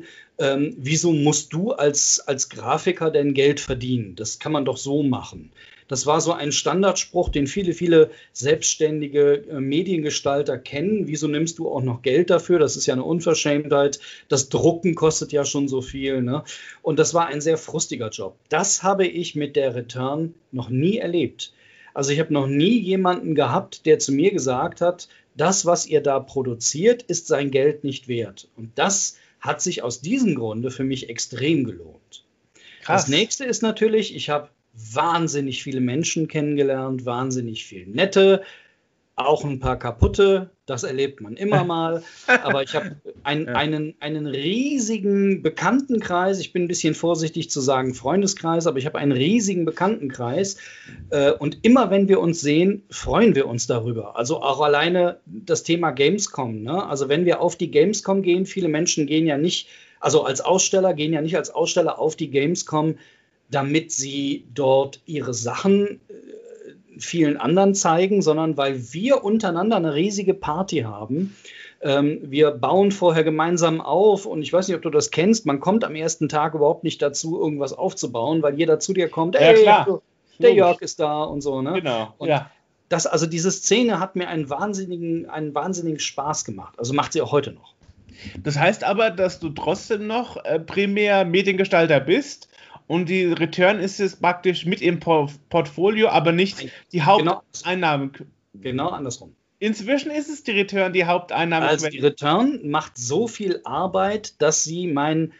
ähm, wieso musst du als, als Grafiker denn Geld verdienen? Das kann man doch so machen. Das war so ein Standardspruch, den viele, viele selbstständige äh, Mediengestalter kennen. Wieso nimmst du auch noch Geld dafür? Das ist ja eine Unverschämtheit. Das Drucken kostet ja schon so viel, ne? Und das war ein sehr frustiger Job. Das habe ich mit der Return noch nie erlebt. Also ich habe noch nie jemanden gehabt, der zu mir gesagt hat, das, was ihr da produziert, ist sein Geld nicht wert. Und das hat sich aus diesem Grunde für mich extrem gelohnt. Krass. Das nächste ist natürlich, ich habe wahnsinnig viele Menschen kennengelernt, wahnsinnig viel nette, auch ein paar kaputte, das erlebt man immer mal, aber ich habe ein, ja. einen, einen riesigen Bekanntenkreis, ich bin ein bisschen vorsichtig zu sagen Freundeskreis, aber ich habe einen riesigen Bekanntenkreis äh, und immer wenn wir uns sehen, freuen wir uns darüber. Also auch alleine das Thema Gamescom, ne? Also wenn wir auf die Gamescom gehen, viele Menschen gehen ja nicht, also als Aussteller, gehen ja nicht als Aussteller auf die Gamescom, damit sie dort ihre Sachen äh, vielen anderen zeigen, sondern weil wir untereinander eine riesige Party haben. Ähm, wir bauen vorher gemeinsam auf und ich weiß nicht, ob du das kennst, man kommt am ersten Tag überhaupt nicht dazu, irgendwas aufzubauen, weil jeder zu dir kommt, ey, ja, klar. Der Jörg ist da und so. Ne? Genau, und ja. Das, also diese Szene hat mir einen wahnsinnigen, einen wahnsinnigen Spaß gemacht. Also macht sie auch heute noch. Das heißt aber, dass du trotzdem noch äh, primär Mediengestalter bist. Und die Return ist es praktisch mit im Portfolio, aber nicht die Haupteinnahme. Genau, genau andersrum. Inzwischen ist es die Return, die Haupteinnahme. Also die Return macht so viel Arbeit, dass sie mein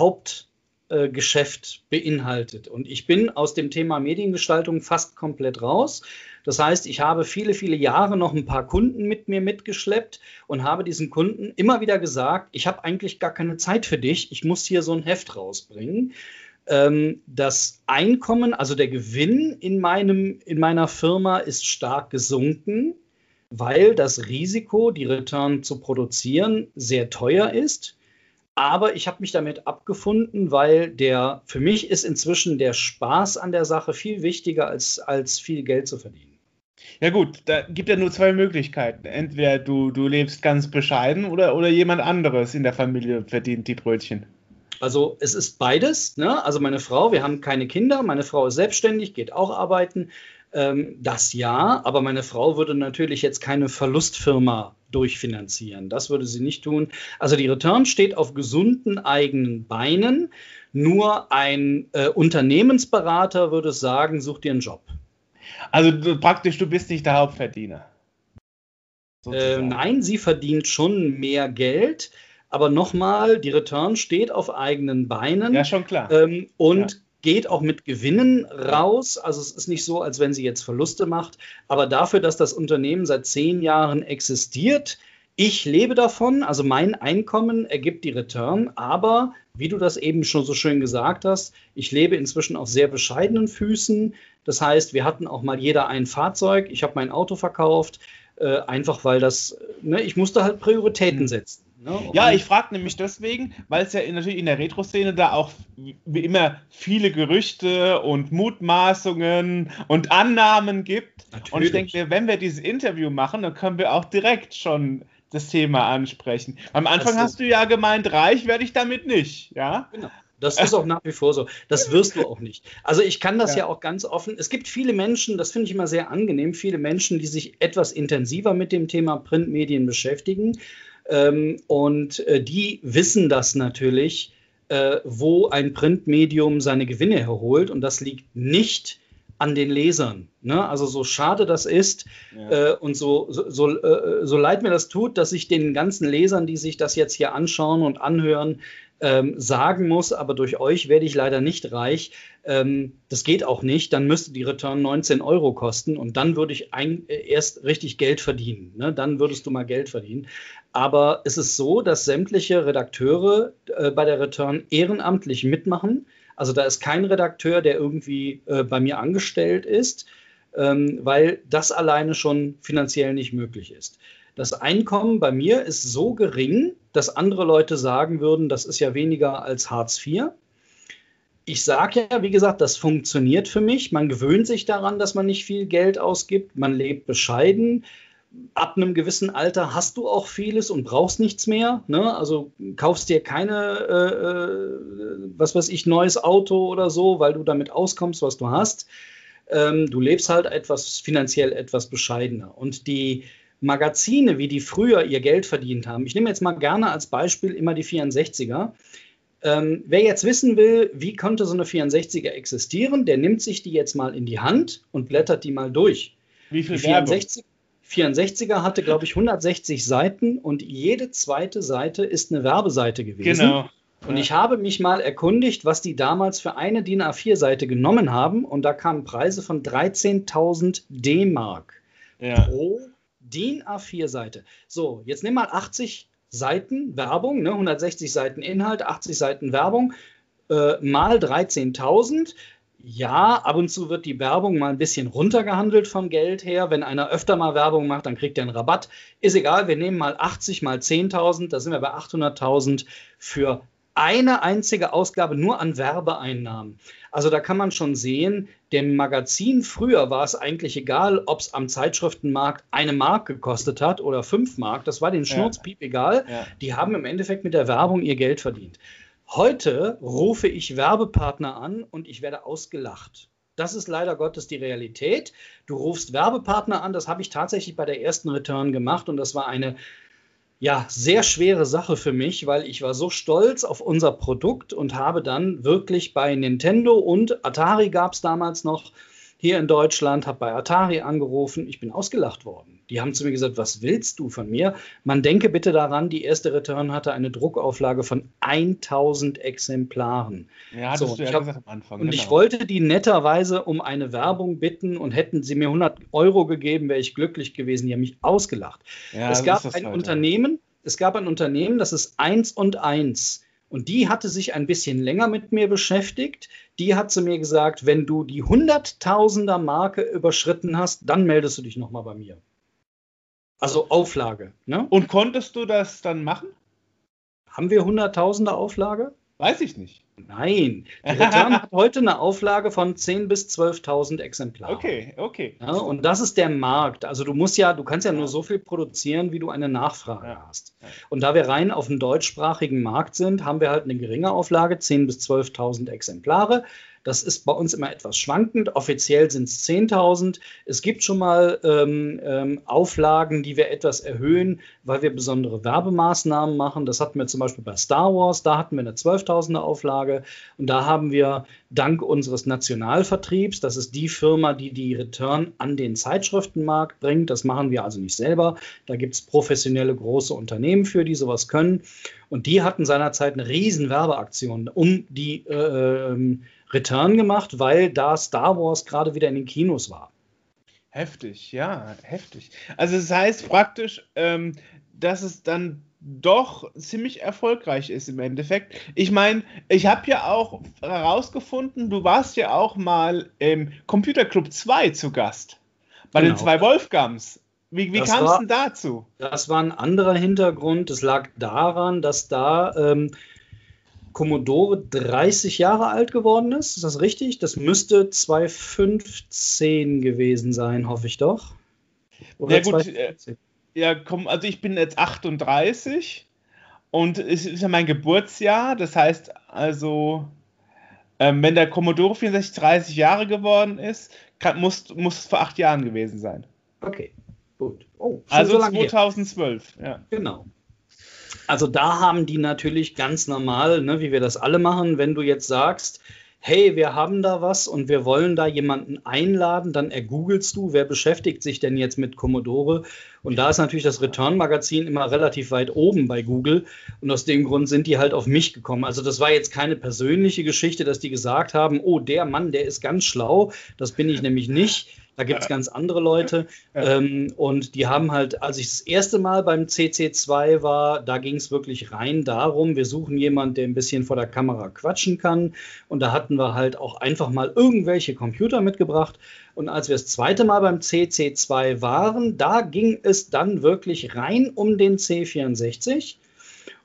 Hauptgeschäft äh, beinhaltet. Und ich bin aus dem Thema Mediengestaltung fast komplett raus. Das heißt, ich habe viele, viele Jahre noch ein paar Kunden mit mir mitgeschleppt und habe diesen Kunden immer wieder gesagt, ich habe eigentlich gar keine Zeit für dich, ich muss hier so ein Heft rausbringen. Das Einkommen, also der Gewinn in, meinem, in meiner Firma ist stark gesunken, weil das Risiko, die Return zu produzieren, sehr teuer ist. Aber ich habe mich damit abgefunden, weil der, für mich ist inzwischen der Spaß an der Sache viel wichtiger, als, als viel Geld zu verdienen. Ja gut, da gibt ja nur zwei Möglichkeiten. Entweder du, du lebst ganz bescheiden oder, oder jemand anderes in der Familie verdient die Brötchen. Also es ist beides, ne? Also meine Frau, wir haben keine Kinder, meine Frau ist selbstständig, geht auch arbeiten, ähm, das ja, aber meine Frau würde natürlich jetzt keine Verlustfirma durchfinanzieren, das würde sie nicht tun. Also die Return steht auf gesunden eigenen Beinen, nur ein äh, Unternehmensberater würde sagen, such dir einen Job. Also du, praktisch, du bist nicht der Hauptverdiener. Äh, nein, sie verdient schon mehr Geld. Aber nochmal, die Return steht auf eigenen Beinen. Ja, schon klar. Ähm, und ja. geht auch mit Gewinnen raus. Also es ist nicht so, als wenn sie jetzt Verluste macht. Aber dafür, dass das Unternehmen seit zehn Jahren existiert, ich lebe davon. Also mein Einkommen ergibt die Return. Aber wie du das eben schon so schön gesagt hast, ich lebe inzwischen auf sehr bescheidenen Füßen. Das heißt, wir hatten auch mal jeder ein Fahrzeug. Ich habe mein Auto verkauft. Äh, einfach weil das, ne, ich musste halt Prioritäten setzen. Ne? Ja, ich frage nämlich deswegen, weil es ja in, natürlich in der Retro-Szene da auch wie immer viele Gerüchte und Mutmaßungen und Annahmen gibt. Natürlich. Und ich denke, wenn wir dieses Interview machen, dann können wir auch direkt schon das Thema ansprechen. Am Anfang hast du ja gemeint, reich werde ich damit nicht, ja? Genau. Das ist auch nach wie vor so. Das wirst du auch nicht. Also ich kann das ja, ja auch ganz offen. Es gibt viele Menschen, das finde ich immer sehr angenehm, viele Menschen, die sich etwas intensiver mit dem Thema Printmedien beschäftigen. Ähm, und äh, die wissen das natürlich, äh, wo ein Printmedium seine Gewinne erholt. Und das liegt nicht an den Lesern. Ne? Also so schade das ist ja. äh, und so, so, so, äh, so leid mir das tut, dass ich den ganzen Lesern, die sich das jetzt hier anschauen und anhören, ähm, sagen muss, aber durch euch werde ich leider nicht reich. Ähm, das geht auch nicht. Dann müsste die Return neunzehn Euro kosten und dann würde ich ein, äh, erst richtig Geld verdienen. Ne? Dann würdest du mal Geld verdienen. Aber es ist so, dass sämtliche Redakteure äh, bei der Return ehrenamtlich mitmachen. Also da ist kein Redakteur, der irgendwie äh, bei mir angestellt ist, ähm, weil das alleine schon finanziell nicht möglich ist. Das Einkommen bei mir ist so gering, dass andere Leute sagen würden, das ist ja weniger als Hartz vier. Ich sage ja, wie gesagt, das funktioniert für mich. Man gewöhnt sich daran, dass man nicht viel Geld ausgibt. Man lebt bescheiden. ab einem gewissen Alter hast du auch vieles und brauchst nichts mehr. Ne? Also kaufst dir keine, äh, was weiß ich, neues Auto oder so, weil du damit auskommst, was du hast. Ähm, du lebst halt etwas finanziell etwas bescheidener. Und die Magazine, wie die früher ihr Geld verdient haben, ich nehme jetzt mal gerne als Beispiel immer die vierundsechziger. Ähm, wer jetzt wissen will, wie konnte so eine vierundsechziger existieren, der nimmt sich die jetzt mal in die Hand und blättert die mal durch. Wie viel die vierundsechzig, vierundsechziger hatte, glaube ich, hundertsechzig Seiten und jede zweite Seite ist eine Werbeseite gewesen. Genau. Und ich habe mich mal erkundigt, was die damals für eine DIN A vier Seite genommen haben. Und da kamen Preise von dreizehntausend D-Mark Ja. pro DIN A vier Seite. So, jetzt nimm mal achtzig Seiten Werbung, ne, hundertsechzig Seiten Inhalt, achtzig Seiten Werbung, äh, mal dreizehntausend. Ja, ab und zu wird die Werbung mal ein bisschen runtergehandelt vom Geld her. Wenn einer öfter mal Werbung macht, dann kriegt er einen Rabatt. Ist egal, wir nehmen mal achtzig mal zehntausend, da sind wir bei achthunderttausend für eine einzige Ausgabe nur an Werbeeinnahmen. Also da kann man schon sehen, dem Magazin früher war es eigentlich egal, ob es am Zeitschriftenmarkt eine Mark gekostet hat oder fünf Mark. Das war den Schnurzpiep egal. Ja. Die haben im Endeffekt mit der Werbung ihr Geld verdient. Heute rufe ich Werbepartner an und ich werde ausgelacht. Das ist leider Gottes die Realität. Du rufst Werbepartner an, das habe ich tatsächlich bei der ersten Return gemacht und das war eine ja, sehr schwere Sache für mich, weil ich war so stolz auf unser Produkt und habe dann wirklich bei Nintendo und Atari gab es damals noch hier in Deutschland, habe bei Atari angerufen, ich bin ausgelacht worden. Die haben zu mir gesagt, was willst du von mir? Man denke bitte daran, die erste Return hatte eine Druckauflage von tausend Exemplaren. Ja, hattest so, du ja ich hab, gesagt am Anfang. Und genau. ich wollte die netterweise um eine Werbung bitten und hätten sie mir hundert Euro gegeben, wäre ich glücklich gewesen. Die haben mich ausgelacht. Ja, es so gab ist das ein heute. Unternehmen, es gab ein Unternehmen, das ist eins und eins. Und die hatte sich ein bisschen länger mit mir beschäftigt. Die hat zu mir gesagt, wenn du die hunderttausender Marke überschritten hast, dann meldest du dich nochmal bei mir. Also Auflage. Ne? Und konntest du das dann machen? Haben wir hunderttausender Auflage? Weiß ich nicht. Nein. Die Return hat heute eine Auflage von zehntausend bis zwölftausend Exemplaren. Okay, okay. Ja, und das ist der Markt. Also du musst ja, du kannst ja nur so viel produzieren, wie du eine Nachfrage Ja. hast. Und da wir rein auf dem deutschsprachigen Markt sind, haben wir halt eine geringe Auflage, zehntausend bis zwölftausend Exemplare. Das ist bei uns immer etwas schwankend. Offiziell sind es zehntausend. Es gibt schon mal ähm, ähm, Auflagen, die wir etwas erhöhen, weil wir besondere Werbemaßnahmen machen. Das hatten wir zum Beispiel bei Star Wars. Da hatten wir eine zwölftausender Auflage. Und da haben wir dank unseres Nationalvertriebs, das ist die Firma, die die Return an den Zeitschriftenmarkt bringt. Das machen wir also nicht selber. Da gibt es professionelle große Unternehmen für, die sowas können. Und die hatten seinerzeit eine riesen Werbeaktion um die äh, Return gemacht, weil da Star Wars gerade wieder in den Kinos war. Heftig, ja, heftig. Also das heißt praktisch, ähm, dass es dann doch ziemlich erfolgreich ist im Endeffekt. Ich meine, ich habe ja auch herausgefunden, du warst ja auch mal im Computer Club zwei zu Gast. Bei Genau. den zwei Wolfgangs. Wie, wie Das kam es war- denn dazu? Das war ein anderer Hintergrund. Das lag daran, dass da ähm, Commodore dreißig Jahre alt geworden ist. Ist das richtig? Das müsste zweitausendfünfzehn gewesen sein, hoffe ich doch. Ja, gut, zweitausendfünfzehn. Ja, komm, also ich bin jetzt achtunddreißig und es ist ja mein Geburtsjahr. Das heißt also, ähm, wenn der Commodore vierundsechzig dreißig Jahre geworden ist, kann, muss, muss es vor acht Jahren gewesen sein. Okay, gut. Oh, schon Also so lange her. zweitausendzwölf, ja. Genau. Also da haben die natürlich ganz normal, ne, wie wir das alle machen, wenn du jetzt sagst, hey, wir haben da was und wir wollen da jemanden einladen, dann ergoogelst du, wer beschäftigt sich denn jetzt mit Commodore? Und da ist natürlich das Return-Magazin immer relativ weit oben bei Google und aus dem Grund sind die halt auf mich gekommen. Also das war jetzt keine persönliche Geschichte, dass die gesagt haben, oh, der Mann, der ist ganz schlau, das bin ich nämlich nicht. Da gibt es ganz andere Leute. Ähm, und die haben halt, als ich das erste Mal beim C C zwei war, da ging es wirklich rein darum, wir suchen jemanden, der ein bisschen vor der Kamera quatschen kann. Und da hatten wir halt auch einfach mal irgendwelche Computer mitgebracht. Und als wir das zweite Mal beim C C zwei waren, da ging es dann wirklich rein um den C vierundsechzig.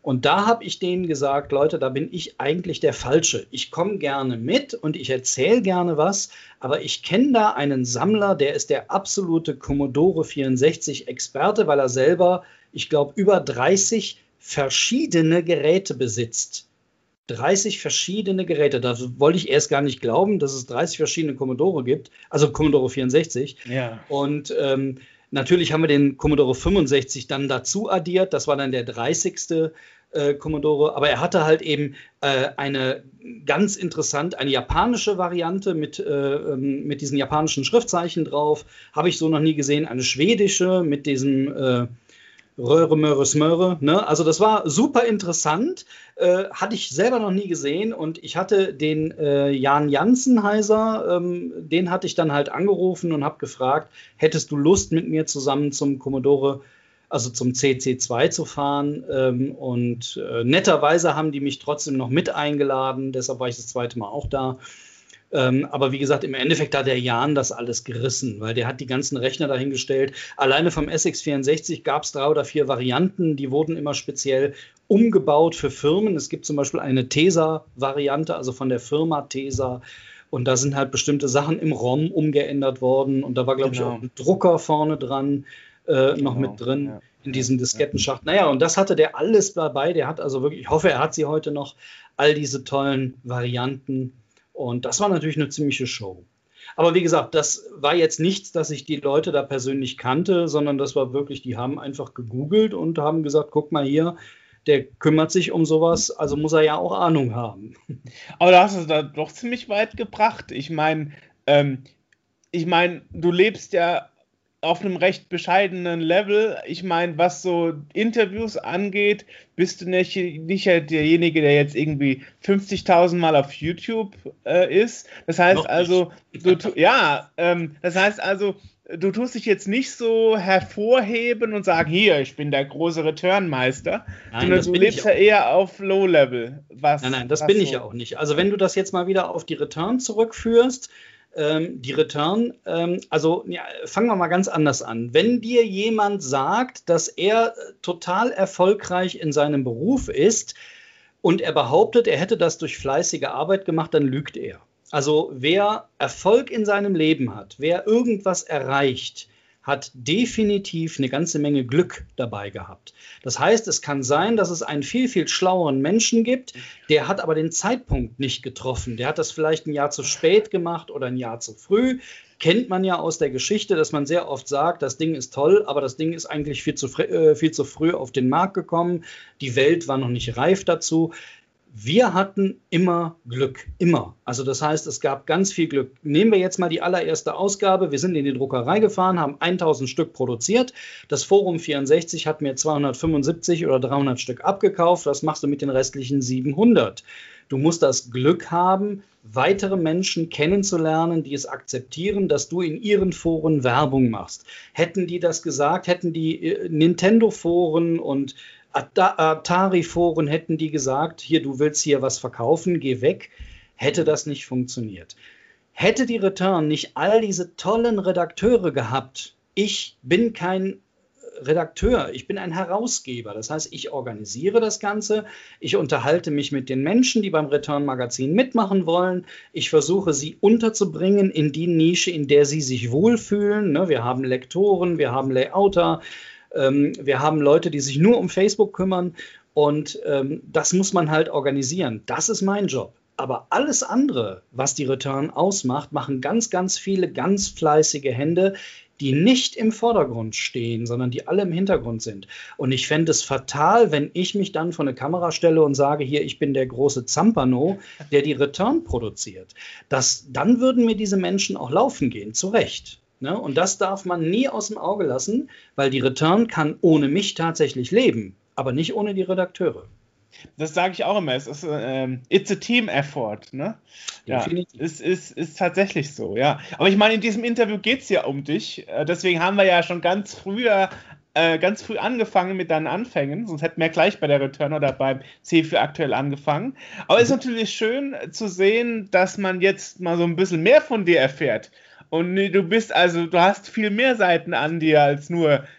Und da habe ich denen gesagt, Leute, da bin ich eigentlich der Falsche. Ich komme gerne mit und ich erzähle gerne was, aber ich kenne da einen Sammler, der ist der absolute Commodore vierundsechzig-Experte, weil er selber, ich glaube, über dreißig verschiedene Geräte besitzt. dreißig verschiedene Geräte. Das wollte ich erst gar nicht glauben, dass es dreißig verschiedene Commodore gibt, also Commodore vierundsechzig. Ja. Und ähm, natürlich haben wir den Commodore fünfundsechzig dann dazu addiert. Das war dann der dreißigste äh, Commodore. Aber er hatte halt eben äh, eine ganz interessant, eine japanische Variante mit, äh, mit diesen japanischen Schriftzeichen drauf. Habe ich so noch nie gesehen. Eine schwedische mit diesem äh, Röhre, Möhre, Smöre. Ne? Also das war super interessant. Äh, hatte ich selber noch nie gesehen. Und ich hatte den äh, Jan Jansenheiser, ähm, den hatte ich dann halt angerufen und habe gefragt, hättest du Lust mit mir zusammen zum Commodore, also zum C C zwei zu fahren? Ähm, und äh, netterweise haben die mich trotzdem noch mit eingeladen. Deshalb war ich das zweite Mal auch da. Ähm, aber wie gesagt, im Endeffekt hat der Jan das alles gerissen, weil der hat die ganzen Rechner dahingestellt. Alleine vom S X vierundsechzig gab es drei oder vier Varianten, die wurden immer speziell umgebaut für Firmen. Es gibt zum Beispiel eine Tesa-Variante, also von der Firma Tesa. Und da sind halt bestimmte Sachen im ROM umgeändert worden. Und da war, glaube genau. ich, auch ein Drucker vorne dran äh, genau. noch mit drin. Ja. In diesem Diskettenschacht. Naja, und das hatte der alles dabei. Der hat also wirklich, ich hoffe, er hat sie heute noch, all diese tollen Varianten. Und das war natürlich eine ziemliche Show. Aber wie gesagt, das war jetzt nichts, dass ich die Leute da persönlich kannte, sondern das war wirklich, die haben einfach gegoogelt und haben gesagt, guck mal hier, der kümmert sich um sowas, also muss er ja auch Ahnung haben. Aber da hast du es da doch ziemlich weit gebracht. Ich meine, ähm, ich meine, du lebst ja auf einem recht bescheidenen Level. Ich meine, was so Interviews angeht, bist du nicht, nicht derjenige, der jetzt irgendwie fünfzigtausend Mal auf YouTube äh, ist. Das heißt also, du, ja, ähm, das heißt also, du tust dich jetzt nicht so hervorheben und sagen, hier, ich bin der große Returnmeister, nein, sondern du lebst ja eher auf Low-Level. Was, nein, nein, das bin so ich ja auch nicht. Also wenn du das jetzt mal wieder auf die Return zurückführst, ähm, die Return, ähm, also ja, fangen wir mal ganz anders an. Wenn dir jemand sagt, dass er total erfolgreich in seinem Beruf ist und er behauptet, er hätte das durch fleißige Arbeit gemacht, dann lügt er. Also wer Erfolg in seinem Leben hat, wer irgendwas erreicht, hat definitiv eine ganze Menge Glück dabei gehabt. Das heißt, es kann sein, dass es einen viel, viel schlaueren Menschen gibt, der hat aber den Zeitpunkt nicht getroffen. Der hat das vielleicht ein Jahr zu spät gemacht oder ein Jahr zu früh. Kennt man ja aus der Geschichte, dass man sehr oft sagt, das Ding ist toll, aber das Ding ist eigentlich viel zu, äh, viel zu früh auf den Markt gekommen. Die Welt war noch nicht reif dazu. Wir hatten immer Glück, immer. Also das heißt, es gab ganz viel Glück. Nehmen wir jetzt mal die allererste Ausgabe. Wir sind in die Druckerei gefahren, haben tausend Stück produziert. Das Forum vierundsechzig hat mir zweihundertfünfundsiebzig oder dreihundert Stück abgekauft. Was machst du mit den restlichen siebenhundert? Du musst das Glück haben, weitere Menschen kennenzulernen, die es akzeptieren, dass du in ihren Foren Werbung machst. Hätten die das gesagt, hätten die Nintendo-Foren und Atari-Foren, hätten die gesagt, hier, du willst hier was verkaufen, geh weg, hätte das nicht funktioniert. Hätte die Return nicht all diese tollen Redakteure gehabt, ich bin kein Redakteur, ich bin ein Herausgeber, das heißt, ich organisiere das Ganze, ich unterhalte mich mit den Menschen, die beim Return-Magazin mitmachen wollen, ich versuche sie unterzubringen in die Nische, in der sie sich wohlfühlen. Wir haben Lektoren, wir haben Layouter, wir haben Leute, die sich nur um Facebook kümmern und ähm, das muss man halt organisieren. Das ist mein Job. Aber alles andere, was die Return ausmacht, machen ganz, ganz viele ganz fleißige Hände, die nicht im Vordergrund stehen, sondern die alle im Hintergrund sind. Und ich fände es fatal, wenn ich mich dann vor eine Kamera stelle und sage, hier, ich bin der große Zampano, der die Return produziert. Das, dann würden mir diese Menschen auch laufen gehen, zu Recht. Ne? Und das darf man nie aus dem Auge lassen, weil die Return kann ohne mich tatsächlich leben, aber nicht ohne die Redakteure. Das sage ich auch immer, es ist ähm, it's a team effort, ne? Ja, es ist, ist tatsächlich so, ja. Aber ich meine, in diesem Interview geht es ja um dich, deswegen haben wir ja schon ganz früher, äh, ganz früh angefangen mit deinen Anfängen, sonst hätten wir gleich bei der Return oder beim C vier aktuell angefangen. Aber es ist natürlich schön zu sehen, dass man jetzt mal so ein bisschen mehr von dir erfährt. Und du bist also, du hast viel mehr Seiten an dir als nur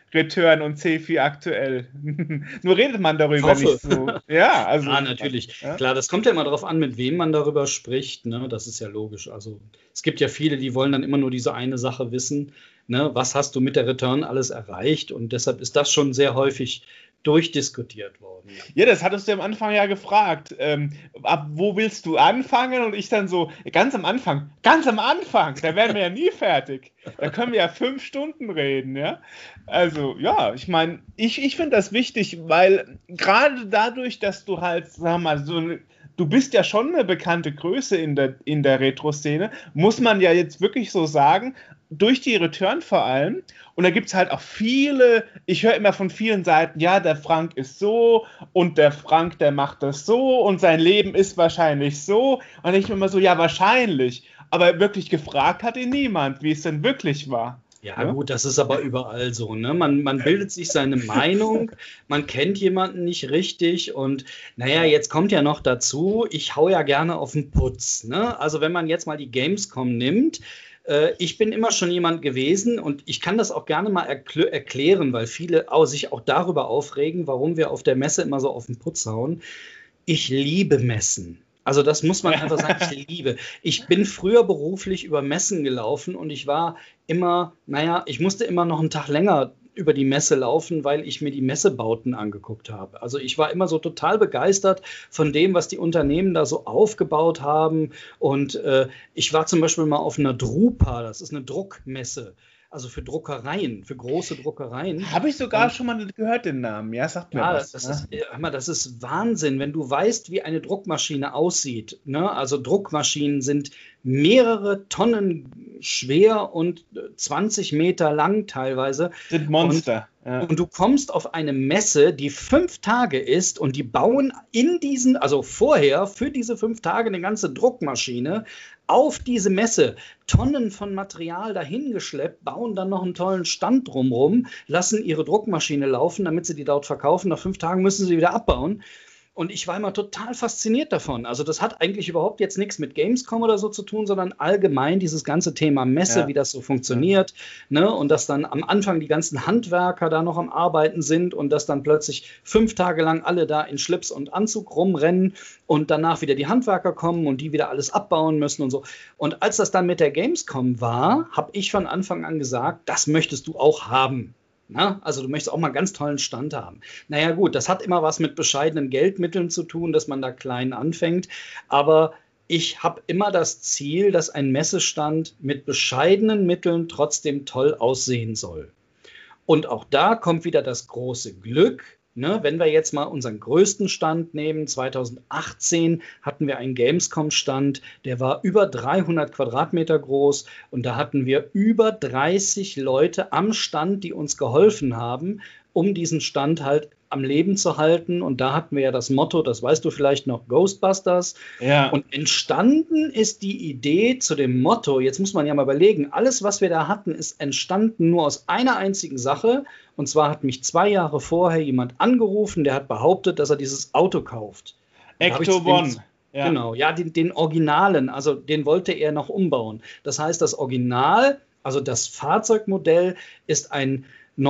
Return und C vier aktuell. Nur redet man darüber nicht so. Ja, also. Ja, natürlich. Ja? Klar, das kommt ja immer darauf an, mit wem man darüber spricht. Ne? Das ist ja logisch. Also es gibt ja viele, die wollen dann immer nur diese eine Sache wissen. Ne? Was hast du mit der Return alles erreicht? Und deshalb ist das schon sehr häufig durchdiskutiert worden. Ja, das hattest du am Anfang ja gefragt. Ähm, ab wo willst du anfangen? Und ich dann so, ganz am Anfang, ganz am Anfang, da werden wir ja nie fertig. Da können wir ja fünf Stunden reden, ja. Also, ja, ich meine, ich, ich finde das wichtig, weil gerade dadurch, dass du halt, sag mal, so eine, du bist ja schon eine bekannte Größe in der, in der Retro-Szene, muss man ja jetzt wirklich so sagen, durch die Return vor allem. Und da gibt es halt auch viele, ich höre immer von vielen Seiten, ja, der Frank ist so und der Frank, der macht das so und sein Leben ist wahrscheinlich so. Und dann denke ich mir immer so, ja, wahrscheinlich. Aber wirklich gefragt hat ihn niemand, wie es denn wirklich war. Ja, ja, gut, das ist aber überall so. Ne? Man, man bildet sich seine Meinung, man kennt jemanden nicht richtig und naja, jetzt kommt ja noch dazu, ich hau ja gerne auf den Putz. Ne? Also wenn man jetzt mal die Gamescom nimmt, äh, ich bin immer schon jemand gewesen und ich kann das auch gerne mal erkl- erklären, weil viele auch, sich auch darüber aufregen, warum wir auf der Messe immer so auf den Putz hauen. Ich liebe Messen. Also das muss man einfach sagen, ich liebe. Ich bin früher beruflich über Messen gelaufen und ich war immer, naja, ich musste immer noch einen Tag länger über die Messe laufen, weil ich mir die Messebauten angeguckt habe. Also ich war immer so total begeistert von dem, was die Unternehmen da so aufgebaut haben. Und äh, ich war zum Beispiel mal auf einer Drupa, das ist eine Druckmesse. Also für Druckereien, für große Druckereien. Habe ich sogar und, schon mal gehört, den Namen. Ja, sagt mir ja, was. Das, ja. ist, hör mal, das ist Wahnsinn, wenn du weißt, wie eine Druckmaschine aussieht. Ne? Also Druckmaschinen sind mehrere Tonnen schwer und zwanzig Meter lang teilweise. Sind Monster. Und, ja. und du kommst auf eine Messe, die fünf Tage ist und die bauen in diesen, also vorher für diese fünf Tage eine ganze Druckmaschine auf diese Messe, Tonnen von Material dahingeschleppt, bauen dann noch einen tollen Stand drumherum, lassen ihre Druckmaschine laufen, damit sie die dort verkaufen. Nach fünf Tagen müssen sie wieder abbauen. Und ich war immer total fasziniert davon. Also das hat eigentlich überhaupt jetzt nichts mit Gamescom oder so zu tun, sondern allgemein dieses ganze Thema Messe, ja. wie das so funktioniert. Ja. Ne? Und dass dann am Anfang die ganzen Handwerker da noch am Arbeiten sind und dass dann plötzlich fünf Tage lang alle da in Schlips und Anzug rumrennen und danach wieder die Handwerker kommen und die wieder alles abbauen müssen und so. Und als das dann mit der Gamescom war, habe ich von Anfang an gesagt, das möchtest du auch haben. Na, also du möchtest auch mal einen ganz tollen Stand haben. Naja gut, das hat immer was mit bescheidenen Geldmitteln zu tun, dass man da klein anfängt. Aber ich habe immer das Ziel, dass ein Messestand mit bescheidenen Mitteln trotzdem toll aussehen soll. Und auch da kommt wieder das große Glück. Ne, wenn wir jetzt mal unseren größten Stand nehmen, zweitausendachtzehn hatten wir einen Gamescom-Stand, der war über dreihundert Quadratmeter groß und da hatten wir über dreißig Leute am Stand, die uns geholfen haben, um diesen Stand halt am Leben zu halten. Und da hatten wir ja das Motto, das weißt du vielleicht noch, Ghostbusters. Ja. Und entstanden ist die Idee zu dem Motto, jetzt muss man ja mal überlegen, alles, was wir da hatten, ist entstanden nur aus einer einzigen Sache. Und zwar hat mich zwei Jahre vorher jemand angerufen, der hat behauptet, dass er dieses Auto kauft. Ecto One. Ja. Genau, ja, den, den Originalen, also den wollte er noch umbauen. Das heißt, das Original, also das Fahrzeugmodell, ist ein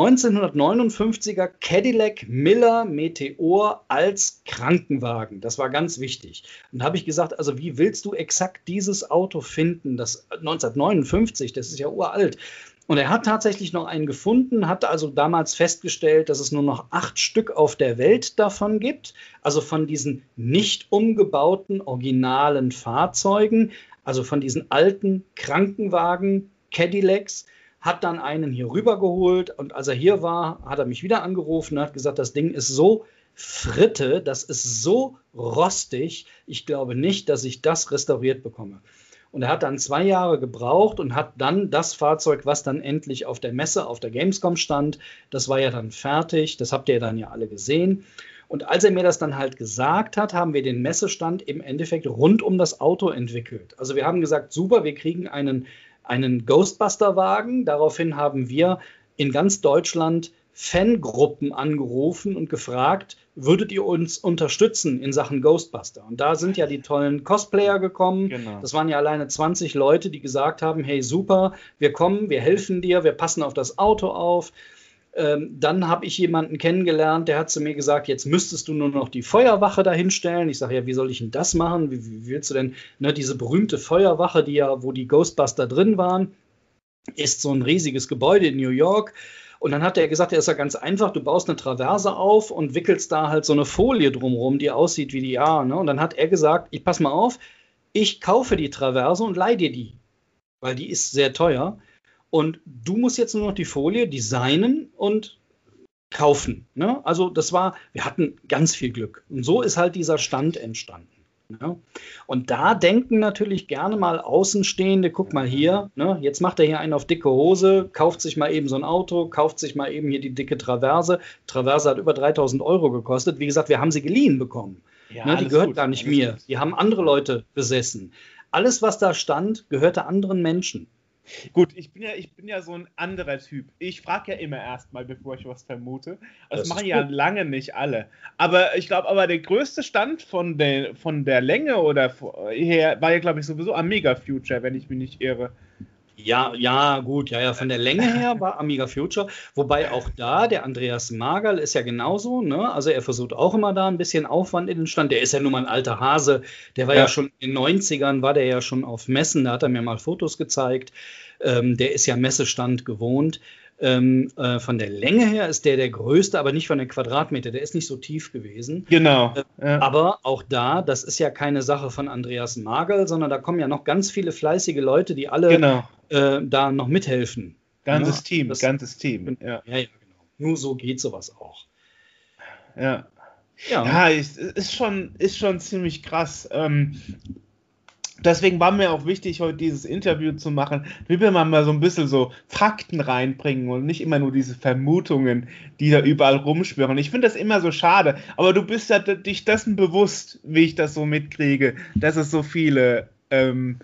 neunzehnhundertneunundfünfziger Cadillac Miller Meteor als Krankenwagen. Das war ganz wichtig. Und da habe ich gesagt, also wie willst du exakt dieses Auto finden? Das neunzehnhundertneunundfünfzig, das ist ja uralt. Und er hat tatsächlich noch einen gefunden, hat also damals festgestellt, dass es nur noch acht Stück auf der Welt davon gibt. Also von diesen nicht umgebauten, originalen Fahrzeugen, also von diesen alten Krankenwagen, Cadillacs, hat dann einen hier rübergeholt und als er hier war, hat er mich wieder angerufen und hat gesagt, das Ding ist so Fritte, das ist so rostig, ich glaube nicht, dass ich das restauriert bekomme. Und er hat dann zwei Jahre gebraucht und hat dann das Fahrzeug, was dann endlich auf der Messe, auf der Gamescom stand, das war ja dann fertig, das habt ihr dann ja alle gesehen. Und als er mir das dann halt gesagt hat, haben wir den Messestand im Endeffekt rund um das Auto entwickelt. Also wir haben gesagt, super, wir kriegen einen einen Ghostbuster-Wagen. Daraufhin haben wir in ganz Deutschland Fangruppen angerufen und gefragt, würdet ihr uns unterstützen in Sachen Ghostbuster? Und da sind ja die tollen Cosplayer gekommen. Genau. Das waren ja alleine zwanzig Leute, die gesagt haben, hey super, wir kommen, wir helfen dir, wir passen auf das Auto auf. Ähm, dann habe ich jemanden kennengelernt, der hat zu mir gesagt, jetzt müsstest du nur noch die Feuerwache dahinstellen. Ich sage, ja, wie soll ich denn das machen? Wie, wie willst du denn, ne, diese berühmte Feuerwache, die ja, wo die Ghostbuster drin waren, ist so ein riesiges Gebäude in New York. Und dann hat er gesagt, ja, ist ja ganz einfach, du baust eine Traverse auf und wickelst da halt so eine Folie drumherum, die aussieht wie die A. Ne? Und dann hat er gesagt, ich pass mal auf, ich kaufe die Traverse und leih dir die, weil die ist sehr teuer. Und du musst jetzt nur noch die Folie designen und kaufen. Ne? Also das war, wir hatten ganz viel Glück. Und so ist halt dieser Stand entstanden. Ne? Und da denken natürlich gerne mal Außenstehende, guck mal hier, ne? Jetzt macht er hier einen auf dicke Hose, kauft sich mal eben so ein Auto, kauft sich mal eben hier die dicke Traverse. Traverse hat über dreitausend Euro gekostet. Wie gesagt, wir haben sie geliehen bekommen. Ja, ne? Die gehört gut, gar nicht mir. Gut. Die haben andere Leute besessen. Alles, was da stand, gehörte anderen Menschen. Gut, ich bin ja, ich bin ja so ein anderer Typ. Ich frage ja immer erstmal, bevor ich was vermute. Das, das machen ja gut. Lange nicht alle. Aber ich glaube, aber der größte Stand von der, von der Länge oder her war ja, glaube ich, sowieso Amiga Future, wenn ich mich nicht irre. Ja, ja, gut, ja, ja, von der Länge her war Amiga Future, wobei auch da, der Andreas Magerl ist ja genauso, ne, also er versucht auch immer da ein bisschen Aufwand in den Stand, der ist ja nun mal ein alter Hase, der war ja, ja schon in den neunzigern, war der ja schon auf Messen, da hat er mir mal Fotos gezeigt, ähm, der ist ja Messestand gewohnt. Ähm, äh, von der Länge her ist der der größte, aber nicht von den Quadratmeter. Der ist nicht so tief gewesen. Genau. Äh, ja. Aber auch da, das ist ja keine Sache von Andreas Magerl, sondern da kommen ja noch ganz viele fleißige Leute, die alle genau. äh, da noch mithelfen. Ganzes ja? Team, das, ganzes Team. Ja. ja, ja, genau. Nur so geht sowas auch. Ja. Ja, ja ist, ist, schon, ist schon ziemlich krass. Ähm, Deswegen war mir auch wichtig, heute dieses Interview zu machen, wie wir mal so ein bisschen so Fakten reinbringen und nicht immer nur diese Vermutungen, die da überall rumschwirren. Ich finde das immer so schade, aber du bist ja dich dessen bewusst, wie ich das so mitkriege, dass es so viele ähm,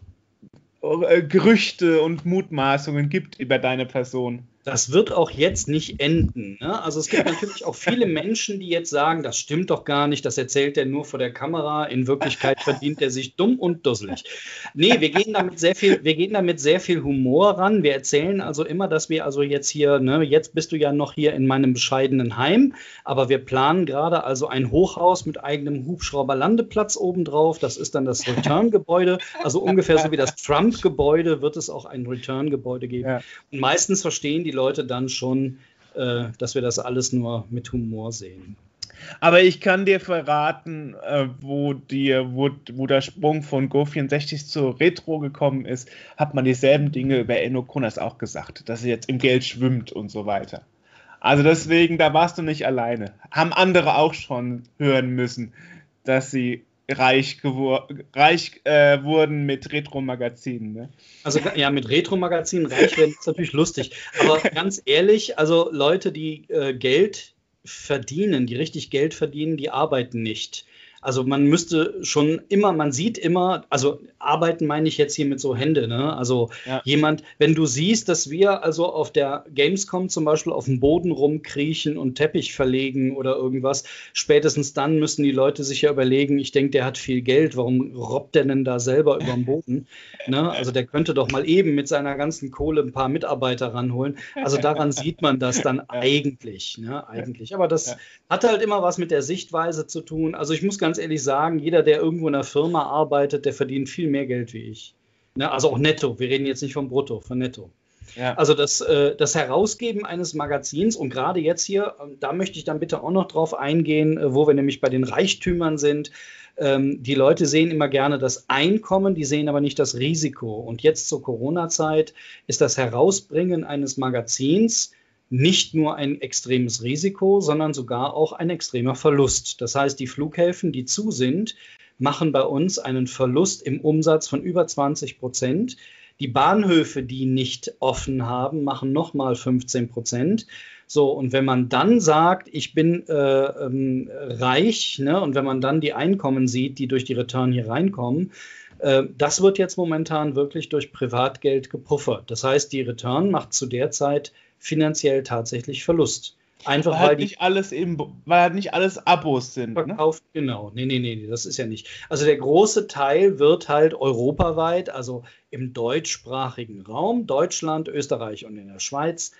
Gerüchte und Mutmaßungen gibt über deine Person. Das wird auch jetzt nicht enden. Ne? Also es gibt natürlich auch viele Menschen, die jetzt sagen, das stimmt doch gar nicht, das erzählt er nur vor der Kamera. In Wirklichkeit verdient er sich dumm und dusselig. Nee, wir gehen damit sehr viel, wir gehen damit sehr viel Humor ran. Wir erzählen also immer, dass wir also jetzt hier, ne, jetzt bist du ja noch hier in meinem bescheidenen Heim, aber wir planen gerade also ein Hochhaus mit eigenem Hubschrauberlandeplatz obendrauf. Das ist dann das Return-Gebäude. Also ungefähr so wie das Trump-Gebäude wird es auch ein Return-Gebäude geben. Ja. Und meistens verstehen die Leute dann schon, äh, dass wir das alles nur mit Humor sehen. Aber ich kann dir verraten, äh, wo, die, wo, wo der Sprung von Go vierundsechzig zur Retro gekommen ist, hat man dieselben Dinge über Enno Kunas auch gesagt, dass er jetzt im Geld schwimmt und so weiter. Also deswegen, da warst du nicht alleine. Haben andere auch schon hören müssen, dass sie reich, gewor- reich äh, wurden mit Retro-Magazinen. Ne? Also ja, mit Retro-Magazinen reich werden ist natürlich lustig. Aber ganz ehrlich, also Leute, die äh, Geld verdienen, die richtig Geld verdienen, die arbeiten nicht. Also man müsste schon immer, man sieht immer, also arbeiten meine ich jetzt hier mit so Hände, ne? Also ja. Jemand, wenn du siehst, dass wir also auf der Gamescom zum Beispiel auf dem Boden rumkriechen und Teppich verlegen oder irgendwas, spätestens dann müssen die Leute sich ja überlegen, ich denke, der hat viel Geld, warum robbt der denn da selber über den Boden? Ne? Also der könnte doch mal eben mit seiner ganzen Kohle ein paar Mitarbeiter ranholen. Also daran sieht man das dann ja. eigentlich, ne? Eigentlich. Aber das ja. hat halt immer was mit der Sichtweise zu tun. Also ich muss ganz ehrlich sagen, jeder, der irgendwo in einer Firma arbeitet, der verdient viel mehr Geld wie ich. Ne? Also auch netto. Wir reden jetzt nicht vom Brutto, von netto. Ja. Also das, äh, das Herausgeben eines Magazins und gerade jetzt hier, äh, da möchte ich dann bitte auch noch drauf eingehen, äh, wo wir nämlich bei den Reichtümern sind. Ähm, die Leute sehen immer gerne das Einkommen, die sehen aber nicht das Risiko. Und jetzt zur Corona-Zeit ist das Herausbringen eines Magazins nicht nur ein extremes Risiko, sondern sogar auch ein extremer Verlust. Das heißt, die Flughäfen, die zu sind, machen bei uns einen Verlust im Umsatz von über zwanzig Prozent. Die Bahnhöfe, die nicht offen haben, machen nochmal fünfzehn Prozent. So, und wenn man dann sagt, ich bin äh, ähm, reich, ne, und wenn man dann die Einkommen sieht, die durch die Return hier reinkommen, äh, das wird jetzt momentan wirklich durch Privatgeld gepuffert. Das heißt, die Return macht zu der Zeit finanziell tatsächlich Verlust. Einfach weil, weil halt die nicht alles eben, weil halt nicht alles Abos sind. Verkauft, ne? Genau. Nee, nee, nee, das ist ja nicht. Also der große Teil wird halt europaweit, also im deutschsprachigen Raum, Deutschland, Österreich und in der Schweiz,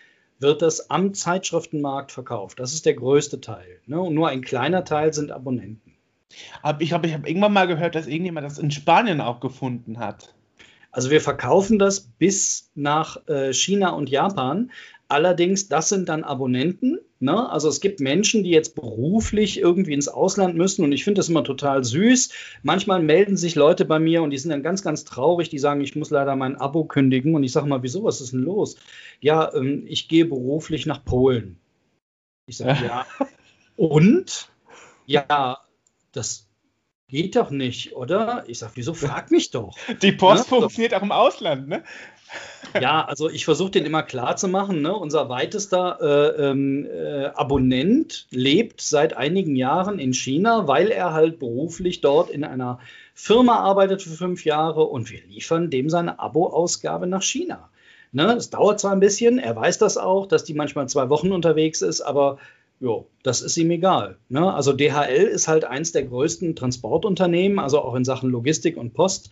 wird das am Zeitschriftenmarkt verkauft. Das ist der größte Teil. Ne? Und nur ein kleiner Teil sind Abonnenten. Aber ich glaube, ich habe irgendwann mal gehört, dass irgendjemand das in Spanien auch gefunden hat. Also wir verkaufen das bis nach äh, China und Japan. Allerdings, das sind dann Abonnenten. Ne? Also es gibt Menschen, die jetzt beruflich irgendwie ins Ausland müssen. Und ich finde das immer total süß. Manchmal melden sich Leute bei mir und die sind dann ganz, ganz traurig. Die sagen, ich muss leider mein Abo kündigen. Und ich sage mal, wieso, was ist denn los? Ja, ähm, ich gehe beruflich nach Polen. Ich sage, ja. Und? Ja, das geht doch nicht, oder? Ich sage, wieso, frag mich doch. Die Post ne? funktioniert auch im Ausland, ne? Ja, also ich versuche den immer klar zu machen. Ne? Unser weitester äh, äh, Abonnent lebt seit einigen Jahren in China, weil er halt beruflich dort in einer Firma arbeitet für fünf Jahre und wir liefern dem seine Abo-Ausgabe nach China. Ne? Es dauert zwar ein bisschen, er weiß das auch, dass die manchmal zwei Wochen unterwegs ist, aber jo, das ist ihm egal. Ne? Also D H L ist halt eins der größten Transportunternehmen, also auch in Sachen Logistik und Post.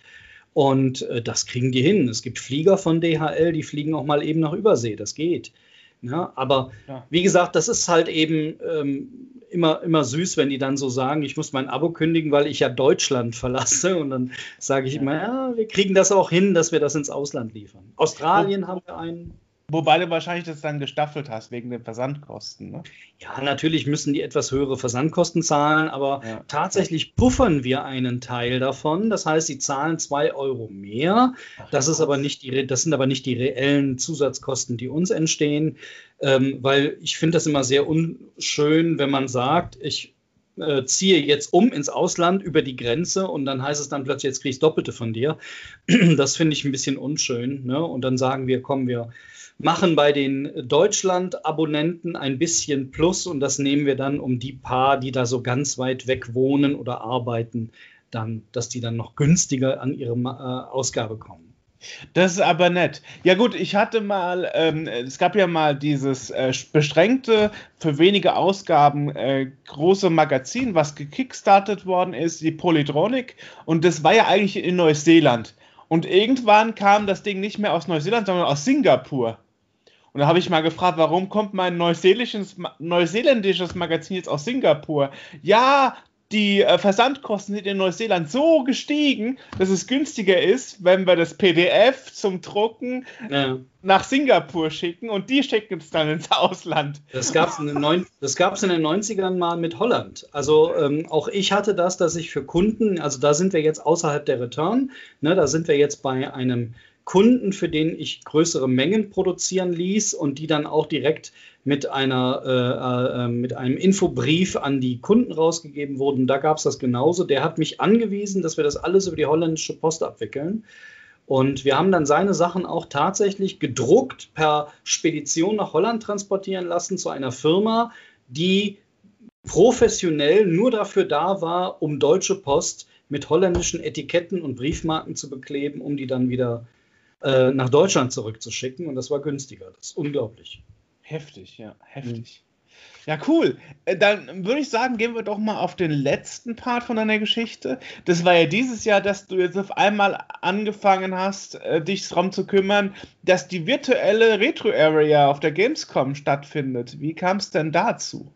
Und äh, das kriegen die hin. Es gibt Flieger von D H L, die fliegen auch mal eben nach Übersee. Das geht. Ja, aber ja. Wie gesagt, das ist halt eben ähm, immer, immer süß, wenn die dann so sagen, ich muss mein Abo kündigen, weil ich ja Deutschland verlasse. Und dann sage ich ja. immer, ja, wir kriegen das auch hin, dass wir das ins Ausland liefern. Australien oh. haben wir einen. Wobei du wahrscheinlich das dann gestaffelt hast, wegen den Versandkosten, ne? Ja, natürlich müssen die etwas höhere Versandkosten zahlen, aber ja. tatsächlich puffern wir einen Teil davon. Das heißt, sie zahlen zwei Euro mehr. Ach, das ist aber nicht die, das sind aber nicht die reellen Zusatzkosten, die uns entstehen, ähm, weil ich finde das immer sehr unschön, wenn man sagt, ich äh, ziehe jetzt um ins Ausland über die Grenze und dann heißt es dann plötzlich, jetzt kriege ich das Doppelte von dir. Das finde ich ein bisschen unschön, ne? Und dann sagen wir, komm, wir machen bei den Deutschland-Abonnenten ein bisschen Plus und das nehmen wir dann um die paar, die da so ganz weit weg wohnen oder arbeiten, dann, dass die dann noch günstiger an ihre äh, Ausgabe kommen. Das ist aber nett. Ja gut, ich hatte mal, ähm, es gab ja mal dieses äh, beschränkte, für wenige Ausgaben äh, große Magazin, was gekickstartet worden ist, die Polytronic, und das war ja eigentlich in Neuseeland. Und irgendwann kam das Ding nicht mehr aus Neuseeland, sondern aus Singapur. Und da habe ich mal gefragt, warum kommt mein neuseeländisches, neuseeländisches Magazin jetzt aus Singapur? Ja, die äh, Versandkosten sind in Neuseeland so gestiegen, dass es günstiger ist, wenn wir das P D F zum Drucken ja. nach Singapur schicken und die schicken es dann ins Ausland. Das gab es in, in den neunzigern mal mit Holland. Also ähm, auch ich hatte das, dass ich für Kunden, also da sind wir jetzt außerhalb der Return, ne, da sind wir jetzt bei einem Kunden, für den ich größere Mengen produzieren ließ und die dann auch direkt mit einer äh, äh, mit einem Infobrief an die Kunden rausgegeben wurden. Da gab es das genauso. Der hat mich angewiesen, dass wir das alles über die holländische Post abwickeln. Und wir haben dann seine Sachen auch tatsächlich gedruckt per Spedition nach Holland transportieren lassen zu einer Firma, die professionell nur dafür da war, um Deutsche Post mit holländischen Etiketten und Briefmarken zu bekleben, um die dann wieder äh, nach Deutschland zurückzuschicken. Und das war günstiger. Das ist unglaublich. Heftig, ja, heftig. Mhm. Ja, cool. Dann würde ich sagen, gehen wir doch mal auf den letzten Part von deiner Geschichte. Das war ja dieses Jahr, dass du jetzt auf einmal angefangen hast, dich darum zu kümmern, dass die virtuelle Retro-Area auf der Gamescom stattfindet. Wie kam es denn dazu?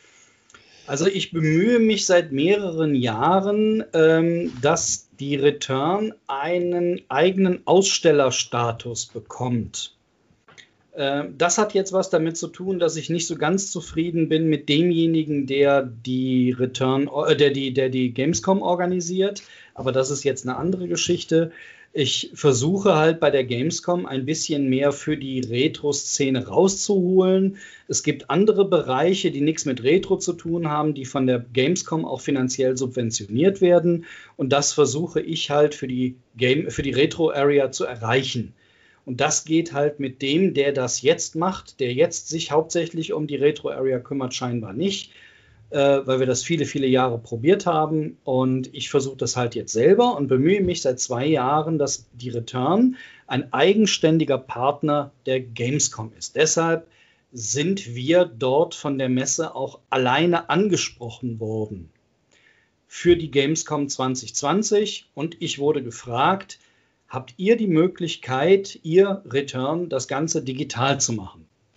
Also ich bemühe mich seit mehreren Jahren, ähm, dass die Return einen eigenen Ausstellerstatus bekommt. Das hat jetzt was damit zu tun, dass ich nicht so ganz zufrieden bin mit demjenigen, der die Return, der die, der die Gamescom organisiert. Aber das ist jetzt eine andere Geschichte. Ich versuche halt bei der Gamescom ein bisschen mehr für die Retro-Szene rauszuholen. Es gibt andere Bereiche, die nichts mit Retro zu tun haben, die von der Gamescom auch finanziell subventioniert werden. Und das versuche ich halt für die Game, für die Retro-Area zu erreichen. Und das geht halt mit dem, der das jetzt macht, der jetzt sich hauptsächlich um die Retro-Area kümmert, scheinbar nicht, äh, weil wir das viele, viele Jahre probiert haben. Und ich versuche das halt jetzt selber und bemühe mich seit zwei Jahren, dass die Return ein eigenständiger Partner der Gamescom ist. Deshalb sind wir dort von der Messe auch alleine angesprochen worden für die Gamescom zwanzig zwanzig. Und ich wurde gefragt, habt ihr die Möglichkeit, ihr Return, das Ganze digital zu machen?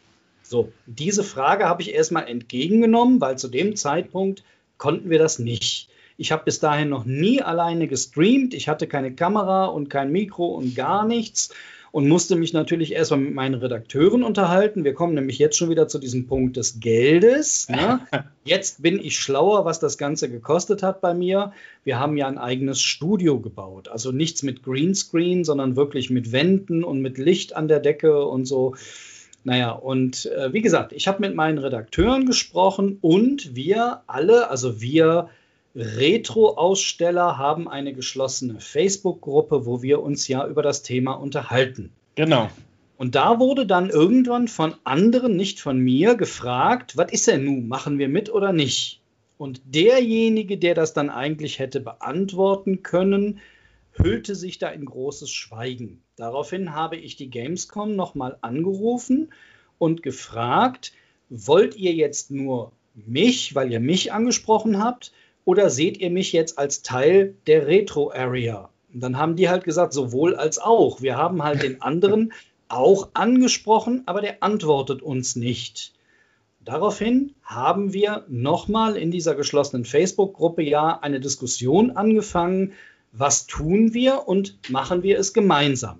So, diese Frage habe ich erstmal entgegengenommen, weil zu dem Zeitpunkt konnten wir das nicht. Ich habe bis dahin noch nie alleine gestreamt. Ich hatte keine Kamera und kein Mikro und gar nichts und musste mich natürlich erstmal mit meinen Redakteuren unterhalten. Wir kommen nämlich jetzt schon wieder zu diesem Punkt des Geldes. Ne? Jetzt bin ich schlauer, was das Ganze gekostet hat bei mir. Wir haben ja ein eigenes Studio gebaut. Also nichts mit Greenscreen, sondern wirklich mit Wänden und mit Licht an der Decke und so. Naja, und äh, wie gesagt, ich habe mit meinen Redakteuren gesprochen und wir alle, also wir Retro-Aussteller haben eine geschlossene Facebook-Gruppe, wo wir uns ja über das Thema unterhalten. Genau. Und da wurde dann irgendwann von anderen, nicht von mir, gefragt, was ist denn nun, machen wir mit oder nicht? Und derjenige, der das dann eigentlich hätte beantworten können, hüllte sich da in großes Schweigen. Daraufhin habe ich die Gamescom nochmal angerufen und gefragt, wollt ihr jetzt nur mich, weil ihr mich angesprochen habt, oder seht ihr mich jetzt als Teil der Retro-Area? Und dann haben die halt gesagt, sowohl als auch. Wir haben halt den anderen auch angesprochen, aber der antwortet uns nicht. Daraufhin haben wir nochmal in dieser geschlossenen Facebook-Gruppe ja eine Diskussion angefangen, was tun wir und machen wir es gemeinsam.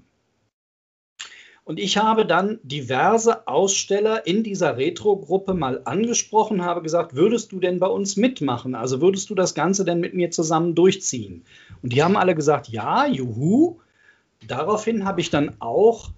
Und ich habe dann diverse Aussteller in dieser Retro-Gruppe mal angesprochen, habe gesagt, würdest du denn bei uns mitmachen? Also würdest du das Ganze denn mit mir zusammen durchziehen? Und die haben alle gesagt, ja, juhu. Daraufhin habe ich dann auch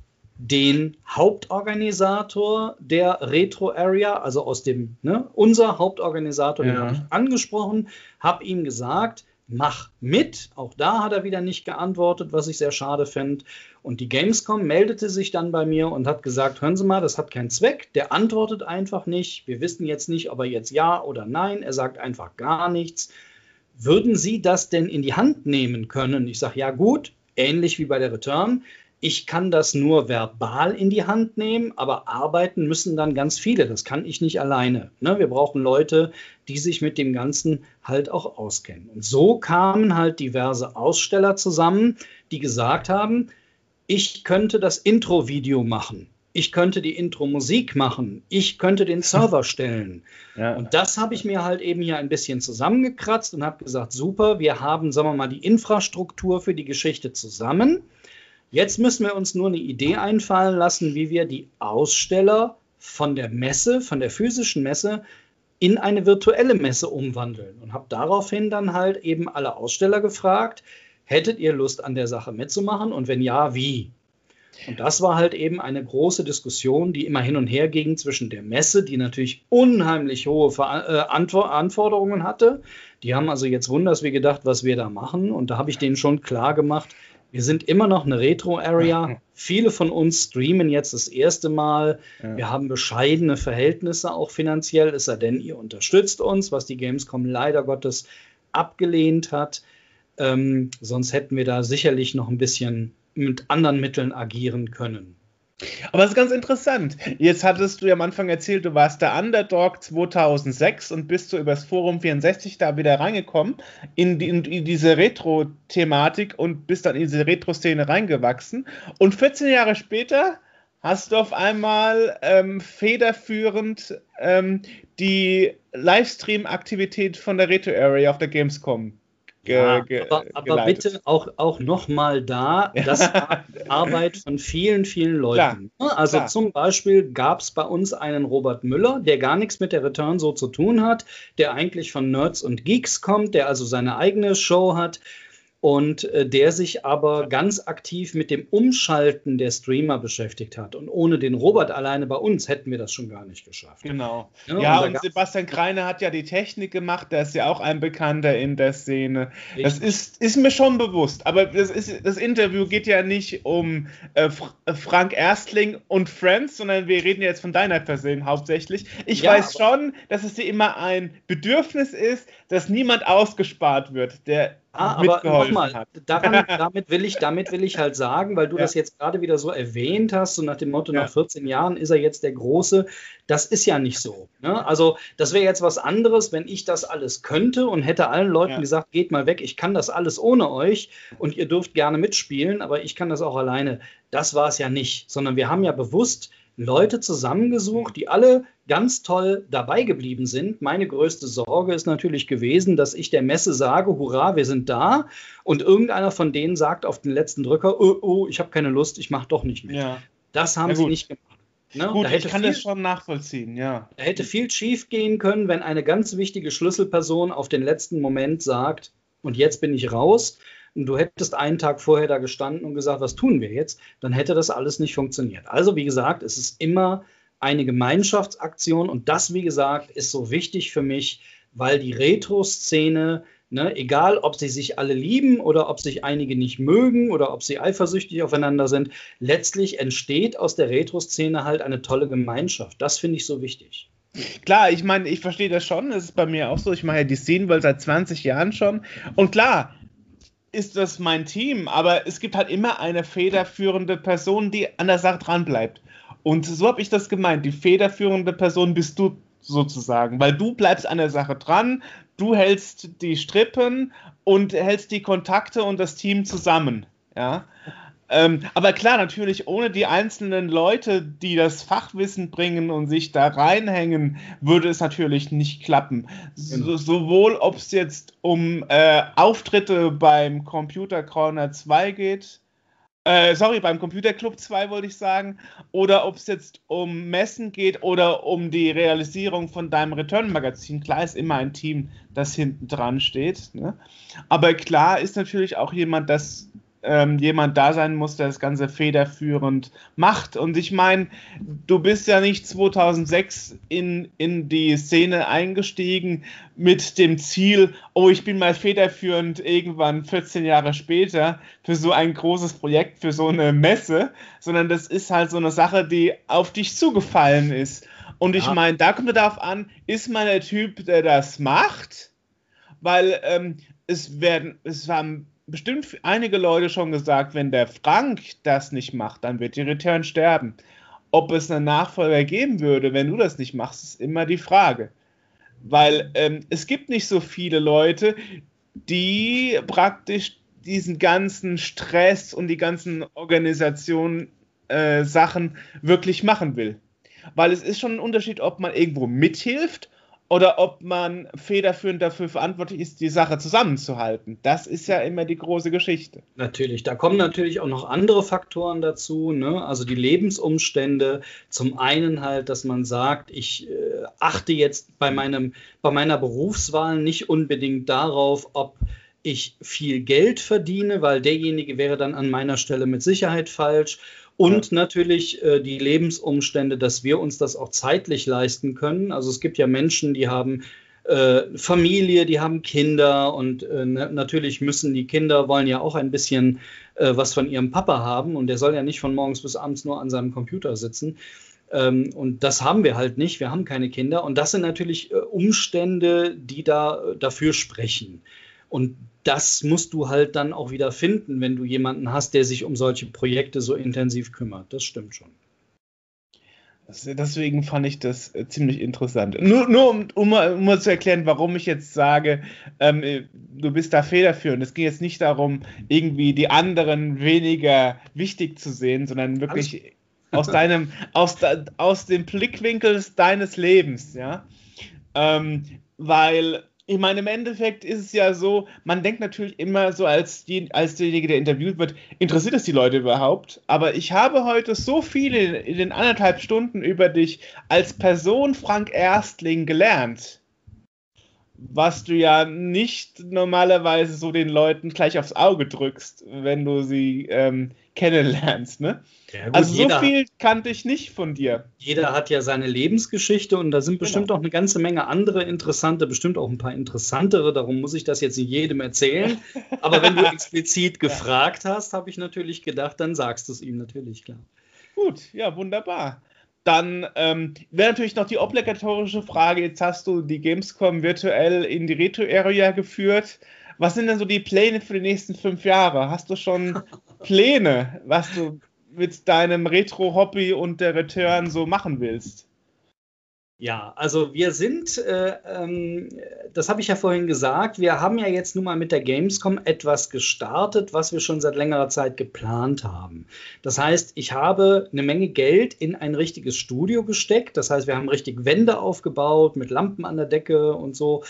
den Hauptorganisator der Retro-Area, also aus dem, ne, unser Hauptorganisator, ja. Den habe ich angesprochen, habe ihm gesagt, mach mit. Auch da hat er wieder nicht geantwortet, was ich sehr schade fände. Und die Gamescom meldete sich dann bei mir und hat gesagt, hören Sie mal, das hat keinen Zweck. Der antwortet einfach nicht. Wir wissen jetzt nicht, ob er jetzt ja oder nein. Er sagt einfach gar nichts. Würden Sie das denn in die Hand nehmen können? Ich sage, ja gut, ähnlich wie bei der Return. Ich kann das nur verbal in die Hand nehmen, aber arbeiten müssen dann ganz viele. Das kann ich nicht alleine. Ne? Wir brauchen Leute, die sich mit dem Ganzen halt auch auskennen. Und so kamen halt diverse Aussteller zusammen, die gesagt haben, ich könnte das Intro-Video machen. Ich könnte die Intro-Musik machen. Ich könnte den Server stellen. Ja. Und das habe ich mir halt eben hier ein bisschen zusammengekratzt und habe gesagt, super, wir haben, sagen wir mal, die Infrastruktur für die Geschichte zusammen. Jetzt müssen wir uns nur eine Idee einfallen lassen, wie wir die Aussteller von der Messe, von der physischen Messe, in eine virtuelle Messe umwandeln. Und habe daraufhin dann halt eben alle Aussteller gefragt, hättet ihr Lust an der Sache mitzumachen und wenn ja, wie? Und das war halt eben eine große Diskussion, die immer hin und her ging zwischen der Messe, die natürlich unheimlich hohe Ver- äh, Anforderungen hatte. Die haben also jetzt wunders wie gedacht, was wir da machen. Und da habe ich denen schon klar gemacht, wir sind immer noch eine Retro-Area. Viele von uns streamen jetzt das erste Mal. Ja. Wir haben bescheidene Verhältnisse, auch finanziell, es sei denn, ihr unterstützt uns, was die Gamescom leider Gottes abgelehnt hat. Ähm, sonst hätten wir da sicherlich noch ein bisschen mit anderen Mitteln agieren können. Aber es ist ganz interessant. Jetzt hattest du ja am Anfang erzählt, du warst der Underdog zweitausendsechs und bist so übers Forum vierundsechzig da wieder reingekommen in, die, in diese Retro-Thematik und bist dann in diese Retro-Szene reingewachsen. Und vierzehn Jahre später hast du auf einmal ähm, federführend ähm, die Livestream-Aktivität von der Retro-Area auf der Gamescom Ja, aber, aber bitte auch, auch nochmal da, das war Arbeit von vielen, vielen Leuten. Klar, also klar. Zum Beispiel gab es bei uns einen Robert Müller, der gar nichts mit der Return so zu tun hat, der eigentlich von Nerds und Geeks kommt, der also seine eigene Show hat und äh, der sich aber ganz aktiv mit dem Umschalten der Streamer beschäftigt hat. Und ohne den Robert alleine bei uns hätten wir das schon gar nicht geschafft. Genau. Ja, ja und, und Sebastian Kreiner hat ja die Technik gemacht, der ist ja auch ein Bekannter in der Szene. Richtig. Das ist, ist mir schon bewusst, aber das, ist, das Interview geht ja nicht um äh, Frank Erstling und Friends, sondern wir reden jetzt von deiner Person hauptsächlich. Ich ja, weiß schon, dass es dir immer ein Bedürfnis ist, dass niemand ausgespart wird, der Ah, aber nochmal, damit will ich, damit will ich halt sagen, weil du ja. das jetzt gerade wieder so erwähnt hast, so nach dem Motto, ja. nach vierzehn Jahren ist er jetzt der Große. Das ist ja nicht so. Ne? Also das wäre jetzt was anderes, wenn ich das alles könnte und hätte allen Leuten ja. gesagt, geht mal weg, ich kann das alles ohne euch und ihr dürft gerne mitspielen, aber ich kann das auch alleine. Das war es ja nicht, sondern wir haben ja bewusst Leute zusammengesucht, die alle ganz toll dabei geblieben sind. Meine größte Sorge ist natürlich gewesen, dass ich der Messe sage, hurra, wir sind da. Und irgendeiner von denen sagt auf den letzten Drücker, oh, oh ich habe keine Lust, ich mache doch nicht mit. Ja. Das haben Ja, sie gut. nicht gemacht. Ne? Gut, da hätte ich kann viel, das schon nachvollziehen, ja. Da hätte viel schief gehen können, wenn eine ganz wichtige Schlüsselperson auf den letzten Moment sagt, und jetzt bin ich raus. Und du hättest einen Tag vorher da gestanden und gesagt, was tun wir jetzt? Dann hätte das alles nicht funktioniert. Also wie gesagt, es ist immer eine Gemeinschaftsaktion und das, wie gesagt, ist so wichtig für mich, weil die Retro-Szene, ne, egal ob sie sich alle lieben oder ob sich einige nicht mögen oder ob sie eifersüchtig aufeinander sind, letztlich entsteht aus der Retro-Szene halt eine tolle Gemeinschaft. Das finde ich so wichtig. Klar, ich meine, ich verstehe das schon, das ist bei mir auch so, ich mache ja die Szenenwelt seit zwanzig Jahren schon und klar ist das mein Team, aber es gibt halt immer eine federführende Person, die an der Sache dran bleibt. Und so habe ich das gemeint, die federführende Person bist du sozusagen, weil du bleibst an der Sache dran, du hältst die Strippen und hältst die Kontakte und das Team zusammen, ja. Ähm, aber klar, natürlich, ohne die einzelnen Leute, die das Fachwissen bringen und sich da reinhängen, würde es natürlich nicht klappen. So, sowohl, ob es jetzt um äh, Auftritte beim Computer Corner zwei geht, äh, sorry, beim Computer Club zwei wollte ich sagen, oder ob es jetzt um Messen geht oder um die Realisierung von deinem Return-Magazin. Klar ist immer ein Team, das hinten dran steht, ne? Aber klar ist natürlich auch jemand, das Ähm, jemand da sein muss, der das Ganze federführend macht. Und ich meine, du bist ja nicht zweitausendsechs in, in die Szene eingestiegen mit dem Ziel, oh, ich bin mal federführend irgendwann vierzehn Jahre später für so ein großes Projekt, für so eine Messe, sondern das ist halt so eine Sache, die auf dich zugefallen ist. Und ich meine, da kommt es darauf an, ist man der Typ, der das macht? Weil ähm, es werden, es haben bestimmt einige Leute schon gesagt, wenn der Frank das nicht macht, dann wird die Return sterben. Ob es einen Nachfolger geben würde, wenn du das nicht machst, ist immer die Frage. Weil ähm, es gibt nicht so viele Leute, die praktisch diesen ganzen Stress und die ganzen Organisation äh, Sachen wirklich machen will. Weil es ist schon ein Unterschied, ob man irgendwo mithilft oder ob man federführend dafür verantwortlich ist, die Sache zusammenzuhalten. Das ist ja immer die große Geschichte. Natürlich, da kommen natürlich auch noch andere Faktoren dazu, ne? Also die Lebensumstände. Zum einen halt, dass man sagt, ich äh, achte jetzt bei, meinem, bei meiner Berufswahl nicht unbedingt darauf, ob ich viel Geld verdiene, weil derjenige wäre dann an meiner Stelle mit Sicherheit falsch. Und ja, natürlich äh, die Lebensumstände, dass wir uns das auch zeitlich leisten können. Also es gibt ja Menschen, die haben äh, Familie, die haben Kinder und äh, na- natürlich müssen die Kinder, wollen ja auch ein bisschen äh, was von ihrem Papa haben und der soll ja nicht von morgens bis abends nur an seinem Computer sitzen. Ähm, und das haben wir halt nicht, wir haben keine Kinder und das sind natürlich äh, Umstände, die da äh, dafür sprechen. Und das musst du halt dann auch wieder finden, wenn du jemanden hast, der sich um solche Projekte so intensiv kümmert. Das stimmt schon. Das, deswegen fand ich das äh, ziemlich interessant. Nur, nur um, um, mal- um mal zu erklären, warum ich jetzt sage, ähm, äh, du bist da federführend. Es ging jetzt nicht darum, irgendwie die anderen weniger wichtig zu sehen, sondern wirklich aus deinem, aus, da, aus dem Blickwinkel deines Lebens, ja. Ähm, weil ich meine, im Endeffekt ist es ja so, man denkt natürlich immer so als, die, als derjenige, der interviewt wird, interessiert es die Leute überhaupt? Aber ich habe heute so viel in, in den anderthalb Stunden über dich als Person Frank Erstling gelernt, was du ja nicht normalerweise so den Leuten gleich aufs Auge drückst, wenn du sie ähm, kennenlernst, ne? Ja, gut, Also so jeder, viel kannte ich nicht von dir. jeder hat ja seine Lebensgeschichte und da sind bestimmt Genau. auch eine ganze Menge andere interessante, bestimmt auch ein paar interessantere, darum muss ich das jetzt nicht jedem erzählen. Aber wenn du explizit gefragt hast, habe ich natürlich gedacht, dann sagst du es ihm natürlich, klar. Gut, ja, wunderbar. Dann ähm, wäre natürlich noch die obligatorische Frage, jetzt hast du die Gamescom virtuell in die Retro-Area geführt. Was sind denn so die Pläne für die nächsten fünf Jahre? Hast du schon Pläne, was du mit deinem Retro-Hobby und der Return so machen willst? Ja, also wir sind, äh, ähm, das habe ich ja vorhin gesagt, wir haben ja jetzt nun mal mit der Gamescom etwas gestartet, was wir schon seit längerer Zeit geplant haben. Das heißt, ich habe eine Menge Geld in ein richtiges Studio gesteckt. Das heißt, wir haben richtig Wände aufgebaut mit Lampen an der Decke und so.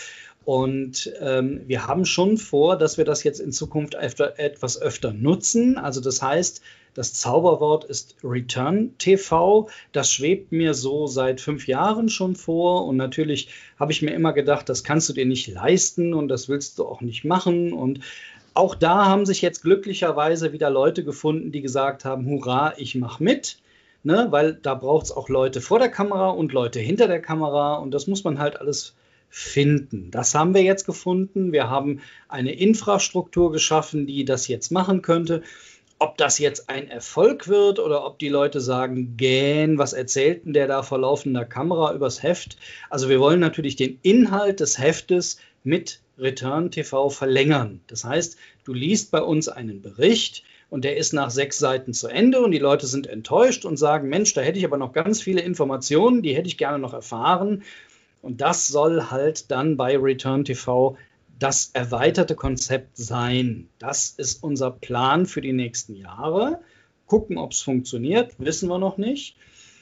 Und ähm, wir haben schon vor, dass wir das jetzt in Zukunft öfter, etwas öfter nutzen. Also das heißt, das Zauberwort ist Return T V. Das schwebt mir so seit fünf Jahren schon vor. Und natürlich habe ich mir immer gedacht, das kannst du dir nicht leisten und das willst du auch nicht machen. Und auch da haben sich jetzt glücklicherweise wieder Leute gefunden, die gesagt haben, hurra, ich mache mit. Ne? Weil da braucht es auch Leute vor der Kamera und Leute hinter der Kamera. Und das muss man halt alles finden. Das haben wir jetzt gefunden. Wir haben eine Infrastruktur geschaffen, die das jetzt machen könnte. Ob das jetzt ein Erfolg wird oder ob die Leute sagen, gähn, was erzählt denn der da vor laufender Kamera übers Heft? Also wir wollen natürlich den Inhalt des Heftes mit Return T V verlängern. Das heißt, du liest bei uns einen Bericht und der ist nach sechs Seiten zu Ende und die Leute sind enttäuscht und sagen, Mensch, da hätte ich aber noch ganz viele Informationen, die hätte ich gerne noch erfahren. Und das soll halt dann bei Return T V das erweiterte Konzept sein. Das ist unser Plan für die nächsten Jahre. Gucken, ob es funktioniert, wissen wir noch nicht.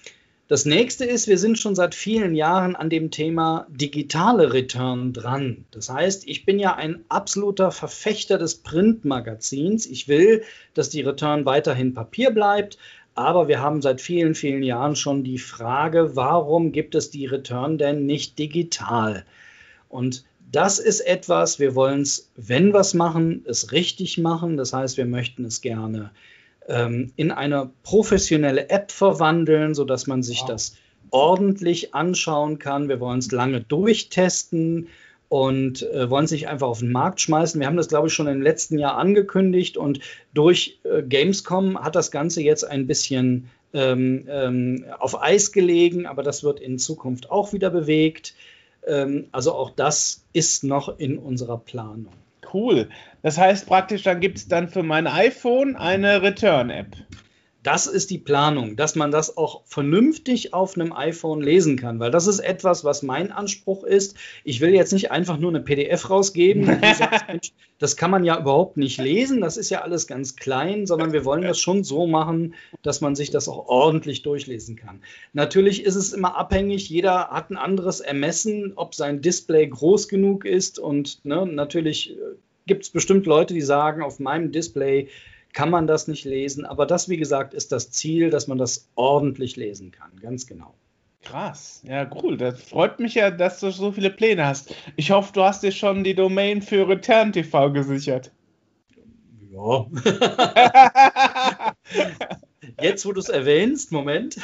Das nächste ist, wir sind schon seit vielen Jahren an dem Thema digitale Return dran. Das heißt, ich bin ja ein absoluter Verfechter des Printmagazins. Ich will, dass die Return weiterhin Papier bleibt. Aber wir haben seit vielen, vielen Jahren schon die Frage, warum gibt es die Return denn nicht digital? Und das ist etwas, wir wollen es, wenn wir es machen, es richtig machen. Das heißt, wir möchten es gerne ähm, in eine professionelle App verwandeln, sodass man sich wow. das ordentlich anschauen kann. Wir wollen es lange durchtesten und äh, wollen es nicht einfach auf den Markt schmeißen. Wir haben das, glaube ich, schon im letzten Jahr angekündigt und durch äh, Gamescom hat das Ganze jetzt ein bisschen ähm, ähm, auf Eis gelegen, aber das wird in Zukunft auch wieder bewegt. Ähm, also auch das ist noch in unserer Planung. Cool. Das heißt praktisch, dann gibt es dann für mein iPhone eine Return-App. Das ist die Planung, dass man das auch vernünftig auf einem iPhone lesen kann, weil das ist etwas, was mein Anspruch ist. Ich will jetzt nicht einfach nur eine P D F rausgeben, die sagt, Mensch, das kann man ja überhaupt nicht lesen, das ist ja alles ganz klein, sondern wir wollen das schon so machen, dass man sich das auch ordentlich durchlesen kann. Natürlich ist es immer abhängig, jeder hat ein anderes Ermessen, ob sein Display groß genug ist und ne, natürlich gibt es bestimmt Leute, die sagen, auf meinem Display kann man das nicht lesen, aber das, wie gesagt, ist das Ziel, dass man das ordentlich lesen kann, ganz genau. Krass, ja cool, das freut mich ja, dass du so viele Pläne hast. Ich hoffe, du hast dir schon die Domain für Return T V gesichert. Ja. Jetzt, wo du es erwähnst, Moment.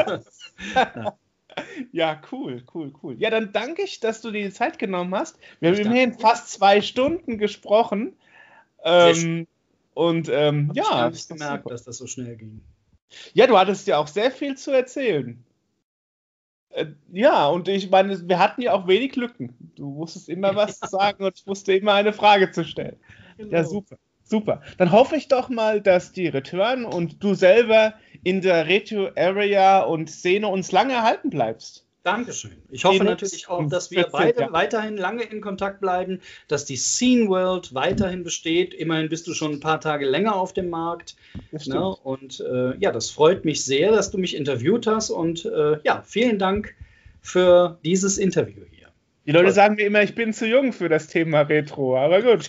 Ja, cool, cool, cool. Ja, dann danke ich, dass du dir die Zeit genommen hast. Wir haben immerhin fast zwei Stunden gesprochen. Ähm, Und ähm, Hab ja, ich gar nicht gemerkt, dass das so schnell ging. Ja, du hattest ja auch sehr viel zu erzählen. Äh, ja, und ich meine, wir hatten ja auch wenig Lücken. Du musstest immer was ja. sagen und ich wusste immer eine Frage zu stellen. Genau. Ja, super, super. Dann hoffe ich doch mal, dass die Return und du selber in der Retro-Area und Szene uns lange erhalten bleibst. Dankeschön. Ich hoffe natürlich auch, dass wir beide ja. weiterhin lange in Kontakt bleiben, dass die Scene World weiterhin besteht. Immerhin bist du schon ein paar Tage länger auf dem Markt. Ne? Und äh, ja, das freut mich sehr, dass du mich interviewt hast. Und äh, ja, vielen Dank für dieses Interview hier. Die Leute sagen mir immer, ich bin zu jung für das Thema Retro, aber gut.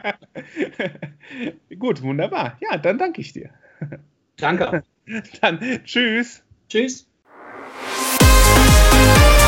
Gut, wunderbar. Ja, dann danke ich dir. Danke. Dann tschüss. Tschüss.